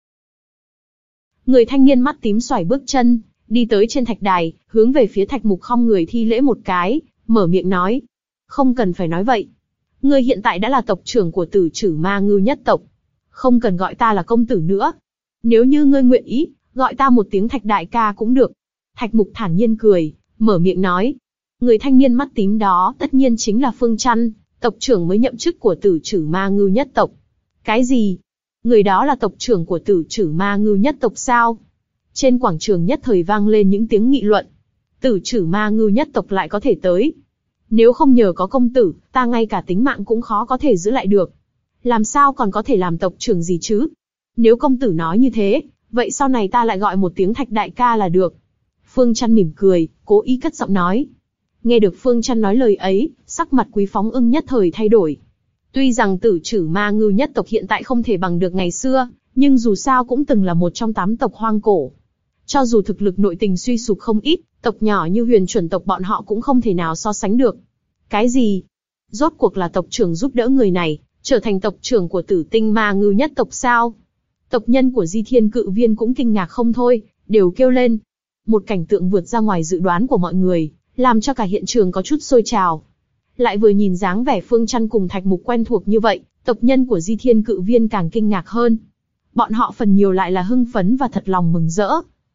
Người thanh niên mắt tím xoài bước chân, đi tới trên thạch đài, hướng về phía Thạch Mục khom người thi lễ một cái, mở miệng nói. Không cần phải nói vậy. Ngươi hiện tại đã là tộc trưởng của Tử Trử Ma Ngưu nhất tộc. Không cần gọi ta là công tử nữa. Nếu như ngươi nguyện ý, gọi ta một tiếng Thạch đại ca cũng được. Thạch Mục thản nhiên cười, mở miệng nói. Người thanh niên mắt tím đó tất nhiên chính là Phương Chăn, tộc trưởng mới nhậm chức của Tử Trử Ma Ngưu nhất tộc. Cái gì? Người đó là tộc trưởng của Tử Trử Ma Ngưu nhất tộc sao? Trên quảng trường nhất thời vang lên những tiếng nghị luận. Tử Trử Ma Ngưu nhất tộc lại có thể tới. Nếu không nhờ có công tử, ta ngay cả tính mạng cũng khó có thể giữ lại được. Làm sao còn có thể làm tộc trưởng gì chứ? Nếu công tử nói như thế, vậy sau này ta lại gọi một tiếng Thạch đại ca là được. Phương Chăn mỉm cười, cố ý cất giọng nói. Nghe được Phương Chăn nói lời ấy, sắc mặt Quý Phóng Ưng nhất thời thay đổi. Tuy rằng Tử Trử Ma Ngưu nhất tộc hiện tại không thể bằng được ngày xưa, nhưng dù sao cũng từng là một trong tám tộc hoang cổ. Cho dù thực lực nội tình suy sụp không ít, tộc nhỏ như Huyền Chuẩn tộc bọn họ cũng không thể nào so sánh được. Cái gì? Rốt cuộc là tộc trưởng giúp đỡ người này, trở thành tộc trưởng của Tử Tinh Ma Ngưu nhất tộc sao? Tộc nhân của Di Thiên Cự Viên cũng kinh ngạc không thôi, đều kêu lên. Một cảnh tượng vượt ra ngoài dự đoán của mọi người, làm cho cả hiện trường có chút sôi trào. Lại vừa nhìn dáng vẻ Phương Chăn cùng Thạch Mục quen thuộc như vậy, tộc nhân của Di Thiên Cự Viên càng kinh ngạc hơn. Bọn họ phần nhiều lại là hưng phấn và thật lòng mừng rỡ.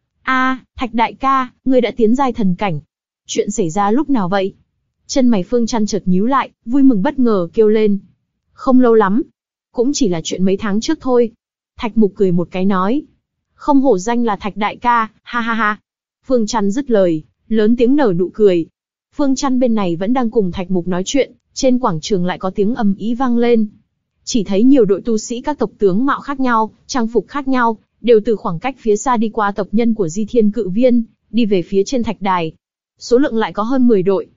A, Thạch đại ca, ngươi đã tiến giai thần cảnh. Chuyện xảy ra lúc nào vậy? Chân mày Phương Chăn chợt nhíu lại, vui mừng bất ngờ kêu lên. Không lâu lắm. Cũng chỉ là chuyện mấy tháng trước thôi. Thạch Mục cười một cái nói. Không hổ danh là Thạch đại ca, ha ha ha. Phương Chăn dứt lời, lớn tiếng nở nụ cười. Phương Chăn bên này vẫn đang cùng Thạch Mục nói chuyện, trên quảng trường lại có tiếng ầm ĩ vang lên. Chỉ thấy nhiều đội tu sĩ các tộc tướng mạo khác nhau, trang phục khác nhau, đều từ khoảng cách phía xa đi qua tộc nhân của Di Thiên Cự Viên, đi về phía trên thạch đài. Số lượng lại có hơn mười đội.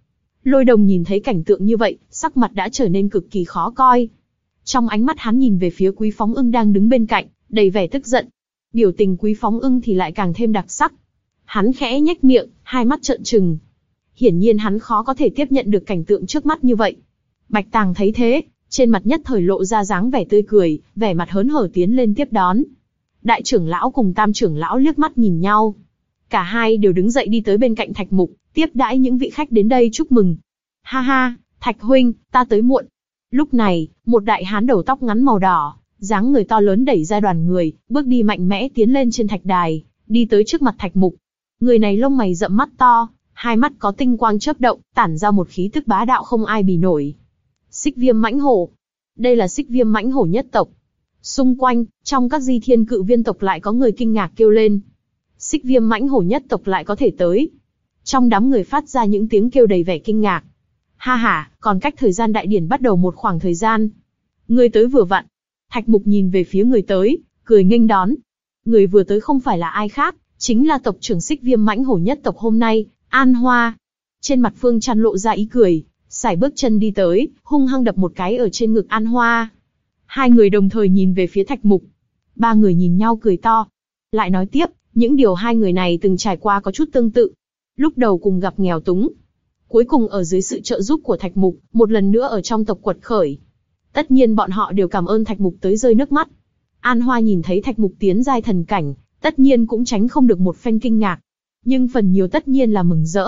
Lôi Đồng nhìn thấy cảnh tượng như vậy, sắc mặt đã trở nên cực kỳ khó coi. Trong ánh mắt hắn nhìn về phía Quý Phóng Ưng đang đứng bên cạnh, đầy vẻ tức giận. Biểu tình Quý Phóng Ưng thì lại càng thêm đặc sắc. Hắn khẽ nhếch miệng, hai mắt trợn trừng. Hiển nhiên hắn khó có thể tiếp nhận được cảnh tượng trước mắt như vậy. Bạch Tàng thấy thế, trên mặt nhất thời lộ ra dáng vẻ tươi cười, vẻ mặt hớn hở tiến lên tiếp đón. Đại trưởng lão cùng tam trưởng lão liếc mắt nhìn nhau. Cả hai đều đứng dậy đi tới bên cạnh Thạch Mục, tiếp đãi những vị khách đến đây chúc mừng. Ha ha, Thạch huynh, ta tới muộn. Lúc này, một đại hán đầu tóc ngắn màu đỏ, dáng người to lớn đẩy ra đoàn người, bước đi mạnh mẽ tiến lên trên thạch đài, đi tới trước mặt Thạch Mục. Người này lông mày rậm mắt to, hai mắt có tinh quang chớp động, tản ra một khí tức bá đạo không ai bì nổi. Xích Viêm mãnh hổ. Đây là Xích Viêm mãnh hổ nhất tộc. Xung quanh, trong các di thiên cự viên tộc lại có người kinh ngạc kêu lên. Xích Viêm mãnh hổ nhất tộc lại có thể tới. Trong đám người phát ra những tiếng kêu đầy vẻ kinh ngạc. Ha ha, còn cách thời gian đại điển bắt đầu một khoảng thời gian. Người tới vừa vặn. Thạch Mục nhìn về phía người tới, cười nghênh đón. Người vừa tới không phải là ai khác, chính là tộc trưởng Xích Viêm mãnh hổ nhất tộc hôm nay, An Hoa. Trên mặt Phương Trăn lộ ra ý cười, sải bước chân đi tới, hung hăng đập một cái ở trên ngực An Hoa. Hai người đồng thời nhìn về phía Thạch Mục. Ba người nhìn nhau cười to. Lại nói tiếp, những điều hai người này từng trải qua có chút tương tự. Lúc đầu cùng gặp nghèo túng, cuối cùng ở dưới sự trợ giúp của Thạch Mục, một lần nữa ở trong tộc quật khởi. Tất nhiên bọn họ đều cảm ơn Thạch Mục tới rơi nước mắt. An Hoa nhìn thấy Thạch Mục tiến giai thần cảnh, tất nhiên cũng tránh không được một phen kinh ngạc. Nhưng phần nhiều tất nhiên là mừng rỡ.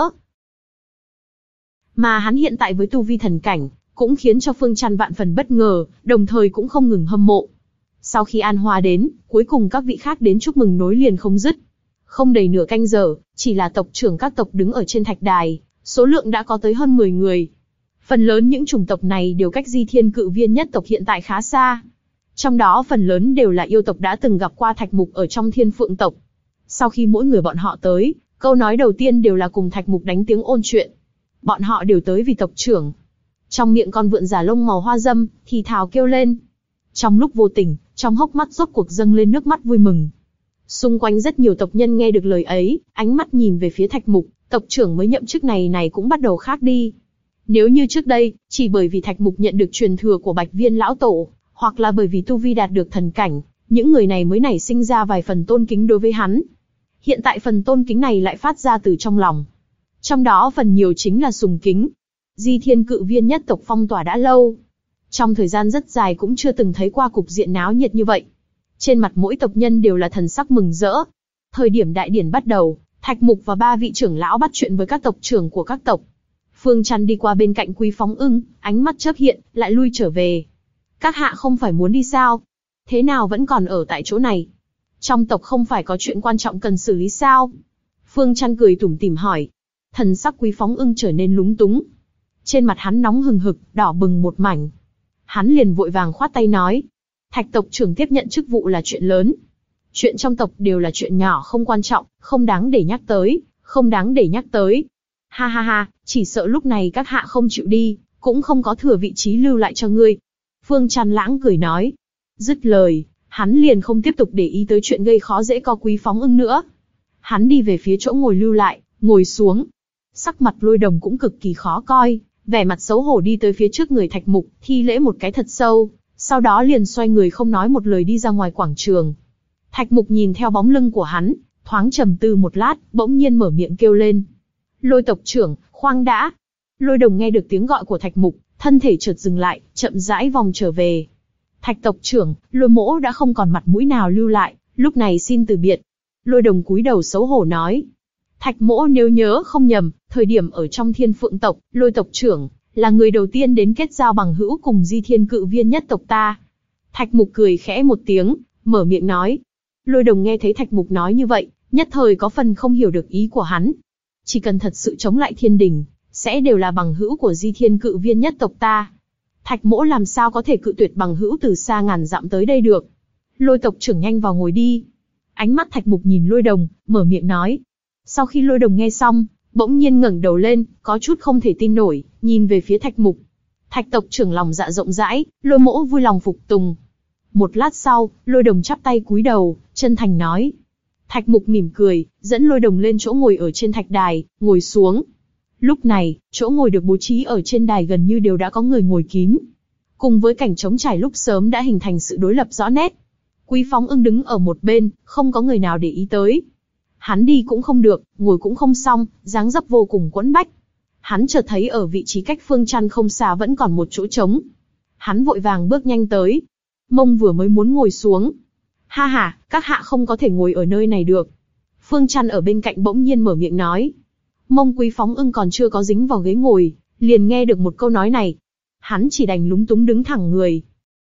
Mà hắn hiện tại với tu vi thần cảnh, cũng khiến cho Phương Trăn vạn phần bất ngờ, đồng thời cũng không ngừng hâm mộ. Sau khi An Hoa đến, cuối cùng các vị khác đến chúc mừng nối liền không dứt. Không đầy nửa canh giờ, chỉ là tộc trưởng các tộc đứng ở trên thạch đài, số lượng đã có tới hơn mười người. Phần lớn những chủng tộc này đều cách di thiên cự viên nhất tộc hiện tại khá xa. Trong đó phần lớn đều là yêu tộc đã từng gặp qua Thạch Mục ở trong Thiên Phượng tộc. Sau khi mỗi người bọn họ tới, câu nói đầu tiên đều là cùng Thạch Mục đánh tiếng ôn chuyện. Bọn họ đều tới vì tộc trưởng. Trong miệng con vượn giả lông màu hoa dâm, thì thào kêu lên. Trong lúc vô tình, trong hốc mắt rốt cuộc dâng lên nước mắt vui mừng. Xung quanh rất nhiều tộc nhân nghe được lời ấy, ánh mắt nhìn về phía Thạch Mục, tộc trưởng mới nhậm chức này này cũng bắt đầu khác đi. Nếu như trước đây, chỉ bởi vì Thạch Mục nhận được truyền thừa của Bạch Viên lão tổ, hoặc là bởi vì tu vi đạt được thần cảnh, những người này mới nảy sinh ra vài phần tôn kính đối với hắn. Hiện tại phần tôn kính này lại phát ra từ trong lòng. Trong đó phần nhiều chính là sùng kính. Di thiên cự viên nhất tộc phong tỏa đã lâu. Trong thời gian rất dài cũng chưa từng thấy qua cục diện náo nhiệt như vậy. Trên mặt mỗi tộc nhân đều là thần sắc mừng rỡ. Thời điểm đại điển bắt đầu, Thạch Mục và ba vị trưởng lão bắt chuyện với các tộc trưởng của các tộc. Phương Trăn đi qua bên cạnh Quý Phóng Ưng, ánh mắt chớp hiện, lại lui trở về. Các hạ không phải muốn đi sao? Thế nào vẫn còn ở tại chỗ này? Trong tộc không phải có chuyện quan trọng cần xử lý sao? Phương Trăn cười tủm tỉm hỏi. Thần sắc Quý Phóng Ưng trở nên lúng túng. Trên mặt hắn nóng hừng hực, đỏ bừng một mảnh. Hắn liền vội vàng khoát tay nói. Thạch tộc trưởng tiếp nhận chức vụ là chuyện lớn. Chuyện trong tộc đều là chuyện nhỏ không quan trọng, không đáng để nhắc tới, không đáng để nhắc tới. Ha ha ha, chỉ sợ lúc này các hạ không chịu đi, cũng không có thừa vị trí lưu lại cho ngươi. Phương Trăn lãng cười nói. Dứt lời, hắn liền không tiếp tục để ý tới chuyện gây khó dễ co Quý Phóng Ưng nữa. Hắn đi về phía chỗ ngồi lưu lại, ngồi xuống. Sắc mặt Lôi Đồng cũng cực kỳ khó coi, vẻ mặt xấu hổ đi tới phía trước người Thạch Mục, thi lễ một cái thật sâu, sau đó liền xoay người không nói một lời đi ra ngoài quảng trường. Thạch Mục nhìn theo bóng lưng của hắn, thoáng trầm tư một lát, bỗng nhiên mở miệng kêu lên. Lôi tộc trưởng, khoan đã. Lôi Đồng nghe được tiếng gọi của Thạch Mục, thân thể chợt dừng lại, chậm rãi vòng trở về. Thạch tộc trưởng, Lôi mỗ đã không còn mặt mũi nào lưu lại, lúc này xin từ biệt. Lôi Đồng cúi đầu xấu hổ nói. Thạch mỗ nếu nhớ không nhầm, thời điểm ở trong Thiên Phượng tộc, Lôi tộc trưởng là người đầu tiên đến kết giao bằng hữu cùng di thiên cự viên nhất tộc ta. Thạch Mục cười khẽ một tiếng, mở miệng nói. Lôi Đồng nghe thấy Thạch Mục nói như vậy, nhất thời có phần không hiểu được ý của hắn. Chỉ cần thật sự chống lại thiên đình, sẽ đều là bằng hữu của di thiên cự viên nhất tộc ta. Thạch mỗ làm sao có thể cự tuyệt bằng hữu từ xa ngàn dặm tới đây được. Lôi tộc trưởng nhanh vào ngồi đi. Ánh mắt Thạch Mục nhìn Lôi Đồng, mở miệng nói. Sau khi Lôi Đồng nghe xong, bỗng nhiên ngẩng đầu lên, có chút không thể tin nổi, nhìn về phía Thạch Mục. Thạch tộc trưởng lòng dạ rộng rãi, Lôi mỗ vui lòng phục tùng. Một lát sau, Lôi Đồng chắp tay cúi đầu, chân thành nói. Thạch Mục mỉm cười, dẫn Lôi Đồng lên chỗ ngồi ở trên thạch đài, ngồi xuống. Lúc này, chỗ ngồi được bố trí ở trên đài gần như đều đã có người ngồi kín. Cùng với cảnh trống trải lúc sớm đã hình thành sự đối lập rõ nét. Quý Phóng Ưng đứng ở một bên, không có người nào để ý tới. Hắn đi cũng không được, ngồi cũng không xong, dáng dấp vô cùng quẫn bách. Hắn chợt thấy ở vị trí cách Phương Chăn không xa vẫn còn một chỗ trống. Hắn vội vàng bước nhanh tới. Mông vừa mới muốn ngồi xuống. Ha ha, các hạ không có thể ngồi ở nơi này được. Phương Chăn ở bên cạnh bỗng nhiên mở miệng nói. Mông Quý Phóng Ưng còn chưa có dính vào ghế ngồi, liền nghe được một câu nói này. Hắn chỉ đành lúng túng đứng thẳng người.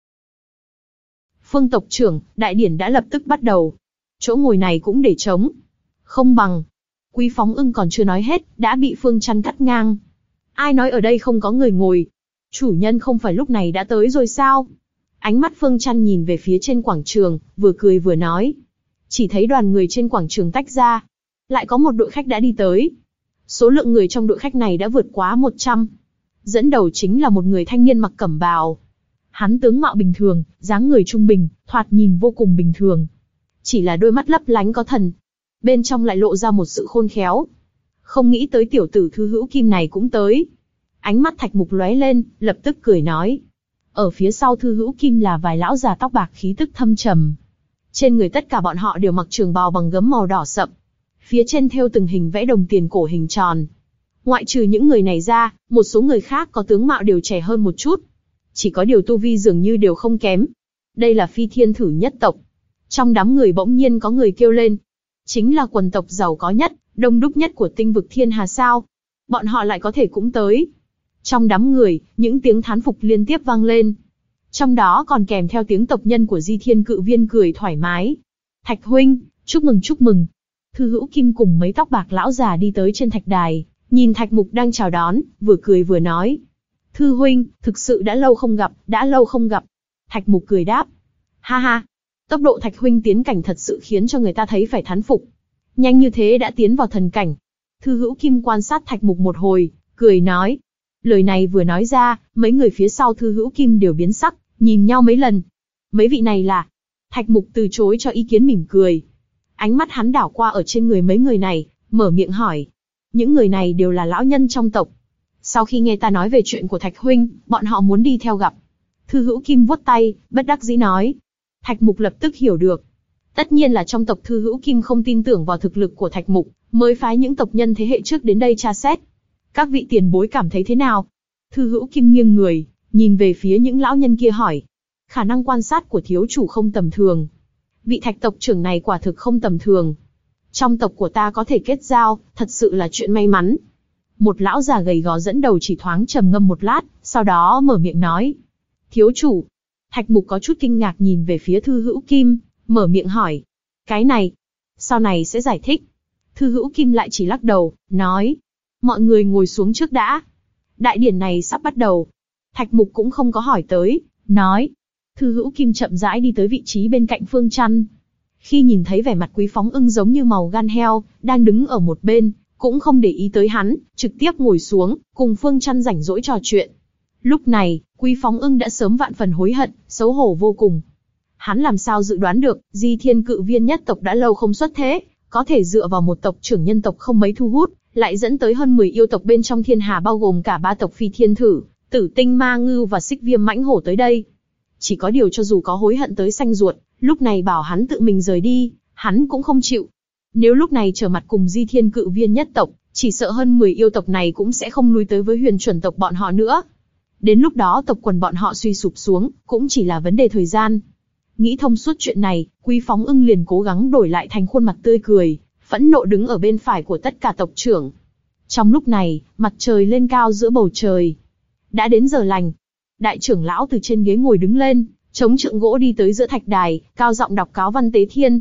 Phương tộc trưởng, đại điển đã lập tức bắt đầu. Chỗ ngồi này cũng để trống. Không bằng. Quý Phóng Ưng còn chưa nói hết, đã bị Phương Chăn cắt ngang. Ai nói ở đây không có người ngồi? Chủ nhân không phải lúc này đã tới rồi sao? Ánh mắt Phương Chăn nhìn về phía trên quảng trường, vừa cười vừa nói. Chỉ thấy đoàn người trên quảng trường tách ra. Lại có một đội khách đã đi tới. Số lượng người trong đội khách này đã vượt quá một trăm. Dẫn đầu chính là một người thanh niên mặc cẩm bào. Hắn tướng mạo bình thường, dáng người trung bình, thoạt nhìn vô cùng bình thường. Chỉ là đôi mắt lấp lánh có thần. Bên trong lại lộ ra một sự khôn khéo. Không nghĩ tới tiểu tử Thư Hữu Kim này cũng tới. Ánh mắt Thạch Mục lóe lên, lập tức cười nói. Ở phía sau Thư Hữu Kim là vài lão già tóc bạc khí tức thâm trầm. Trên người tất cả bọn họ đều mặc trường bào bằng gấm màu đỏ sậm. Phía trên thêu từng hình vẽ đồng tiền cổ hình tròn. Ngoại trừ những người này ra, một số người khác có tướng mạo đều trẻ hơn một chút. Chỉ có điều tu vi dường như đều không kém. Đây là Phi Thiên Thử nhất tộc. Trong đám người bỗng nhiên có người kêu lên. Chính là quần tộc giàu có nhất, đông đúc nhất của tinh vực Thiên Hà sao? Bọn họ lại có thể cũng tới. Trong đám người, những tiếng thán phục liên tiếp vang lên. Trong đó còn kèm theo tiếng tộc nhân của Di Thiên Cự Viên cười thoải mái. Thạch huynh, chúc mừng chúc mừng. Thư Hữu Kim cùng mấy tóc bạc lão già đi tới trên thạch đài, nhìn Thạch Mục đang chào đón, vừa cười vừa nói. Thư huynh, thực sự đã lâu không gặp, đã lâu không gặp. Thạch Mục cười đáp. Ha ha, tốc độ Thạch huynh tiến cảnh thật sự khiến cho người ta thấy phải thán phục. Nhanh như thế đã tiến vào thần cảnh. Thư Hữu Kim quan sát Thạch Mục một hồi, cười nói. Lời này vừa nói ra, mấy người phía sau Thư Hữu Kim đều biến sắc, nhìn nhau mấy lần. Mấy vị này là... Thạch Mục từ chối cho ý kiến mỉm cười. Ánh mắt hắn đảo qua ở trên người mấy người này, mở miệng hỏi. Những người này đều là lão nhân trong tộc. Sau khi nghe ta nói về chuyện của Thạch huynh, bọn họ muốn đi theo gặp. Thư Hữu Kim vuốt tay, bất đắc dĩ nói. Thạch Mục lập tức hiểu được. Tất nhiên là trong tộc Thư Hữu Kim không tin tưởng vào thực lực của Thạch Mục, mới phái những tộc nhân thế hệ trước đến đây tra xét. Các vị tiền bối cảm thấy thế nào? Thư Hữu Kim nghiêng người, nhìn về phía những lão nhân kia hỏi. Khả năng quan sát của thiếu chủ không tầm thường. Vị Thạch tộc trưởng này quả thực không tầm thường. Trong tộc của ta có thể kết giao, thật sự là chuyện may mắn. Một lão già gầy gò dẫn đầu chỉ thoáng trầm ngâm một lát, sau đó mở miệng nói. Thiếu chủ. Thạch Mục có chút kinh ngạc nhìn về phía Thư Hữu Kim, mở miệng hỏi. Cái này, sau này sẽ giải thích. Thư Hữu Kim lại chỉ lắc đầu, nói. Mọi người ngồi xuống trước đã. Đại điển này sắp bắt đầu. Thạch Mục cũng không có hỏi tới, nói. Thư Hữu Kim chậm rãi đi tới vị trí bên cạnh Phương Chăn. Khi nhìn thấy vẻ mặt Quý Phóng Ưng giống như màu gan heo, đang đứng ở một bên, cũng không để ý tới hắn, trực tiếp ngồi xuống, cùng Phương Chăn rảnh rỗi trò chuyện. Lúc này, Quý Phóng Ưng đã sớm vạn phần hối hận, xấu hổ vô cùng. Hắn làm sao dự đoán được, Di Thiên Cự Viên nhất tộc đã lâu không xuất thế, có thể dựa vào một tộc trưởng nhân tộc không mấy thu hút, lại dẫn tới hơn mười yêu tộc bên trong thiên hà bao gồm cả ba tộc Phi Thiên Thử, Tử Tinh Ma Ngưu và Xích Viêm Mãnh Hổ tới đây. Chỉ có điều cho dù có hối hận tới xanh ruột, lúc này bảo hắn tự mình rời đi, hắn cũng không chịu. Nếu lúc này trở mặt cùng Di Thiên Cự Viên nhất tộc, chỉ sợ hơn mười yêu tộc này cũng sẽ không lui tới với Huyền Chuẩn tộc bọn họ nữa. Đến lúc đó tộc quần bọn họ suy sụp xuống, cũng chỉ là vấn đề thời gian. Nghĩ thông suốt chuyện này, Quý Phóng Ưng liền cố gắng đổi lại thành khuôn mặt tươi cười, phẫn nộ đứng ở bên phải của tất cả tộc trưởng. Trong lúc này, mặt trời lên cao giữa bầu trời. Đã đến giờ lành. Đại trưởng lão từ trên ghế ngồi đứng lên, chống trượng gỗ đi tới giữa thạch đài, cao giọng đọc cáo văn tế thiên.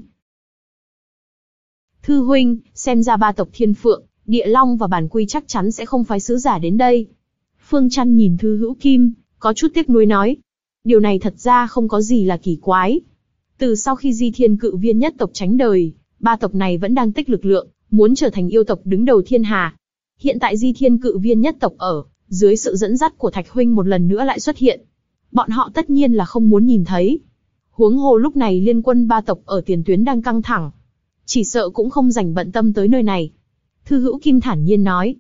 Thư huynh, xem ra ba tộc Thiên Phượng, Địa Long và Bản Quy chắc chắn sẽ không phái sứ giả đến đây. Phương Chăn nhìn Thư Hữu Kim, có chút tiếc nuối nói. Điều này thật ra không có gì là kỳ quái. Từ sau khi Di Thiên Cự Viên nhất tộc tránh đời, ba tộc này vẫn đang tích lực lượng, muốn trở thành yêu tộc đứng đầu thiên hà. Hiện tại Di Thiên Cự Viên nhất tộc ở, dưới sự dẫn dắt của Thạch huynh một lần nữa lại xuất hiện. Bọn họ tất nhiên là không muốn nhìn thấy. Huống hồ lúc này liên quân ba tộc ở tiền tuyến đang căng thẳng. Chỉ sợ cũng không rảnh bận tâm tới nơi này. Thư Hữu Kim thản nhiên nói.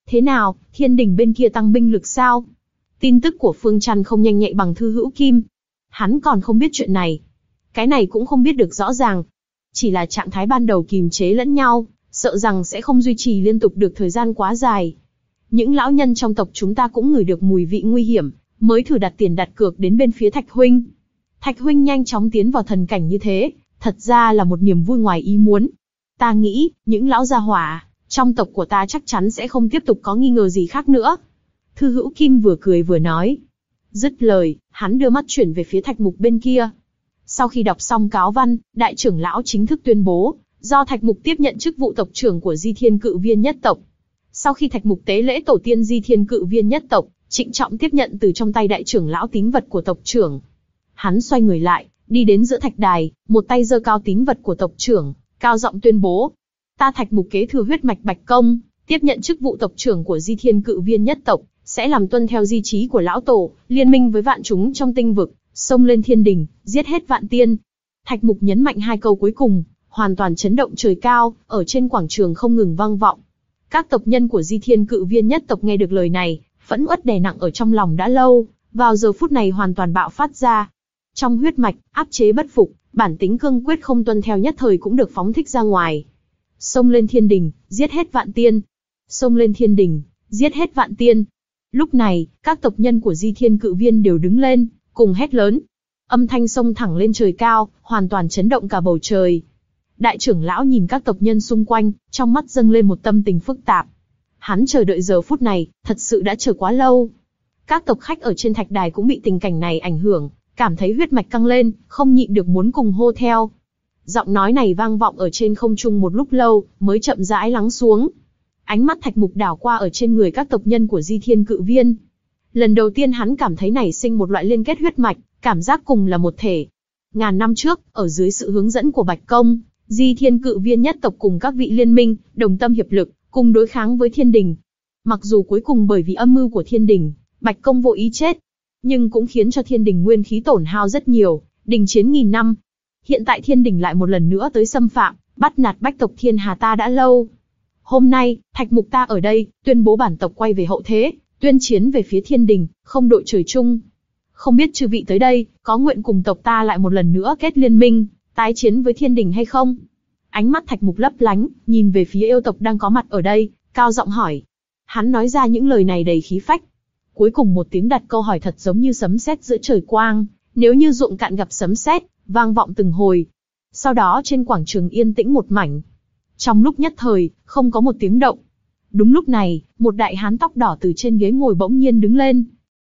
Thế nào, thiên đình bên kia tăng binh lực sao? Tin tức của Phương Trăn không nhanh nhạy bằng Thư Hữu Kim. Hắn còn không biết chuyện này. Cái này cũng không biết được rõ ràng. Chỉ là trạng thái ban đầu kìm chế lẫn nhau, sợ rằng sẽ không duy trì liên tục được thời gian quá dài. Những lão nhân trong tộc chúng ta cũng ngửi được mùi vị nguy hiểm, mới thử đặt tiền đặt cược đến bên phía Thạch huynh. Thạch huynh nhanh chóng tiến vào thần cảnh như thế, thật ra là một niềm vui ngoài ý muốn. Ta nghĩ, những lão gia hỏa trong tộc của ta chắc chắn sẽ không tiếp tục có nghi ngờ gì khác nữa. Thư Hữu Kim vừa cười vừa nói. Dứt lời, hắn đưa mắt chuyển về phía Thạch Mục bên kia. Sau khi đọc xong cáo văn, đại trưởng lão chính thức tuyên bố, do Thạch Mục tiếp nhận chức vụ tộc trưởng của Di Thiên Cự Viên nhất tộc. Sau khi Thạch Mục tế lễ tổ tiên Di Thiên Cự Viên nhất tộc, trịnh trọng tiếp nhận từ trong tay đại trưởng lão tín vật của tộc trưởng. Hắn xoay người lại, đi đến giữa thạch đài, một tay giơ cao tín vật của tộc trưởng, cao giọng tuyên bố: Ta Thạch Mục kế thừa huyết mạch Bạch Công, tiếp nhận chức vụ tộc trưởng của Di Thiên Cự Viên nhất tộc, sẽ làm tuân theo di chí của lão tổ, liên minh với vạn chúng trong tinh vực, xông lên thiên đình, giết hết vạn tiên. Thạch Mục nhấn mạnh hai câu cuối cùng, hoàn toàn chấn động trời cao, ở trên quảng trường không ngừng vang vọng. Các tộc nhân của Di Thiên Cự Viên nhất tộc nghe được lời này, phẫn uất đè nặng ở trong lòng đã lâu, vào giờ phút này hoàn toàn bạo phát ra. Trong huyết mạch, áp chế bất phục, bản tính cương quyết không tuân theo nhất thời cũng được phóng thích ra ngoài. Xông lên thiên đình, giết hết vạn tiên. Xông lên thiên đình, giết hết vạn tiên. Lúc này, các tộc nhân của Di Thiên Cự Viên đều đứng lên, cùng hét lớn. Âm thanh xông thẳng lên trời cao, hoàn toàn chấn động cả bầu trời. Đại trưởng lão nhìn các tộc nhân xung quanh, trong mắt dâng lên một tâm tình phức tạp. Hắn chờ đợi giờ phút này, thật sự đã chờ quá lâu. Các tộc khách ở trên thạch đài cũng bị tình cảnh này ảnh hưởng, cảm thấy huyết mạch căng lên, không nhịn được muốn cùng hô theo. Giọng nói này vang vọng ở trên không trung một lúc lâu, mới chậm rãi lắng xuống. Ánh mắt Thạch Mục đảo qua ở trên người các tộc nhân của Di Thiên Cự Viên. Lần đầu tiên hắn cảm thấy nảy sinh một loại liên kết huyết mạch, cảm giác cùng là một thể. Ngàn năm trước, ở dưới sự hướng dẫn của Bạch Công, Di Thiên Cự Viên nhất tộc cùng các vị liên minh, đồng tâm hiệp lực, cùng đối kháng với thiên đình. Mặc dù cuối cùng bởi vì âm mưu của thiên đình, Bạch Công vô ý chết, nhưng cũng khiến cho thiên đình nguyên khí tổn hao rất nhiều, đình chiến nghìn năm. Hiện tại thiên đình lại một lần nữa tới xâm phạm, bắt nạt bách tộc thiên hà ta đã lâu. Hôm nay, Thạch Mục ta ở đây, tuyên bố bản tộc quay về hậu thế, tuyên chiến về phía thiên đình, không đội trời chung. Không biết chư vị tới đây, có nguyện cùng tộc ta lại một lần nữa kết liên minh, tái chiến với thiên đình hay không? Ánh mắt Thạch Mục lấp lánh, nhìn về phía yêu tộc đang có mặt ở đây, cao giọng hỏi. Hắn nói ra những lời này đầy khí phách. Cuối cùng một tiếng đặt câu hỏi thật giống như sấm sét giữa trời quang, nếu như ruộng cạn gặp sấm sét, vang vọng từng hồi. Sau đó trên quảng trường yên tĩnh một mảnh. Trong lúc nhất thời, không có một tiếng động. Đúng lúc này, một đại hán tóc đỏ từ trên ghế ngồi bỗng nhiên đứng lên.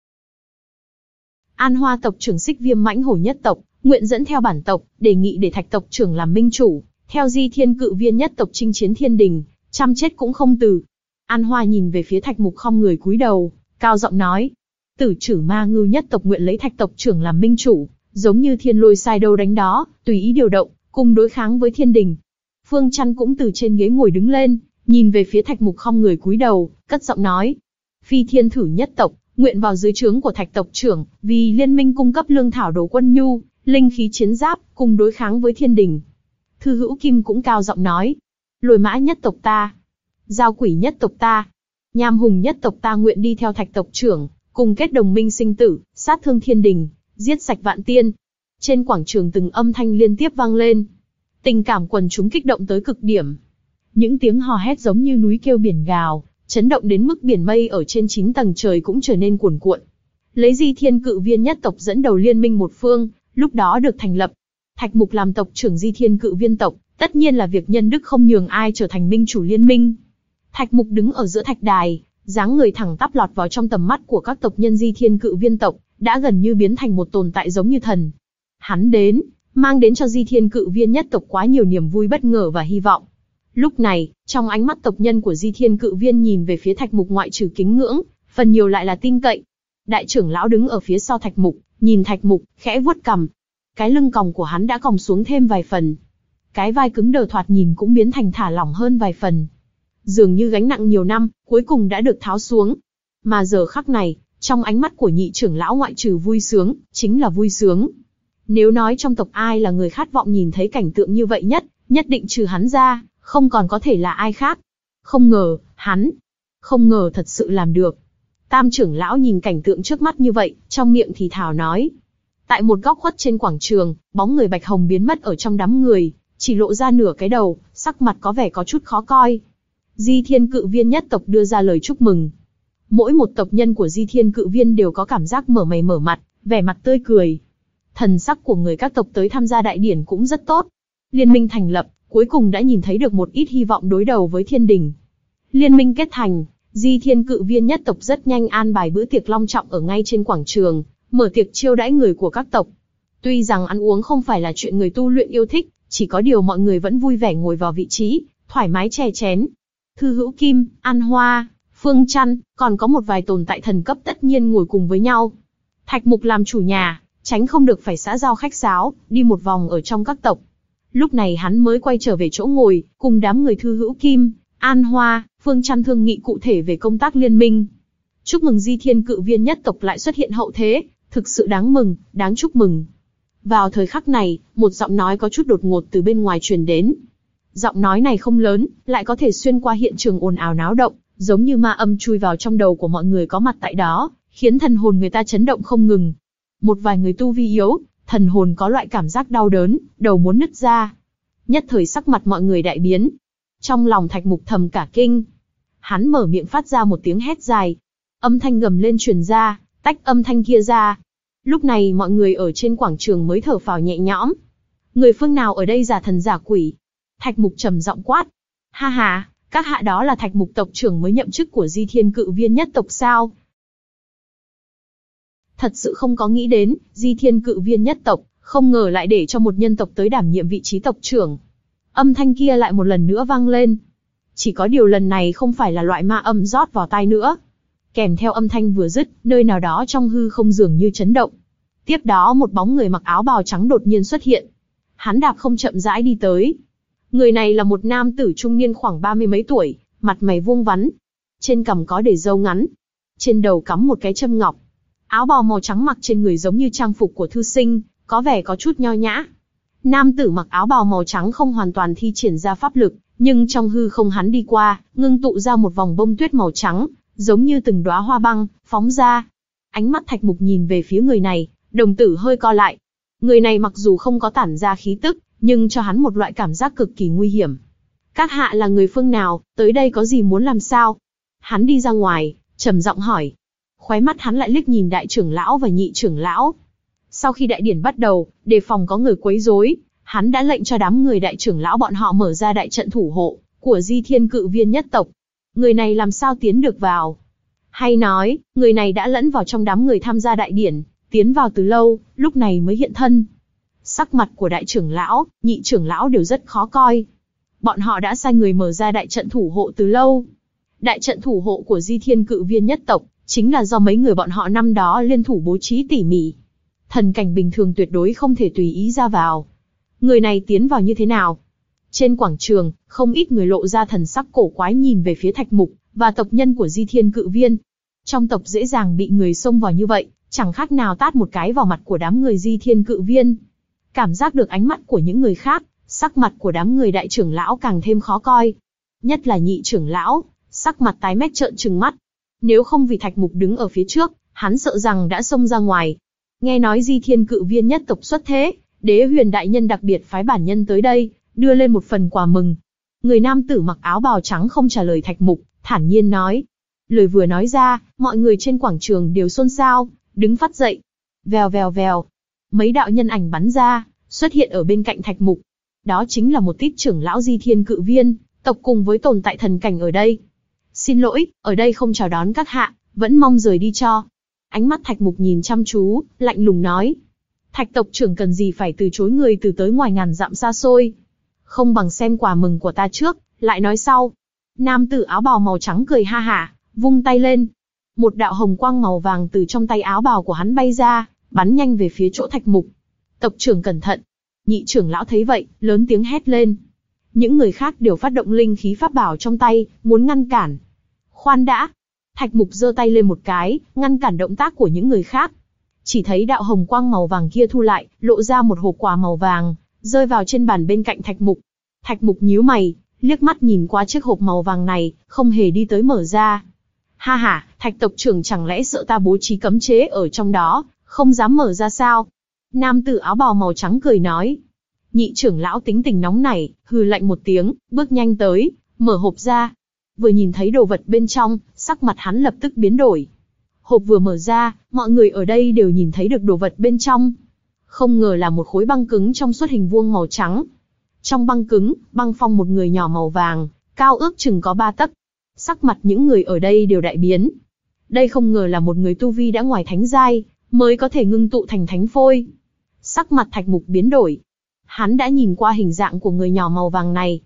An Hoa tộc trưởng Xích Viêm Mãnh Hổ nhất tộc, nguyện dẫn theo bản tộc, đề nghị để Thạch tộc trưởng làm minh chủ, theo Di Thiên Cự Viên nhất tộc chinh chiến thiên đình, chăm chết cũng không từ. An Hoa nhìn về phía Thạch Mục không người cúi đầu, cao giọng nói. Tử Trử Ma Ngưu nhất tộc nguyện lấy Thạch tộc trưởng làm minh chủ, giống như thiên lôi sai đâu đánh đó, tùy ý điều động, cùng đối kháng với thiên đình. Phương Trăn cũng từ trên ghế ngồi đứng lên, nhìn về phía Thạch Mục không người cúi đầu, cất giọng nói. Phi Thiên Thử nhất tộc, nguyện vào dưới trướng của Thạch tộc trưởng, vì liên minh cung cấp lương thảo đồ quân nhu, linh khí chiến giáp, cùng đối kháng với thiên đình. Thư Hữu Kim cũng cao giọng nói. Lôi Mã nhất tộc ta, Giao Quỷ nhất tộc ta, Nham Hùng nhất tộc ta nguyện đi theo Thạch tộc trưởng, cùng kết đồng minh sinh tử, sát thương thiên đình, giết sạch vạn tiên. Trên quảng trường từng âm thanh liên tiếp vang lên. Tình cảm quần chúng kích động tới cực điểm. Những tiếng hò hét giống như núi kêu biển gào, chấn động đến mức biển mây ở trên chín tầng trời cũng trở nên cuồn cuộn. Lấy Di Thiên Cự Viên nhất tộc dẫn đầu liên minh một phương, lúc đó được thành lập. Thạch Mục làm tộc trưởng Di Thiên Cự Viên tộc, tất nhiên là việc nhân đức không nhường ai trở thành minh chủ liên minh. Thạch Mục đứng ở giữa thạch đài, dáng người thẳng tắp lọt vào trong tầm mắt của các tộc nhân Di Thiên Cự Viên tộc, đã gần như biến thành một tồn tại giống như thần. Hắn đến, mang đến cho Di Thiên Cự Viên nhất tộc quá nhiều niềm vui bất ngờ và hy vọng. Lúc này, trong ánh mắt tộc nhân của Di Thiên Cự Viên nhìn về phía Thạch Mục ngoại trừ kính ngưỡng, phần nhiều lại là tin cậy. Đại trưởng lão đứng ở phía sau Thạch Mục, nhìn Thạch Mục, khẽ vuốt cằm. Cái lưng còng của hắn đã còng xuống thêm vài phần. Cái vai cứng đờ thoạt nhìn cũng biến thành thả lỏng hơn vài phần. Dường như gánh nặng nhiều năm, cuối cùng đã được tháo xuống. Mà giờ khắc này, trong ánh mắt của nhị trưởng lão ngoại trừ vui sướng, chính là vui sướng. Nếu nói trong tộc ai là người khát vọng nhìn thấy cảnh tượng như vậy nhất, nhất định trừ hắn ra, không còn có thể là ai khác. Không ngờ, hắn, Không ngờ thật sự làm được. Tam trưởng lão nhìn cảnh tượng trước mắt như vậy, trong miệng thì thào nói. Tại một góc khuất trên quảng trường, bóng người Bạch Hồng biến mất ở trong đám người, chỉ lộ ra nửa cái đầu, sắc mặt có vẻ có chút khó coi. Di Thiên Cự Viên nhất tộc đưa ra lời chúc mừng. Mỗi một tộc nhân của Di Thiên Cự Viên đều có cảm giác mở mày mở mặt, vẻ mặt tươi cười. Thần sắc của người các tộc tới tham gia đại điển cũng rất tốt. Liên minh thành lập, cuối cùng đã nhìn thấy được một ít hy vọng đối đầu với thiên đình. Liên minh kết thành, Di Thiên Cự Viên nhất tộc rất nhanh an bài bữa tiệc long trọng ở ngay trên quảng trường, mở tiệc chiêu đãi người của các tộc. Tuy rằng ăn uống không phải là chuyện người tu luyện yêu thích, chỉ có điều mọi người vẫn vui vẻ ngồi vào vị trí, thoải mái chè chén. Thư Hữu Kim, An Hoa, Phương Chăn, còn có một vài tồn tại thần cấp tất nhiên ngồi cùng với nhau. Thạch Mục làm chủ nhà, tránh không được phải xã giao khách sáo, đi một vòng ở trong các tộc. Lúc này hắn mới quay trở về chỗ ngồi, cùng đám người Thư Hữu Kim, An Hoa, Phương Chăn thương nghị cụ thể về công tác liên minh. Chúc mừng Di Thiên Cự Viên nhất tộc lại xuất hiện hậu thế, thực sự đáng mừng, đáng chúc mừng. Vào thời khắc này, một giọng nói có chút đột ngột từ bên ngoài truyền đến. Giọng nói này không lớn, lại có thể xuyên qua hiện trường ồn ào náo động, giống như ma âm chui vào trong đầu của mọi người có mặt tại đó, khiến thần hồn người ta chấn động không ngừng. Một vài người tu vi yếu, thần hồn có loại cảm giác đau đớn, đầu muốn nứt ra. Nhất thời sắc mặt mọi người đại biến. Trong lòng Thạch Mục thầm cả kinh. Hắn mở miệng phát ra một tiếng hét dài. Âm thanh gầm lên truyền ra, tách âm thanh kia ra. Lúc này mọi người ở trên quảng trường mới thở phào nhẹ nhõm. Người phương nào ở đây giả thần giả quỷ? Thạch Mục trầm giọng quát. Ha ha, các hạ đó là Thạch Mục tộc trưởng mới nhậm chức của Di Thiên Cự Viên nhất tộc sao? Thật sự không có nghĩ đến, Di Thiên Cự Viên nhất tộc, không ngờ lại để cho một nhân tộc tới đảm nhiệm vị trí tộc trưởng. Âm thanh kia lại một lần nữa vang lên. Chỉ có điều lần này không phải là loại ma âm rót vào tai nữa. Kèm theo âm thanh vừa dứt, nơi nào đó trong hư không dường như chấn động. Tiếp đó một bóng người mặc áo bào trắng đột nhiên xuất hiện. Hắn đạp không chậm rãi đi tới. Người này là một nam tử trung niên khoảng ba mươi mấy tuổi, mặt mày vuông vắn. Trên cằm có để râu ngắn. Trên đầu cắm một cái châm ngọc. Áo bào màu trắng mặc trên người giống như trang phục của thư sinh, có vẻ có chút nho nhã. Nam tử mặc áo bào màu trắng không hoàn toàn thi triển ra pháp lực, nhưng trong hư không hắn đi qua, ngưng tụ ra một vòng bông tuyết màu trắng, giống như từng đóa hoa băng, phóng ra. Ánh mắt Thạch Mục nhìn về phía người này, đồng tử hơi co lại. Người này mặc dù không có tản ra khí tức, nhưng cho hắn một loại cảm giác cực kỳ nguy hiểm. Các hạ là người phương nào, tới đây có gì muốn làm sao? Hắn đi ra ngoài, trầm giọng hỏi. Khóe mắt hắn lại liếc nhìn đại trưởng lão và nhị trưởng lão. Sau khi đại điển bắt đầu, đề phòng có người quấy rối, hắn đã lệnh cho đám người đại trưởng lão bọn họ mở ra đại trận thủ hộ của Di Thiên Cự Viên nhất tộc. Người này làm sao tiến được vào? Hay nói, người này đã lẫn vào trong đám người tham gia đại điển, tiến vào từ lâu, lúc này mới hiện thân. Sắc mặt của đại trưởng lão, nhị trưởng lão đều rất khó coi. Bọn họ đã sai người mở ra đại trận thủ hộ từ lâu. Đại trận thủ hộ của Di Thiên Cự Viên nhất tộc, chính là do mấy người bọn họ năm đó liên thủ bố trí tỉ mỉ. Thần cảnh bình thường tuyệt đối không thể tùy ý ra vào. Người này tiến vào như thế nào? Trên quảng trường, không ít người lộ ra thần sắc cổ quái nhìn về phía Thạch Mục và tộc nhân của Di Thiên Cự Viên. Trong tộc dễ dàng bị người xông vào như vậy, chẳng khác nào tát một cái vào mặt của đám người Di Thiên Cự Viên. Cảm giác được ánh mắt của những người khác, sắc mặt của đám người đại trưởng lão càng thêm khó coi. Nhất là nhị trưởng lão, sắc mặt tái mét trợn trừng mắt. Nếu không vì Thạch Mục đứng ở phía trước, hắn sợ rằng đã xông ra ngoài. Nghe nói Di Thiên Cự Viên nhất tộc xuất thế, Đế Huyền đại nhân đặc biệt phái bản nhân tới đây, đưa lên một phần quà mừng. Người nam tử mặc áo bào trắng không trả lời Thạch Mục, thản nhiên nói. Lời vừa nói ra, mọi người trên quảng trường đều xôn xao, đứng phát dậy. Vèo vèo vèo, mấy đạo nhân ảnh bắn ra, xuất hiện ở bên cạnh Thạch Mục. Đó chính là một tít trưởng lão Di Thiên Cự Viên, tộc cùng với tồn tại thần cảnh ở đây. Xin lỗi, ở đây không chào đón các hạ, vẫn mong rời đi cho. Ánh mắt Thạch Mục nhìn chăm chú, lạnh lùng nói. Thạch tộc trưởng cần gì phải từ chối người từ tới ngoài ngàn dặm xa xôi. Không bằng xem quà mừng của ta trước, lại nói sau. Nam tử áo bào màu trắng cười ha hả, vung tay lên. Một đạo hồng quang màu vàng từ trong tay áo bào của hắn bay ra, bắn nhanh về phía chỗ Thạch Mục. Tộc trưởng cẩn thận. Nhị trưởng lão thấy vậy, lớn tiếng hét lên. Những người khác đều phát động linh khí pháp bảo trong tay, muốn ngăn cản. Khoan đã. Thạch Mục giơ tay lên một cái, ngăn cản động tác của những người khác. Chỉ thấy đạo hồng quang màu vàng kia thu lại, lộ ra một hộp quà màu vàng, rơi vào trên bàn bên cạnh Thạch Mục. Thạch Mục nhíu mày, liếc mắt nhìn qua chiếc hộp màu vàng này, không hề đi tới mở ra. Ha ha, Thạch tộc trưởng chẳng lẽ sợ ta bố trí cấm chế ở trong đó, không dám mở ra sao? Nam tử áo bào màu trắng cười nói. Nhị trưởng lão tính tình nóng nảy, hừ lạnh một tiếng, bước nhanh tới, mở hộp ra. Vừa nhìn thấy đồ vật bên trong, sắc mặt hắn lập tức biến đổi. Hộp vừa mở ra, mọi người ở đây đều nhìn thấy được đồ vật bên trong. Không ngờ là một khối băng cứng trong suốt hình vuông màu trắng. Trong băng cứng, băng phong một người nhỏ màu vàng, cao ước chừng có ba tấc. Sắc mặt những người ở đây đều đại biến. Đây không ngờ là một người tu vi đã ngoài thánh giai, mới có thể ngưng tụ thành thánh phôi. Sắc mặt Thạch Mục biến đổi. Hắn đã nhìn qua hình dạng của người nhỏ màu vàng này.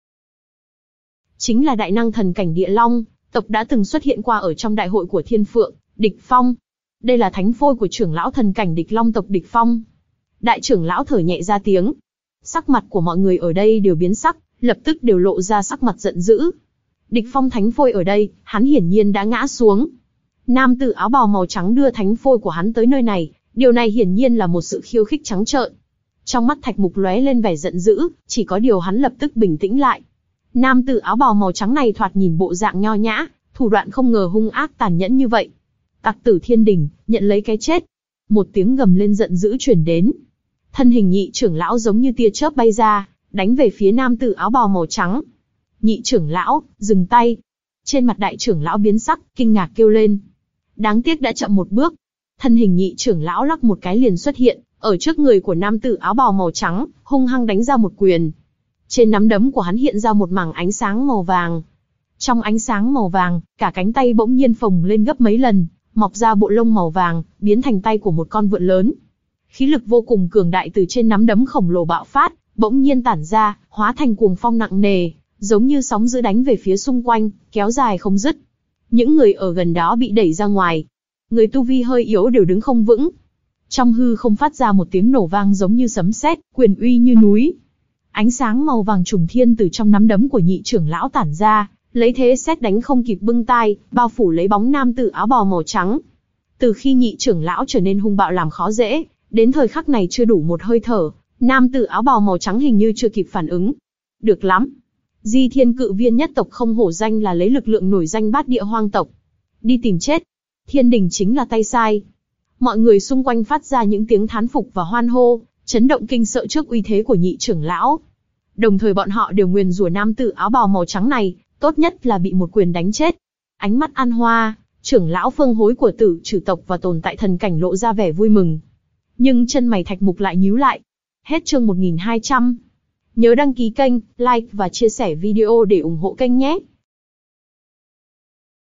Chính là đại năng thần cảnh Địa Long, tộc đã từng xuất hiện qua ở trong đại hội của Thiên Phượng, Địch Phong. Đây là thánh phôi của trưởng lão thần cảnh Địch Long tộc Địch Phong. Đại trưởng lão thở nhẹ ra tiếng. Sắc mặt của mọi người ở đây đều biến sắc, lập tức đều lộ ra sắc mặt giận dữ. Địch Phong thánh phôi ở đây, hắn hiển nhiên đã ngã xuống. Nam tử áo bào màu trắng đưa thánh phôi của hắn tới nơi này, điều này hiển nhiên là một sự khiêu khích trắng trợn. Trong mắt Thạch Mục lóe lên vẻ giận dữ, chỉ có điều hắn lập tức bình tĩnh lại. Nam tử áo bào màu trắng này thoạt nhìn bộ dạng nho nhã, thủ đoạn không ngờ hung ác tàn nhẫn như vậy. Tặc tử Thiên Đình, nhận lấy cái chết. Một tiếng gầm lên giận dữ truyền đến. Thân hình nhị trưởng lão giống như tia chớp bay ra, đánh về phía nam tử áo bào màu trắng. Nhị trưởng lão, dừng tay. Trên mặt đại trưởng lão biến sắc, kinh ngạc kêu lên. Đáng tiếc đã chậm một bước. Thân hình nhị trưởng lão lắc một cái liền xuất hiện, ở trước người của nam tử áo bào màu trắng, hung hăng đánh ra một quyền. Trên nắm đấm của hắn hiện ra một mảng ánh sáng màu vàng. Trong ánh sáng màu vàng, cả cánh tay bỗng nhiên phồng lên gấp mấy lần, mọc ra bộ lông màu vàng, biến thành tay của một con vượn lớn. Khí lực vô cùng cường đại từ trên nắm đấm khổng lồ bạo phát, bỗng nhiên tản ra, hóa thành cuồng phong nặng nề, giống như sóng dữ đánh về phía xung quanh, kéo dài không dứt. Những người ở gần đó bị đẩy ra ngoài. Người tu vi hơi yếu đều đứng không vững. Trong hư không phát ra một tiếng nổ vang giống như sấm sét, quyền uy như núi. Ánh sáng màu vàng trùng thiên từ trong nắm đấm của nhị trưởng lão tản ra, lấy thế sét đánh không kịp bưng tai, bao phủ lấy bóng nam tử áo bào màu trắng. Từ khi nhị trưởng lão trở nên hung bạo làm khó dễ, đến thời khắc này chưa đủ một hơi thở, nam tử áo bào màu trắng hình như chưa kịp phản ứng. Được lắm. Di Thiên Cự Viên nhất tộc không hổ danh là lấy lực lượng nổi danh bát địa hoang tộc. Đi tìm chết. Thiên Đình chính là tay sai. Mọi người xung quanh phát ra những tiếng thán phục và hoan hô, chấn động kinh sợ trước uy thế của nhị trưởng lão. Đồng thời bọn họ đều nguyền rủa nam tử áo bào màu trắng này, tốt nhất là bị một quyền đánh chết. Ánh mắt An Hoa, trưởng lão phương hối của Tử Trừ tộc và tồn tại thần cảnh lộ ra vẻ vui mừng. Nhưng chân mày Thạch Mục lại nhíu lại. Hết chương một nghìn hai trăm. Nhớ đăng ký kênh, like và chia sẻ video để ủng hộ kênh nhé.